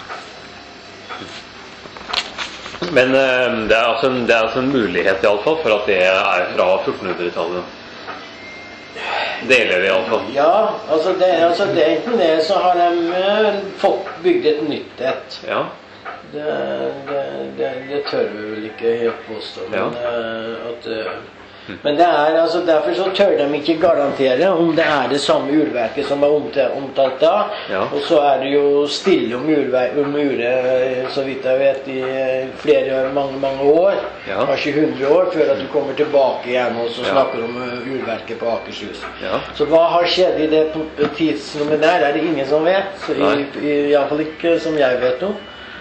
Speaker 3: Men eh, det er altså en, det er altså en mulighet i alle fall for at det er fra fjortenhundretallet. Deler det i alle fall.
Speaker 5: Ja, altså det, altså det enten det så har de eh, fått bygd et nytt et.
Speaker 3: Ja.
Speaker 5: Det, det, det, det tør vi vel ikke helt påstå, men
Speaker 3: Ja.
Speaker 5: eh, at eh, men det er altså derfor så tør de ikke garantere om det er det samme urverket som er omtalt, omtalt da.
Speaker 3: Ja.
Speaker 5: Og så er det jo stille om urverk, om uret, så vidt jeg vet, i flere, mange, mange år.
Speaker 3: Ja.
Speaker 5: Kanskje hundre år før at du kommer tilbake igjen og så
Speaker 3: Ja.
Speaker 5: snakker om uh, urverket på Akershus.
Speaker 3: Ja.
Speaker 5: Så hva har skjedd i det tidsrommet der, er det ingen som vet. Så i,
Speaker 3: Nei.
Speaker 5: i, i hvert fall ikke som jeg vet noe.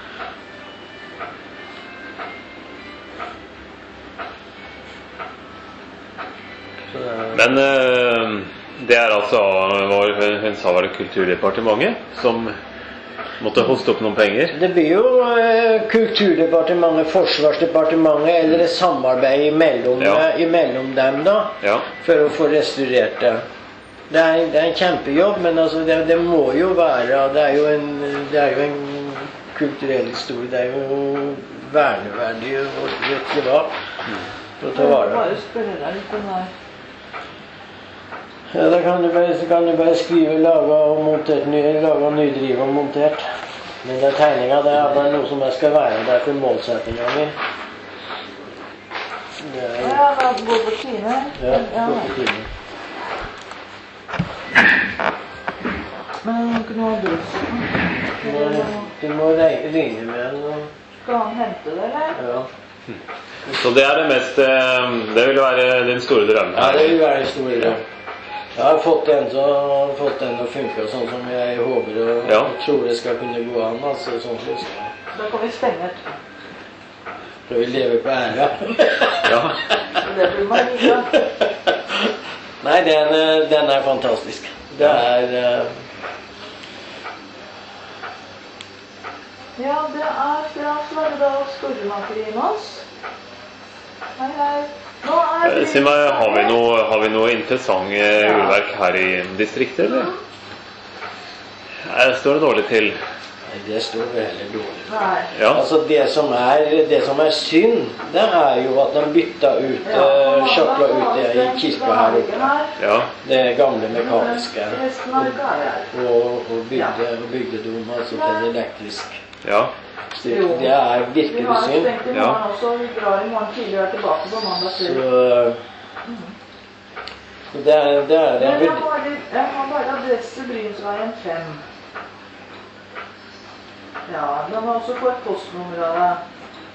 Speaker 3: Men eh, det er altså var, hun sa var det Kulturdepartementet som måtte hoste opp noen penger.
Speaker 5: Det blir jo eh, Kulturdepartementet, Forsvarsdepartementet eller et samarbeid imellom,
Speaker 3: Ja.
Speaker 5: eh, imellom dem da,
Speaker 3: Ja.
Speaker 5: for å få restaurert det. Det er, det er en kjempejobb, men altså det, det må jo være, det er jo en, det er jo en kulturell historie, det er jo verneverdig og vet ikke hva, for å ta vare.
Speaker 1: Bare spørre deg litt om det.
Speaker 5: Ja, da kan du bare, så kan du bare skrive laga og montert, ny, laga nydriv og montert. Men den tegninga, det er bare noe som jeg skal være der for målsettinga mi. Det er,
Speaker 1: Ja, da går på time.
Speaker 5: ja, gå på tiden.
Speaker 1: Men han har ikke noe adresse.
Speaker 5: Du må, du må re- ringe med en og-
Speaker 1: Skal han hente det, eller?
Speaker 5: ja.
Speaker 3: Så det er det mest eh, Det vil være din store drøm
Speaker 5: Ja, det
Speaker 3: her.
Speaker 5: vil være en stor idé. Jeg har fått den til å, fått den å funke sånn som jeg håper og
Speaker 3: Ja.
Speaker 5: tror det skal kunne gå an. Altså, sånn som det skal.
Speaker 1: Da kan vi stenge et.
Speaker 5: For vi lever på ære.
Speaker 3: Ja.
Speaker 1: Det blir man ikke.
Speaker 5: Nei, den, eh, den er fantastisk. Det er eh,
Speaker 1: Ja, det er fra Sverdal Skorremakeri med oss. Hei, hei. Nå er
Speaker 3: Eh, Si meg, har vi noe, har vi noe interessant eh, urverk her i distriktet, eller? Eh, Står det dårlig til?
Speaker 5: Nei, det står vel heller dårlig.
Speaker 1: Nei.
Speaker 3: Ja.
Speaker 5: Altså, det som, er, det som er synd, det er jo at de bytta ut,
Speaker 1: Ja,
Speaker 5: uh, sjakla ut det i kirka her oppe.
Speaker 3: Ja.
Speaker 5: Det gamle mekaniske.
Speaker 1: Resten av uka er her.
Speaker 5: Og, og bygde, og bygde dem altså til elektrisk.
Speaker 3: Ja.
Speaker 5: Så det, det er
Speaker 1: Vi
Speaker 5: virkelig
Speaker 1: har
Speaker 5: synd.
Speaker 1: stengt i morgen også. Vi drar i morgen tidlig og er tilbake på mandag
Speaker 5: Så,
Speaker 1: før.
Speaker 5: så det er, det er, det er
Speaker 1: Men jeg
Speaker 5: veldig...
Speaker 1: har, litt- jeg har bare adresse Brynsveien fem. Ja, den har også fått postnummer av deg.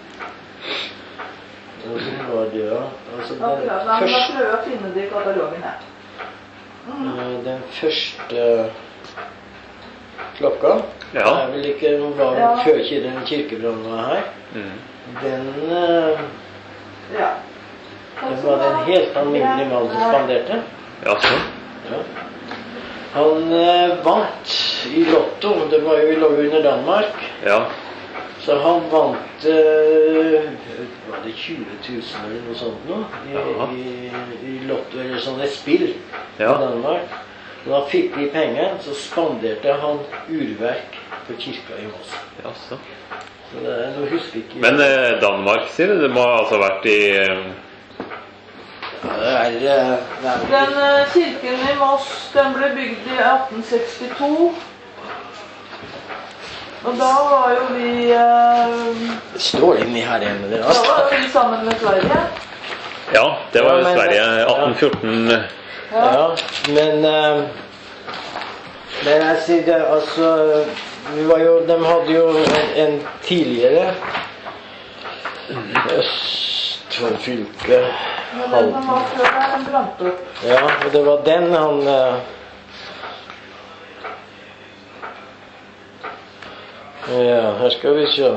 Speaker 5: Og så var det, ja. Altså, den
Speaker 1: Akkurat, nei, men da
Speaker 5: første,
Speaker 1: prøver jeg å finne det i katalogen her.
Speaker 5: eh, den første klokka,
Speaker 3: Ja.
Speaker 5: det er vel ikke noe var
Speaker 1: Ja.
Speaker 5: før ikke den kirkebrannen var her.
Speaker 3: Mm.
Speaker 5: Den, eh,
Speaker 1: Ja.
Speaker 5: den var det en helt alminnelig mann som spanderte.
Speaker 3: Ja, så.
Speaker 5: Ja. Han eh, vant i Lotto, det var jo i lå under Danmark.
Speaker 3: Ja.
Speaker 5: Så han vant eh, var det tjue tusen eller noe sånt nå, i,
Speaker 3: Jaha.
Speaker 5: i, i Lotto, eller sånn et spill
Speaker 3: Ja.
Speaker 5: i Danmark. Når han fikk de pengene, så spanderte han urverk på kirka i Moss.
Speaker 3: Ja, så.
Speaker 5: Så det er, nå husker jeg ikke.
Speaker 3: Men eh, Danmark, sier du? Det må ha altså vært i eh,
Speaker 5: Ja, det er, eh, det er
Speaker 1: Den eh, kirken i Moss, den ble bygd i atten sekstito. Og da var jo vi eh,
Speaker 5: Det står inni her hjemme
Speaker 1: Da
Speaker 5: deres.
Speaker 1: var jo vi sammen med Sverige.
Speaker 3: Ja, det var
Speaker 5: Ja,
Speaker 3: jo
Speaker 5: men-
Speaker 3: Sverige
Speaker 5: ja.
Speaker 3: atten fjorten.
Speaker 5: Ja, men eh, Men jeg sier det, altså vi var jo, de hadde jo en, en tidligere Østfold fylke
Speaker 1: Men den som var før der, den brant opp.
Speaker 5: Ja, og det var den han eh, Ja, her skal vi se.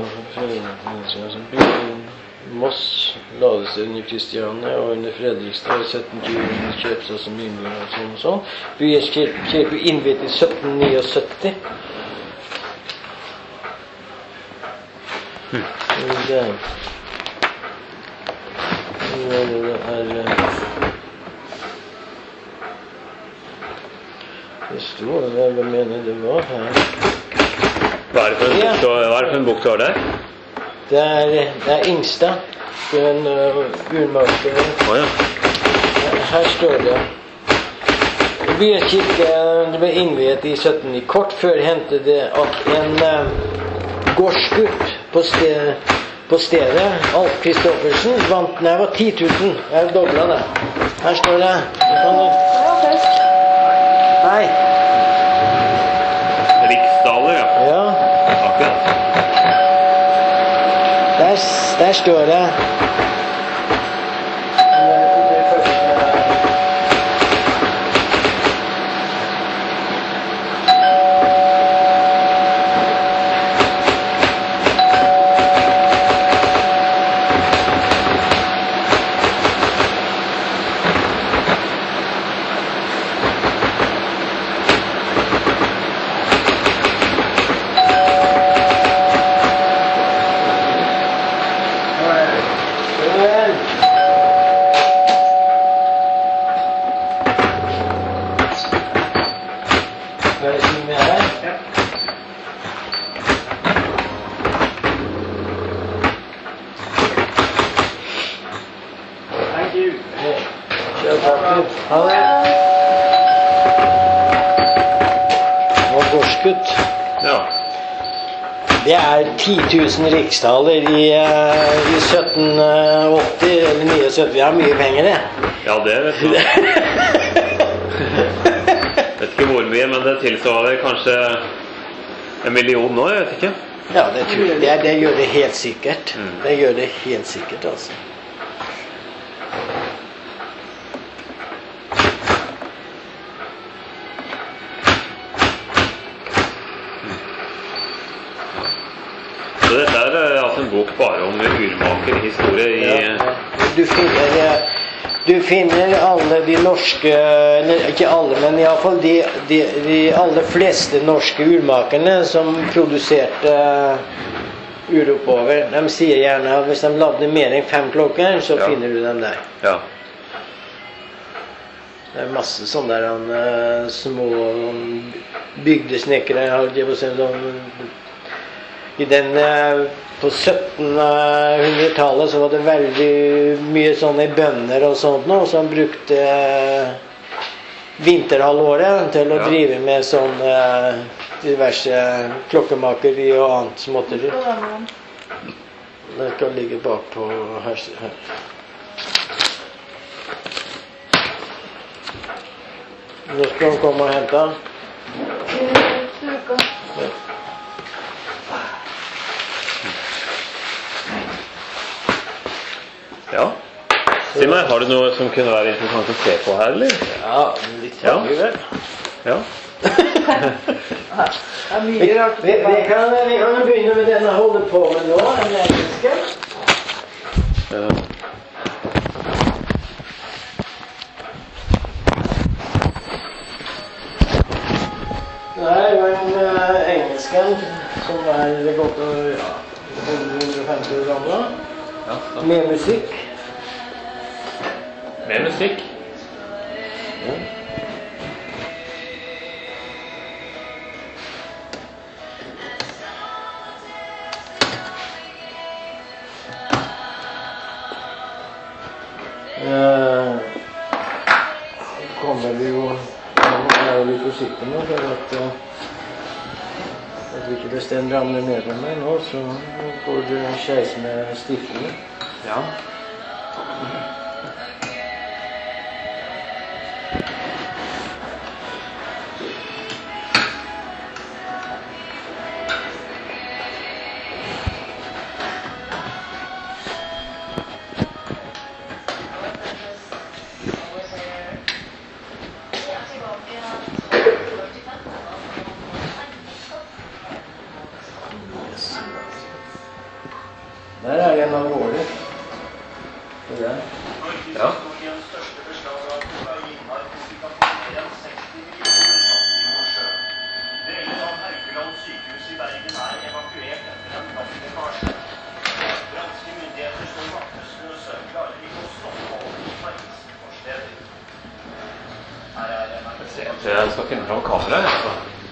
Speaker 5: Moss lades under Kristiania og under Fredrikstad i sytten tjue kjøpte som innbyggere og sånn og sånn. Byens kirke innviet i sytten syttiåtte. Hmm. Det er det står, hva mener det var her?
Speaker 3: Hva er det for en bok, hva er det for en bok du har der?
Speaker 5: Det er, det er Ingstad. Det er en uh, urmaker.
Speaker 3: Oh, ja.
Speaker 5: Her står det. Byens kirke ble innviet i sytten. Kort før hendte det at en uh, gårdsgutt på, sted, på stedet, Alf Kristoffersen, vant nei, det var ti tusen. Jeg har doblet det. Her står det. Hei.
Speaker 3: Riksdaler, ja.
Speaker 5: Ja.
Speaker 3: Akkurat.
Speaker 5: Der, der står det. Det er ti tusen riksdaler i, i sytten åtti eller syttini. Vi har mye penger, det.
Speaker 3: Ja, det vet du. Vet ikke hvor mye, men det tilsvarer kanskje en million nå, jeg vet ikke.
Speaker 5: Ja, det, det, det gjør det helt sikkert.
Speaker 3: Mm.
Speaker 5: Det gjør det helt sikkert, altså.
Speaker 3: Så dette er altså en bok bare om urmakerhistorie i...
Speaker 5: Ja, du finner, du finner alle de norske, ikke alle, men i alle fall de, de, de aller fleste norske urmakerne som produserte ur oppover. De sier gjerne at hvis de lagde mer enn fem klokker, så ja. Finner du dem der.
Speaker 3: Ja.
Speaker 5: Det er masse sånne der uh, små um, bygdesnekkere, jeg har ikke på å si sånn... I den, på syttenhundretallet så var det veldig mye sånne bønder og sånt nå, som brukte vinterhalvåret til å ja. Drive med sånne diverse klokkemakeri og annet småtteri. Det kan ligge bak på her. her. Nå skal han komme og hente. Ja.
Speaker 3: Ja. Si meg, har du noe som kunne være interessant å se på her, eller?
Speaker 5: Ja, litt ja. Vel. Ja.
Speaker 1: Det er mye rart.
Speaker 5: Vi, vi, kan, vi kan begynne med den jeg holder på med nå, en engelske.
Speaker 3: Ja.
Speaker 5: Det er jo en uh, engelsken som er gått ja, hundre femti år gammel.
Speaker 3: Ja,
Speaker 5: med musikk.
Speaker 3: Med musikk?
Speaker 5: Ja. Eh, kommer vi jo er jo litt forsiktig med for at at vi ikke bestemt ramler ned på meg nå, så får du skeis med stiftene.
Speaker 3: Ja.
Speaker 5: Der er det en alvorlig. Så der.
Speaker 3: Ja. Jeg skal finne fram kameraet. Altså.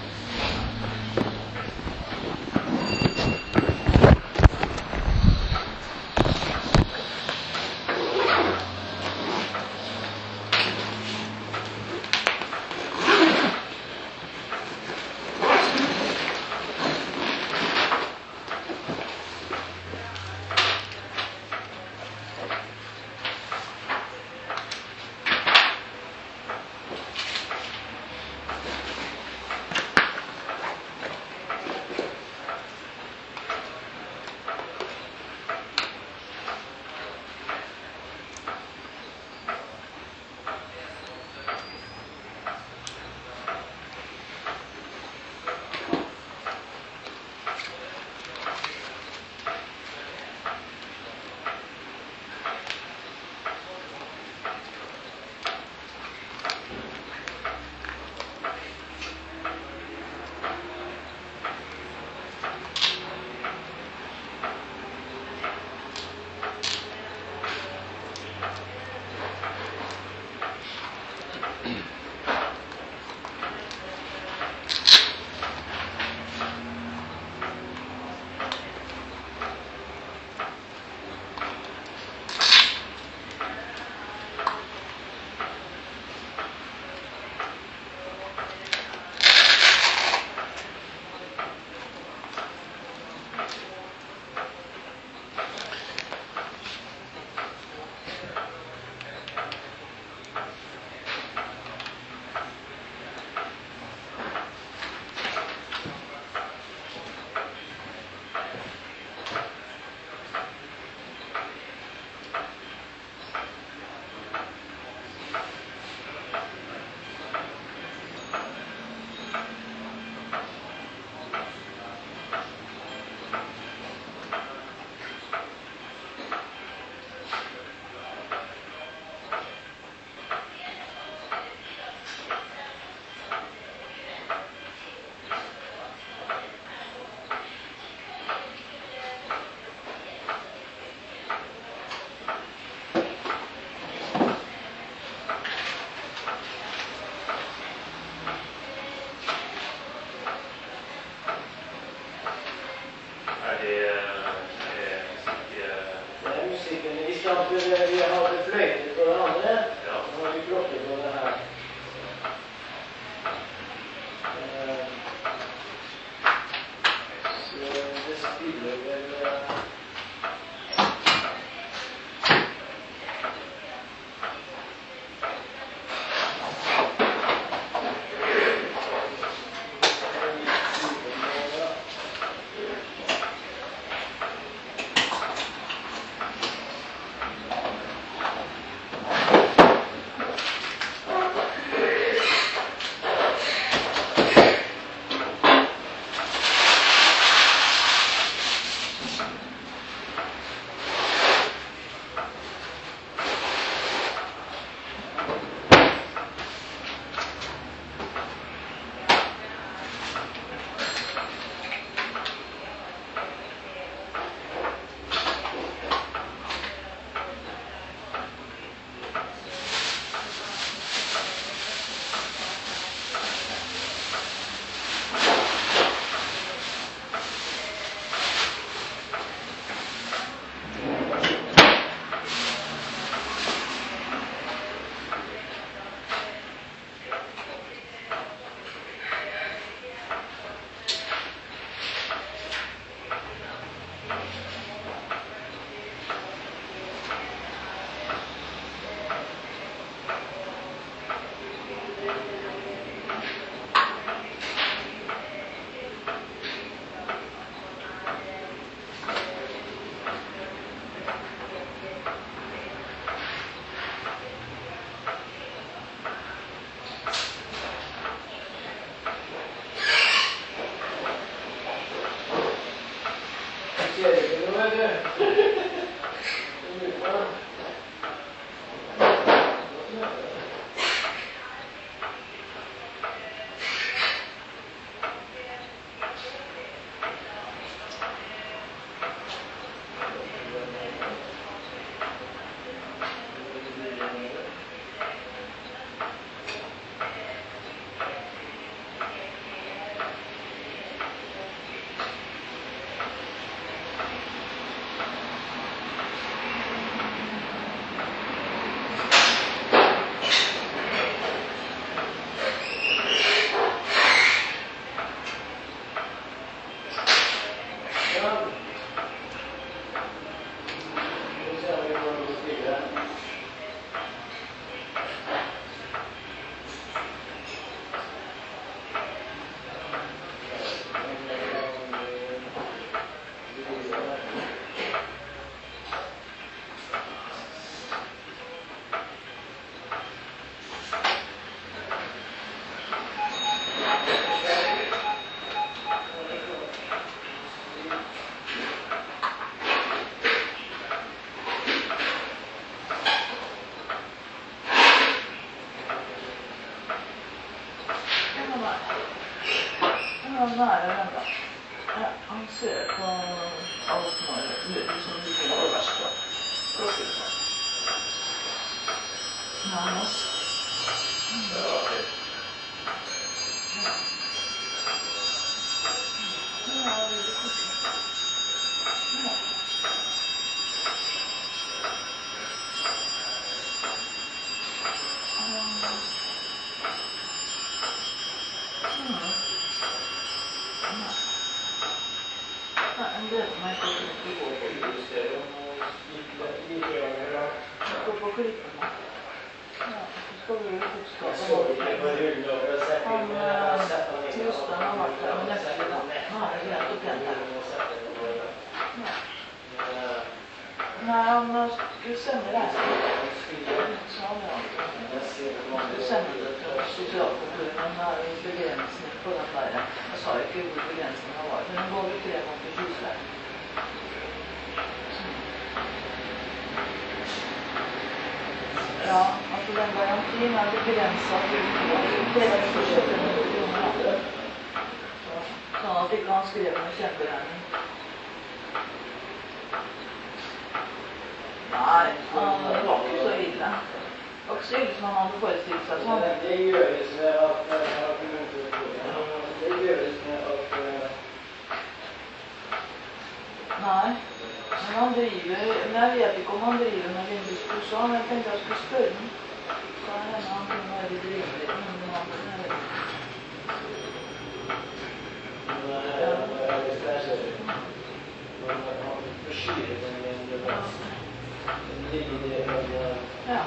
Speaker 5: Vi hadde fløyte på det andre, og så har vi klokke på det her. Så det spiller vel...
Speaker 1: Nære vänner. Ja, han ser på alle som har murer som ligger på verste. Nærmest. Ja, ok. Ja. Det er veldig koselig. Ja. Jeg gleder meg til å gå på gå på klippene. Ja, så skal vi jo fortsatt. Han, Jostein har vært her med nøkkelig da. Nå er det greit å tjene. Ja. Nei, han skulle sende reisen. Så han skulle sende det til sosialkontoret, men det er jo begrensning på den der. Jeg sa ikke hvor begrensningen var, men den går jo tre måneder husleie. Ja, altså den garantien er begrenset til tre hundre kroner. Sånn at ikke han skrev med kjemperegning. Nei, det var ikke så ille. Det var ikke så ille som han hadde forestilt seg sånn.
Speaker 2: Det gjøres med at det gjøres med at
Speaker 1: Nei, men han driver, men jeg vet ikke om han driver med vinduspuss også, men jeg tenkte jeg skulle spørre den. Så er henne han kunne være drivelig, men han kunne være.
Speaker 2: Man forskyrer den med en debatt. Den ligger i det.
Speaker 1: Ja.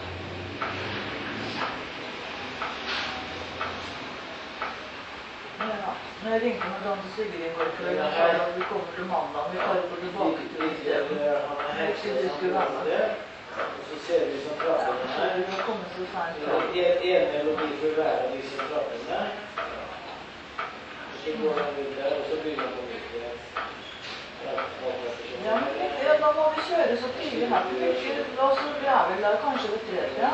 Speaker 1: Ja, men jeg ringte med tante Sigrid i går før, og sa at vi kommer til mandag, vi tar på tilbake til stedet. Jeg visste de skulle være med.
Speaker 2: Så ser vi som trappene
Speaker 1: Så
Speaker 2: her.
Speaker 1: vi må komme så sent
Speaker 2: Ja,
Speaker 1: før.
Speaker 2: en en melodi for hver av disse trappene. Så går den ut der, og så begynner den på nytt igjen.
Speaker 1: Ja, men ja, da må vi kjøre så tidlig her, for ikke, da så vi er vel der kanskje ved tredje.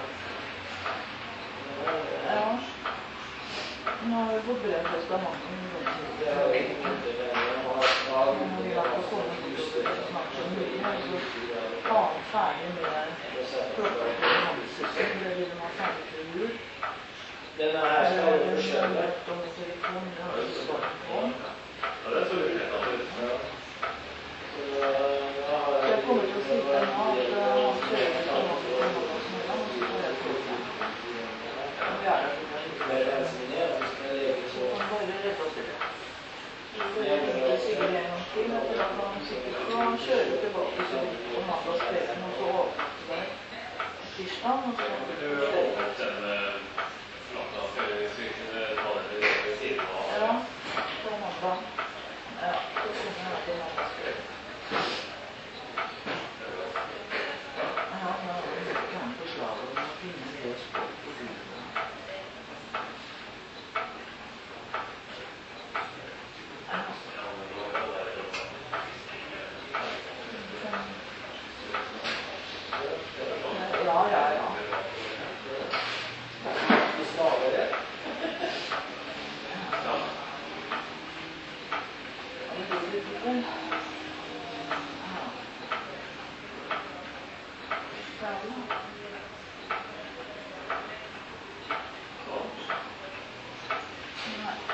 Speaker 1: Ja. Nå har vi fått brev fra Stavanger.
Speaker 2: Det har vi ikke gjort det.
Speaker 1: Nå vil jeg få komme til snart så mye, så ta den ferdig med klokka på handelssystemet, det vil man ferdig til jul.
Speaker 2: Denne her skal jo forskjelle.
Speaker 1: Om telefon, det har vi svart på. Så jeg kommer til å si til nå at han kjører til Stavanger på mandagsmorgen, og så får jeg på seg. Og vi er der til det. Så kan bare redde oss i det. Jeg ringte Sigrid en gang til, men da kan han sikkert så han kjører tilbake så vidt på mandagskvelden, og så åpner det tirsdag, og så ja, på mandag. Ja, så kommer jeg til mandagskvelden. Ja, nå har vi ikke han forslaget om å finne det spål på gulvet. vel. Ja. Ferdig. Nei.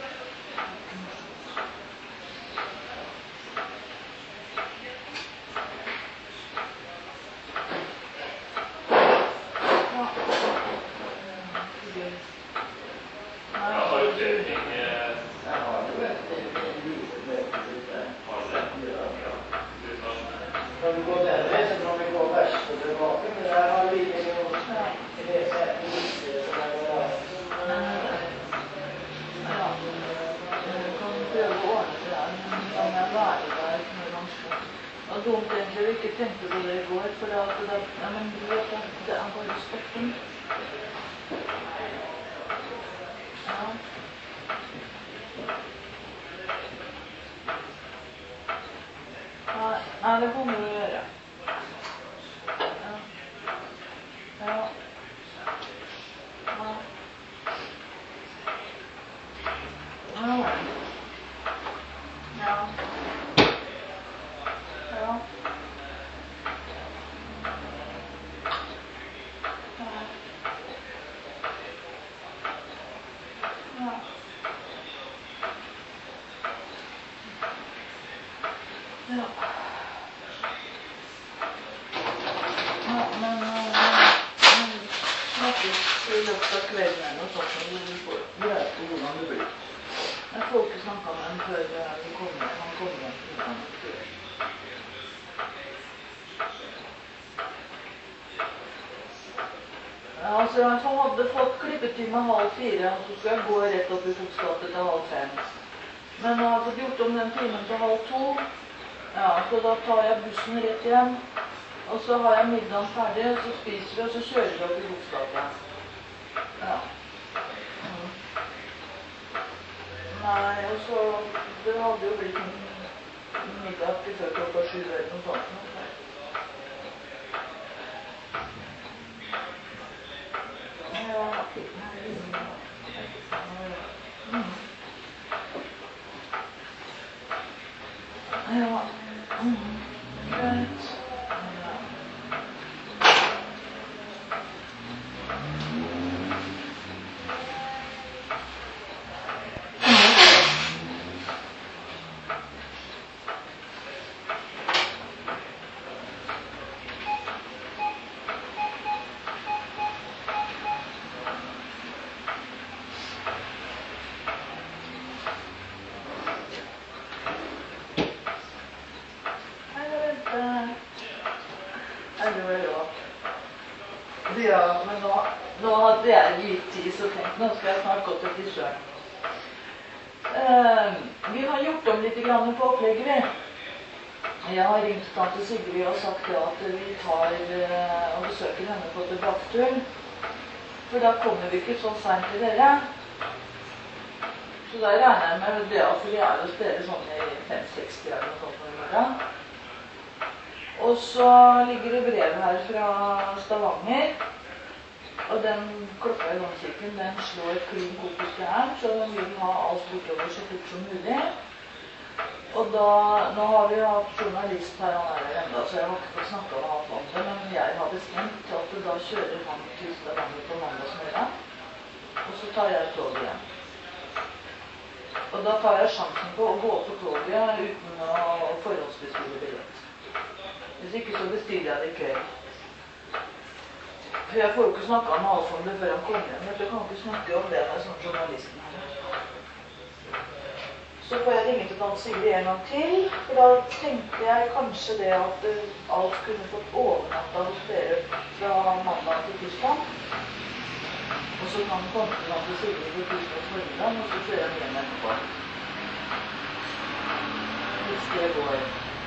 Speaker 5: Kan vi gå den vei, så kan vi gå verst og tilbake, men jeg har like noe lese etter liste som jeg må lage.
Speaker 1: Ja, jeg kan prøve å ordne det her, men da må jeg være der med vanskelig. Det var dumt egentlig å ikke tenke på det i går, for det, det, ja, men du vet at det er bare stoppen. Ja. Nei, nei, det kommer du å gjøre. Ja. Ja. Ja. Ja. Ja. Ja. Ja. Ja. Ja, men snakkes i løpet av kvelden eller noe sånt, så du får greie på hvordan det blir. Jeg får ikke snakket med ham før han kommer, han kommer hjem til han før. Ja, altså jeg hadde fått klippetime halv fire, og så skulle jeg gå rett opp i Foksgate til halv fem. Men jeg har fått gjort om den timen til halv to. Ja, så da tar jeg bussen rett hjem, og så har jeg middagen ferdig, og så spiser vi, og så kjører vi opp i Foksgate. Ja. Mm. Nei, og så, det hadde jo blitt en middag til før klokka sju eller noe sånt. Ja. Mm. Ja. Mm. Greit. Ja. Ja, men nå, nå hadde jeg litt tid, så tenkte nå skal jeg snart gå til frisøren. Uh, vi har gjort om litt grann på opplegget, vi. Jeg har ringt tante Sigrid og sagt ja, at vi tar uh, og besøker henne på tilbaketuren. For da kommer vi ikke så sent til dere. Så da regner jeg med det, for vi er hos dere sånn i fem seks eller noe sånt på i morgen. Og så ligger det brev her fra Stavanger, og den klokka i gangkirken, den slår klin kokos gærent, så den vil ha alt bortover så fort som mulig. Og da, nå har vi hatt journalist her, han er her enda, så jeg har ikke fått snakket med han om det, men jeg har bestemt at da kjører han til Stavanger på mandagsmorgen, og så tar jeg toget igjen. Og da tar jeg sjansen på å gå på toget uten å forhåndsbestille billett. Hvis ikke så bestiller jeg det i kveld. For jeg får jo ikke snakket med Alf om det før han kommer hjem. Jeg kan ikke snakke om det med sånn journalisten her. Så får jeg ringe til tante Sigrid en gang til, for da tenkte jeg kanskje det at alt kunne fått overnattet hos dere fra mandag til tirsdag. Og så kan han komme til tante Sigrid på tirsdag formiddag, og så kjører han hjem etterpå. Hvis det går.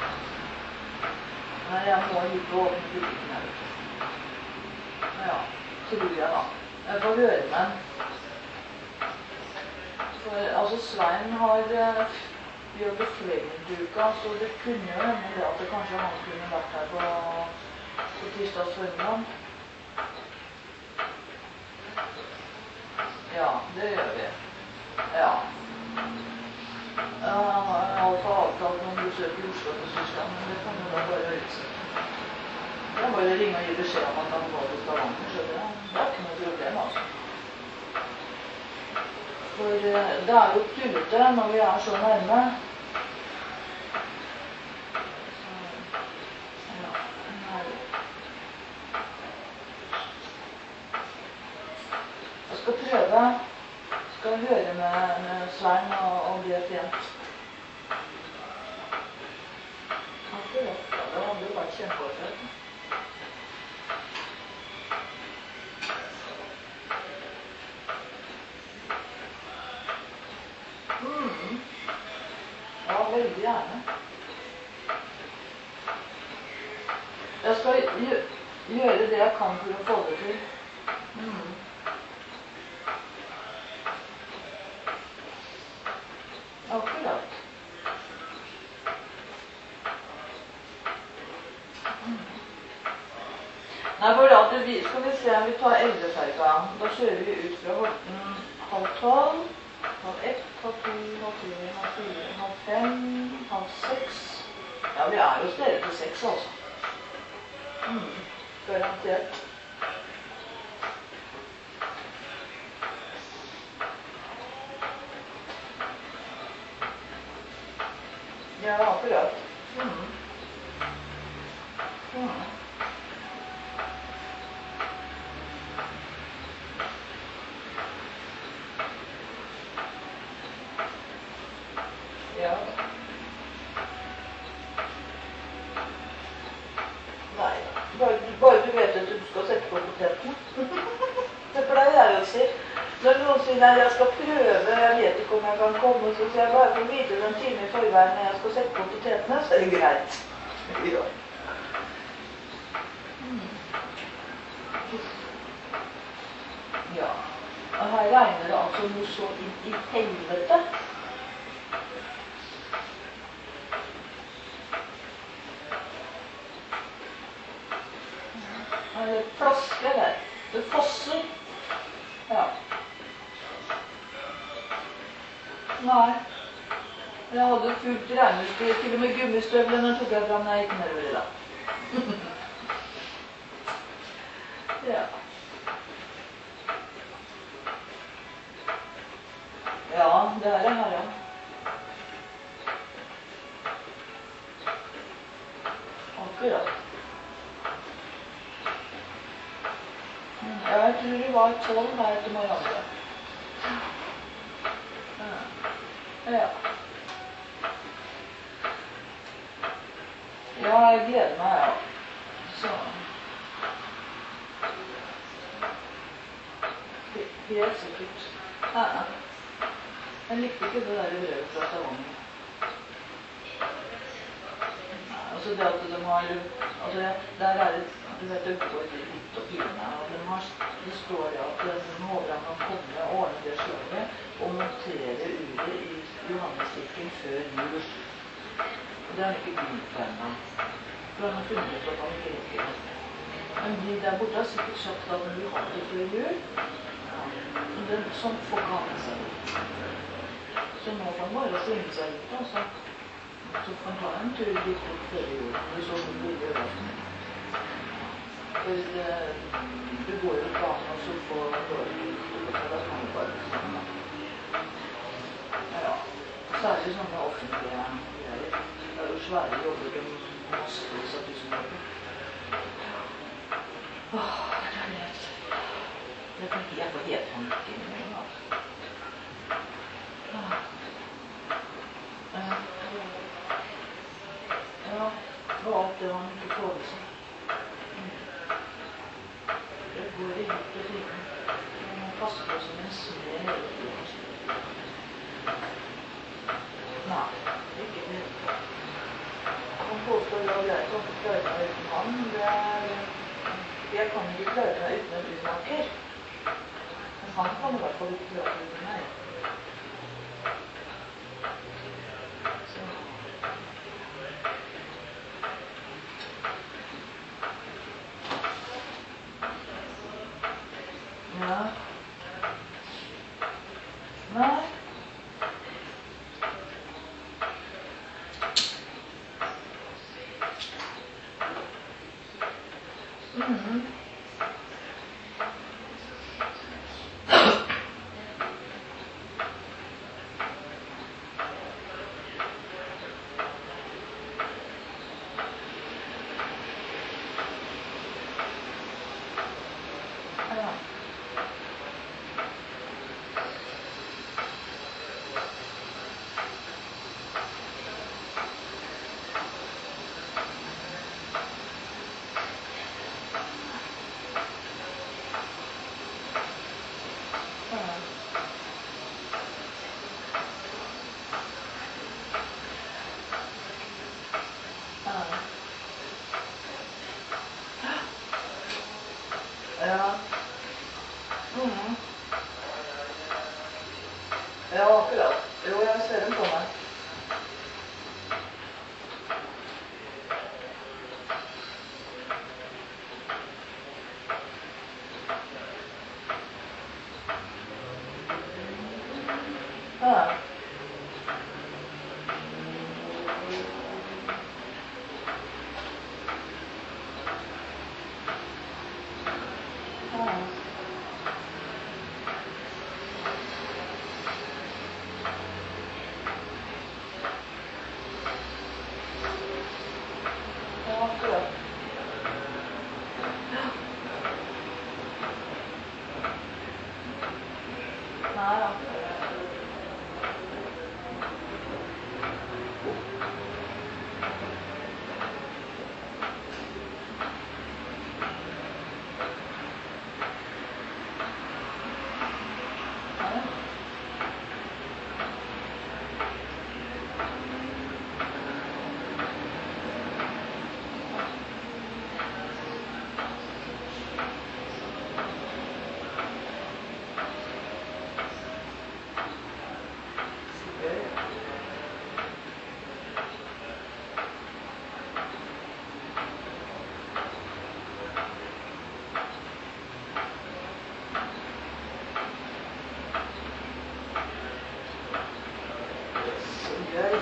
Speaker 1: Nei, jeg må ikke åpne butikken her. Ja, tror jeg da. Jeg får høre med den. For, altså, Svein har uh, jobbet Flegenduka, så det kunne jo hende det at det kanskje han kunne vært her på, på tirsdags formiddag. Ja, det gjør vi. Ja. Ja, han har i alle fall avtalt besøk i Oslo på tirsdag, men det kan jo da bare utse. Jeg må bare ringe og gi beskjed om at han går til Stavanger, så det, det er ikke noe problem, altså. For det er jo tullete når vi er så nærme. Så, ja, nei. Jeg skal prøve, skal høre med, med Svein og, og bli et igjen. Akkurat, ja, det hadde jo vært kjempeårsett. Mm. Ja, veldig gjerne. Jeg skal gjø gjøre det jeg kan for å få det til. Mm. Akkurat. Mm. Nei, for at vi skal vi se om vi tar Elveferga. Da kjører vi ut fra Horten halv tolv, halv ett, halv to, halv tre, halv fire, halv fem, halv seks. Ja, vi er jo stedet til seks, altså. Mm. Garantert. Ja, akkurat. Mm. Mm. Ja. Nei, bare, bare du vet at du skal sette på poteten. Det pleier jeg å si. Når noen sier at jeg skal prøve, jeg vet ikke om jeg kan komme, så sier jeg bare for å vite den time i forveien når jeg skal sette på potetene, så er det greit. Ja. Mm. Ja. Og her regner det altså noe så inn i helvete. Er det flaske der? Det fosser. Ja. Nei. Jeg hadde fullt regnestyr, til og med gummistøvlene tok jeg fram når jeg gikk nedover i dag. Ja. Ja, det er det her, ja. Akkurat. Ja, jeg tror det var tolv her etter morgenen. Ja. Ja, jeg gleder meg, ja. Så. Helt sikkert. Ja. Jeg likte ikke det der brevet fra Stavanger. Altså det at de har, altså der er det, du vet det går litt og fine, og de har, det står jo at den håper han kan komme og ordne det slaget, og montere uret i Johanneskirken før jul. Og det har han ikke begynt på ennå. For han har funnet ut at han ikke rekker det. Men de der borte har sikkert sagt at de vil ha det før jul. Ja. Det, sånn får ikke han med seg ut. Så nå kan han bare svinge seg ut, altså. Så kan han ta en tur litt bort før jul. Det er sånn det blir det. For det, det går jo ikke an å få dårlig for da kan man bare bestemme. Ja, særlig sånne offentlige greier. Det er jo svære jobber med massevis av tusen jobber. Åh, det er lett. Det kan ikke jeg få helt panikk inn i meg, altså. Ja, det var alt det man ikke får det seg. Det går i helt og fine. Man må passe på som en smed hele tiden. Nei, ikke det. Man påstår at jeg kan ikke klare meg uten han. Det er, jeg kan ikke klare meg uten en utmaker. Men han kan i hvert fall ikke klare meg uten meg. Ja. Nei. Mhm. Ja. Ja. Mhm. Ja, akkurat. Jo, jeg ser den på meg. Ja. Ja. Ja, akkurat. Nei, ja. Nei. Så gøy.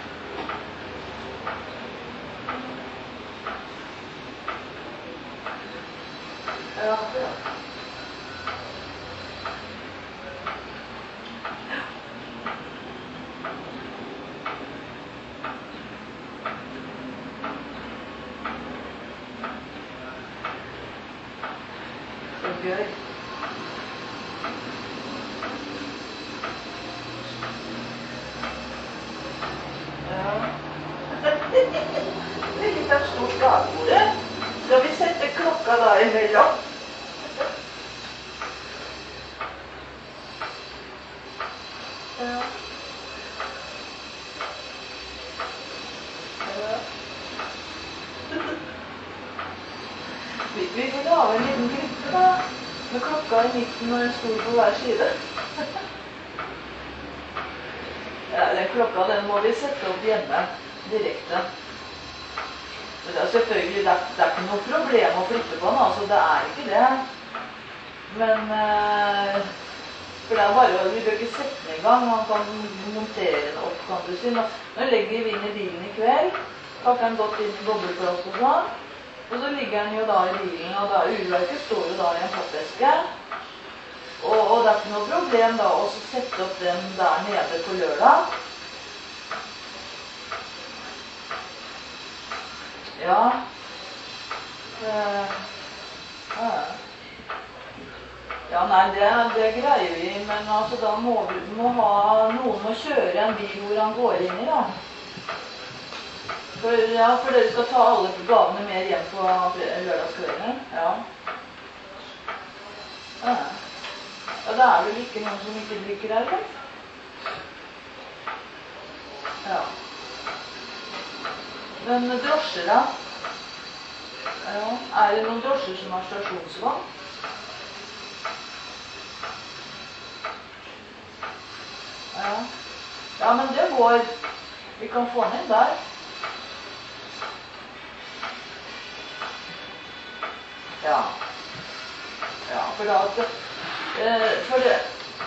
Speaker 1: Ja, akkurat. Så gøy. Ja. Det er litt av et stort dagbord. Skal vi sette klokka da imellom? Ja. Ja. Vi, vi vil ha en liten gruppe da, med klokka i midten og en stol på hver side. Ja, den klokka den må vi sette opp hjemme direkte. Men det er selvfølgelig, det er, det er ikke noe problem å flytte på den, altså det er ikke det. Men, eh, for det er bare, vi bør ikke sette den i gang, man kan montere den opp, kan du si. Nå, nå legger vi inn i bilen i kveld, pakker den godt inn i bobleplast og sånn, og så ligger den jo da i bilen, og da urverket står jo da i en pappeske. Og, og det er ikke noe problem da å sette opp den der nede på lørdag. Ja. Uh, uh. Ja, nei, det, det greier vi, men altså da må vi må ha noen å kjøre en bil hvor han går inn i, da. For, ja, for dere skal ta alle gavene med hjem på lørdagskvelden. Ja. Ja. Ja, det er vel ikke noen som ikke drikker her, eller? Ja. Men drosjer da? Ja. Er det noen drosjer som har stasjonsvogn? Ja. Ja, men det går. Vi kan få den inn der. Ja. Ja, for da at eh, for det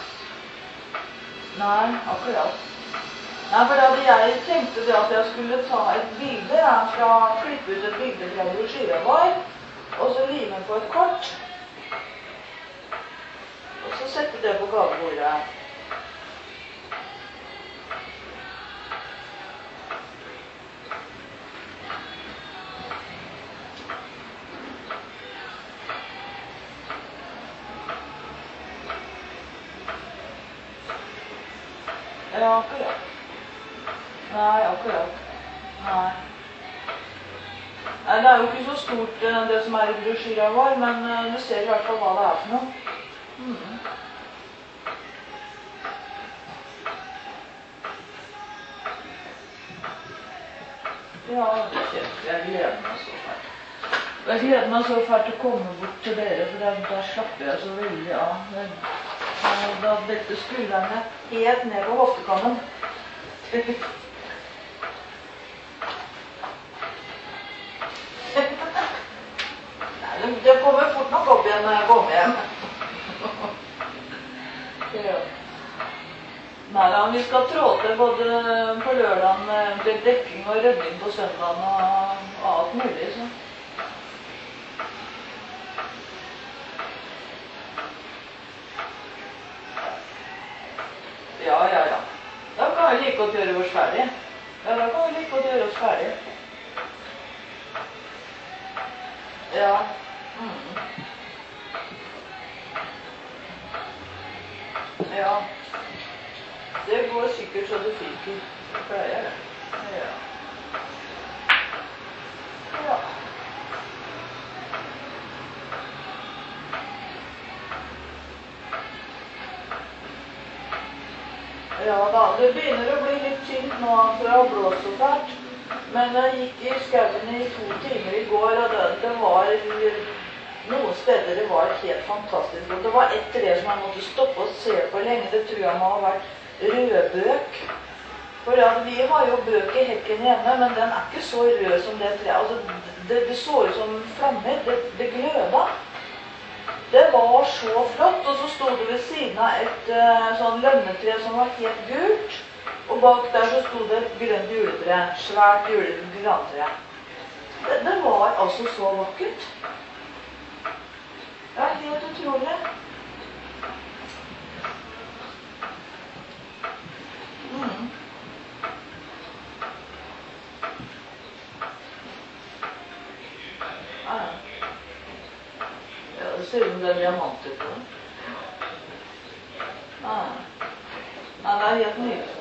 Speaker 1: Nei, akkurat. Nei, for da hadde jeg tenkte det at jeg skulle ta et bilde, jeg skal klippe ut et bilde fra brosjyren vår, Og så lime på et kort. Og så sette det på gavebordet. Ja, akkurat. Nei, akkurat. Nei. Nei, det er jo ikke så stort det som er i brosjyra vår, men du ser i hvert fall hva det er for noe. Mm. Ja, det kjemper. Jeg gleder meg så fælt. Jeg gleder meg så fælt å komme bort til dere, for da, da slapper jeg så veldig av. Da dette skuldrene helt ned på hoftekammen. Nei, det kommer fort nok opp igjen når jeg kommer hjem. Ja. Nei, da, vi skal trå til både på lørdagen til dekking og rødding på søndagen og, og alt mulig, så. Ja, ja, ja. Da kan vi like godt gjøre oss ferdig. Ja, da kan vi like godt gjøre oss ferdig. Ja. Mm. Ja. Det går sikkert så det fyker. Det pleier det. Ja. Ja. Ja da, det begynner å bli litt tynt nå for å ha blåst så fælt. Men jeg gikk i skauen i to timer i går, og det, det var noen steder det var helt fantastisk. Og det var et tre som jeg måtte stoppe og se på lenge. Det tror jeg må ha vært rødbøk. For ja, vi har jo bøk i hekken hjemme, men den er ikke så rød som det treet. Altså, det, det så ut som flammer. Det, det gløda. Det var så flott, og så stod det ved siden av et uh, sånn lønnetre som var helt gult. Og bak der så stod det et grønt juletre, svært julegrantre. Det, det var altså så vakkert. Ja, helt utrolig. Mm. Ja, ja. Det ser ut som det er diamanter på den. Nei. Nei, det er helt nydelig.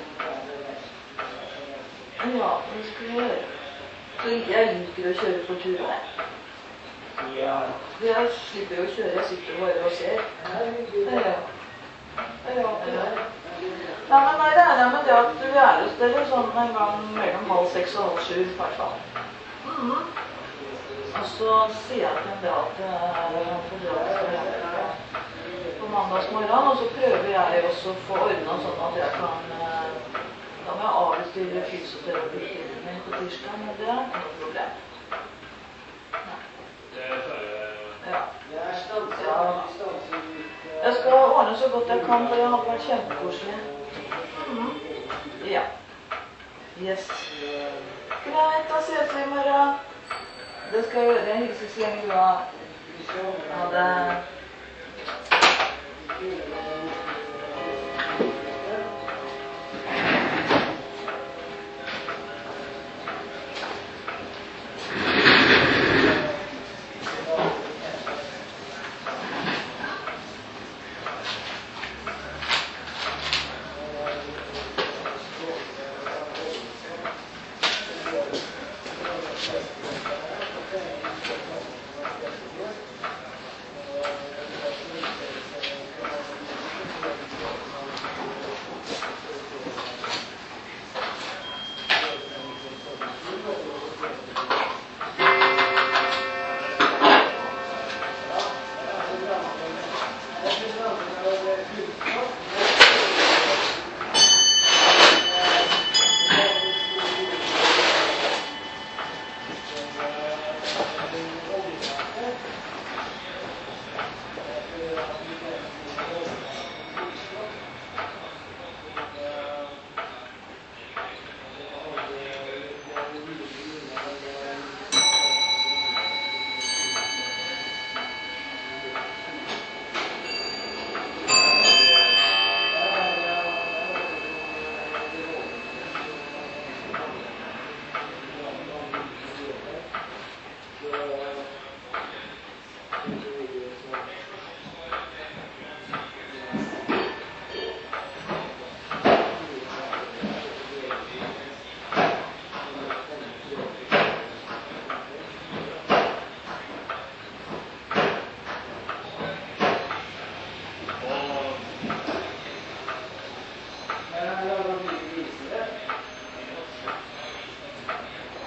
Speaker 1: Ja, det skal vi gjøre. Så jeg liker å kjøre på tur der. Ja. Jeg slipper jo å kjøre, jeg sitter bare og ser. Ja. Ja, ja. Nei, men jeg regner med det at vi er hos dere sånn en gang mellom halv seks og halv sju, i hvert fall. Mhm. Og så sier jeg til det at jeg på mandagsmorgen, og så prøver jeg også å få ordnet sånn at jeg kan, da må jeg avbestille fysioterapitiden min på tirsdag, men det er ikke noe problem. Ja. Ja. Jeg skal ordne så godt jeg kan, for det har vært kjempekoselig. Mm. Ja. Yes. Greit, da ses vi i morgen. Det skal jeg gjøre. Jeg hilses lenge bra. Ha det.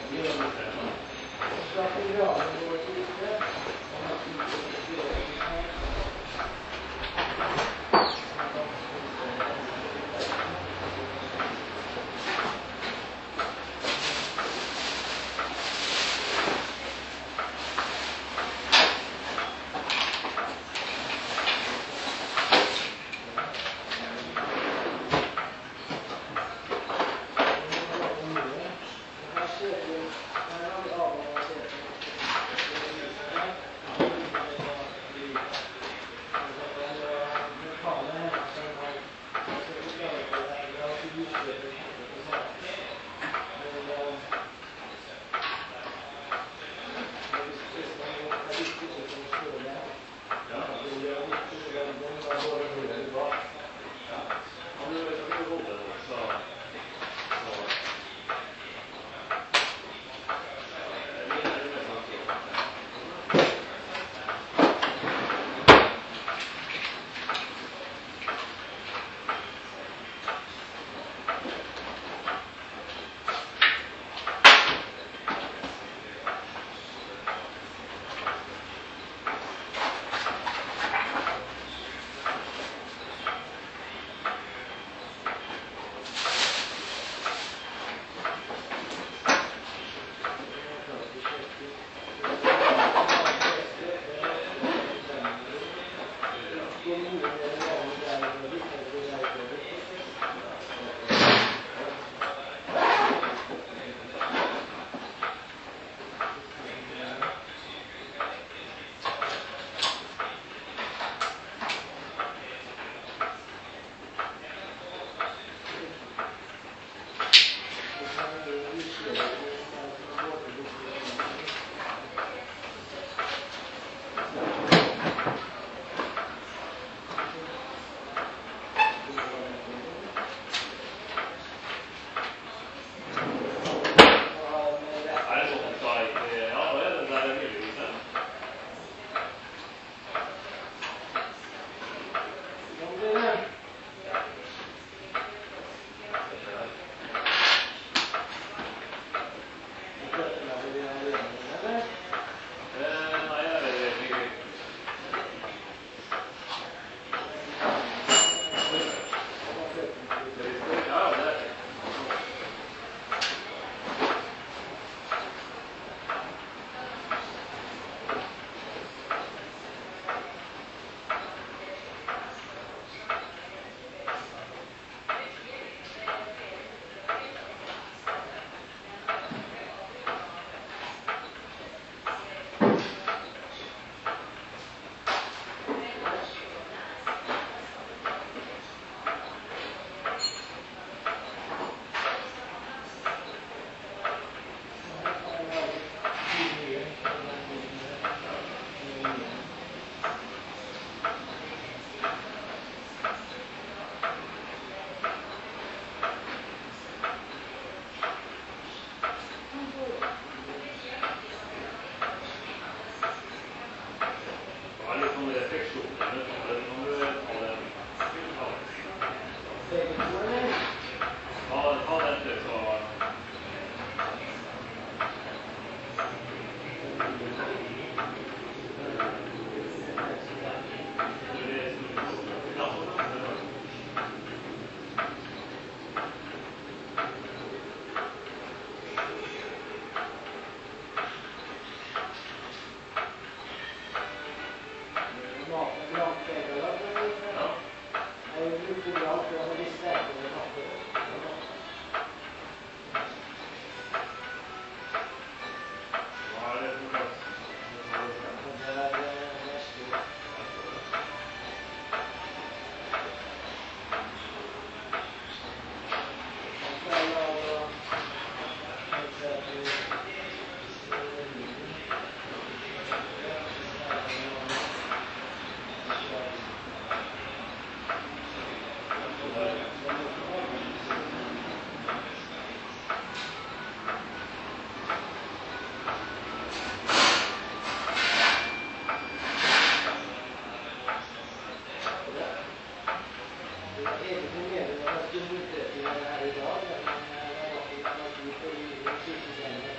Speaker 5: Thank you.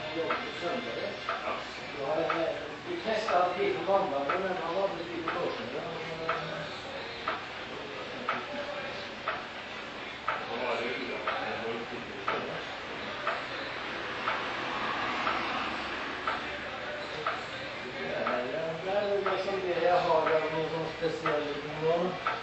Speaker 5: Vi testet tid på mandag, men han hadde tid på torsdag. Det er jo liksom det jeg har av noe sånn spesielt nå.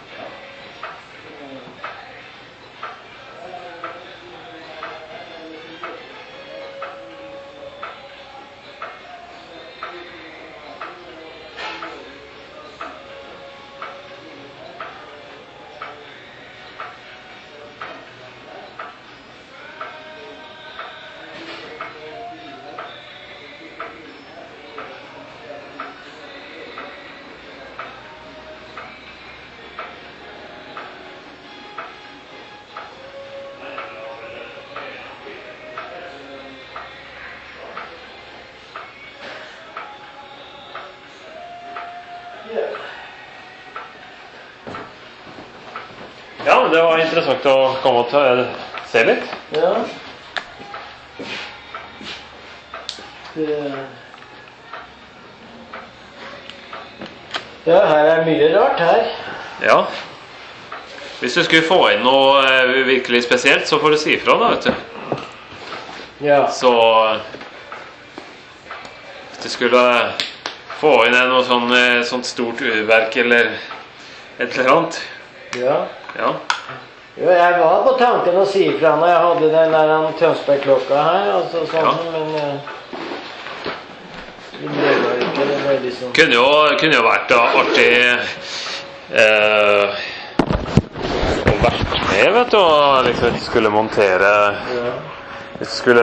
Speaker 3: Ja, men det var interessant å komme og ta, se litt.
Speaker 5: Ja. Det... Ja, her er mye rart her.
Speaker 3: Ja. Hvis du skulle få inn noe eh, virkelig spesielt, så får du si ifra da, vet du.
Speaker 5: Ja.
Speaker 3: Så hvis du skulle få inn noe sånn, eh, sånt stort urverk eller et eller annet.
Speaker 5: Ja.
Speaker 3: Ja.
Speaker 5: Jo, jeg var på tanken å si ifra når jeg hadde den der Tønsberg-klokka her, altså sånn,
Speaker 3: Ja.
Speaker 5: men uh, det var ikke, det var liksom...
Speaker 3: Kunne jo, kunne jo vært da artig eh, å vært med, vet du, og liksom skulle montere,
Speaker 5: Ja.
Speaker 3: hvis du skulle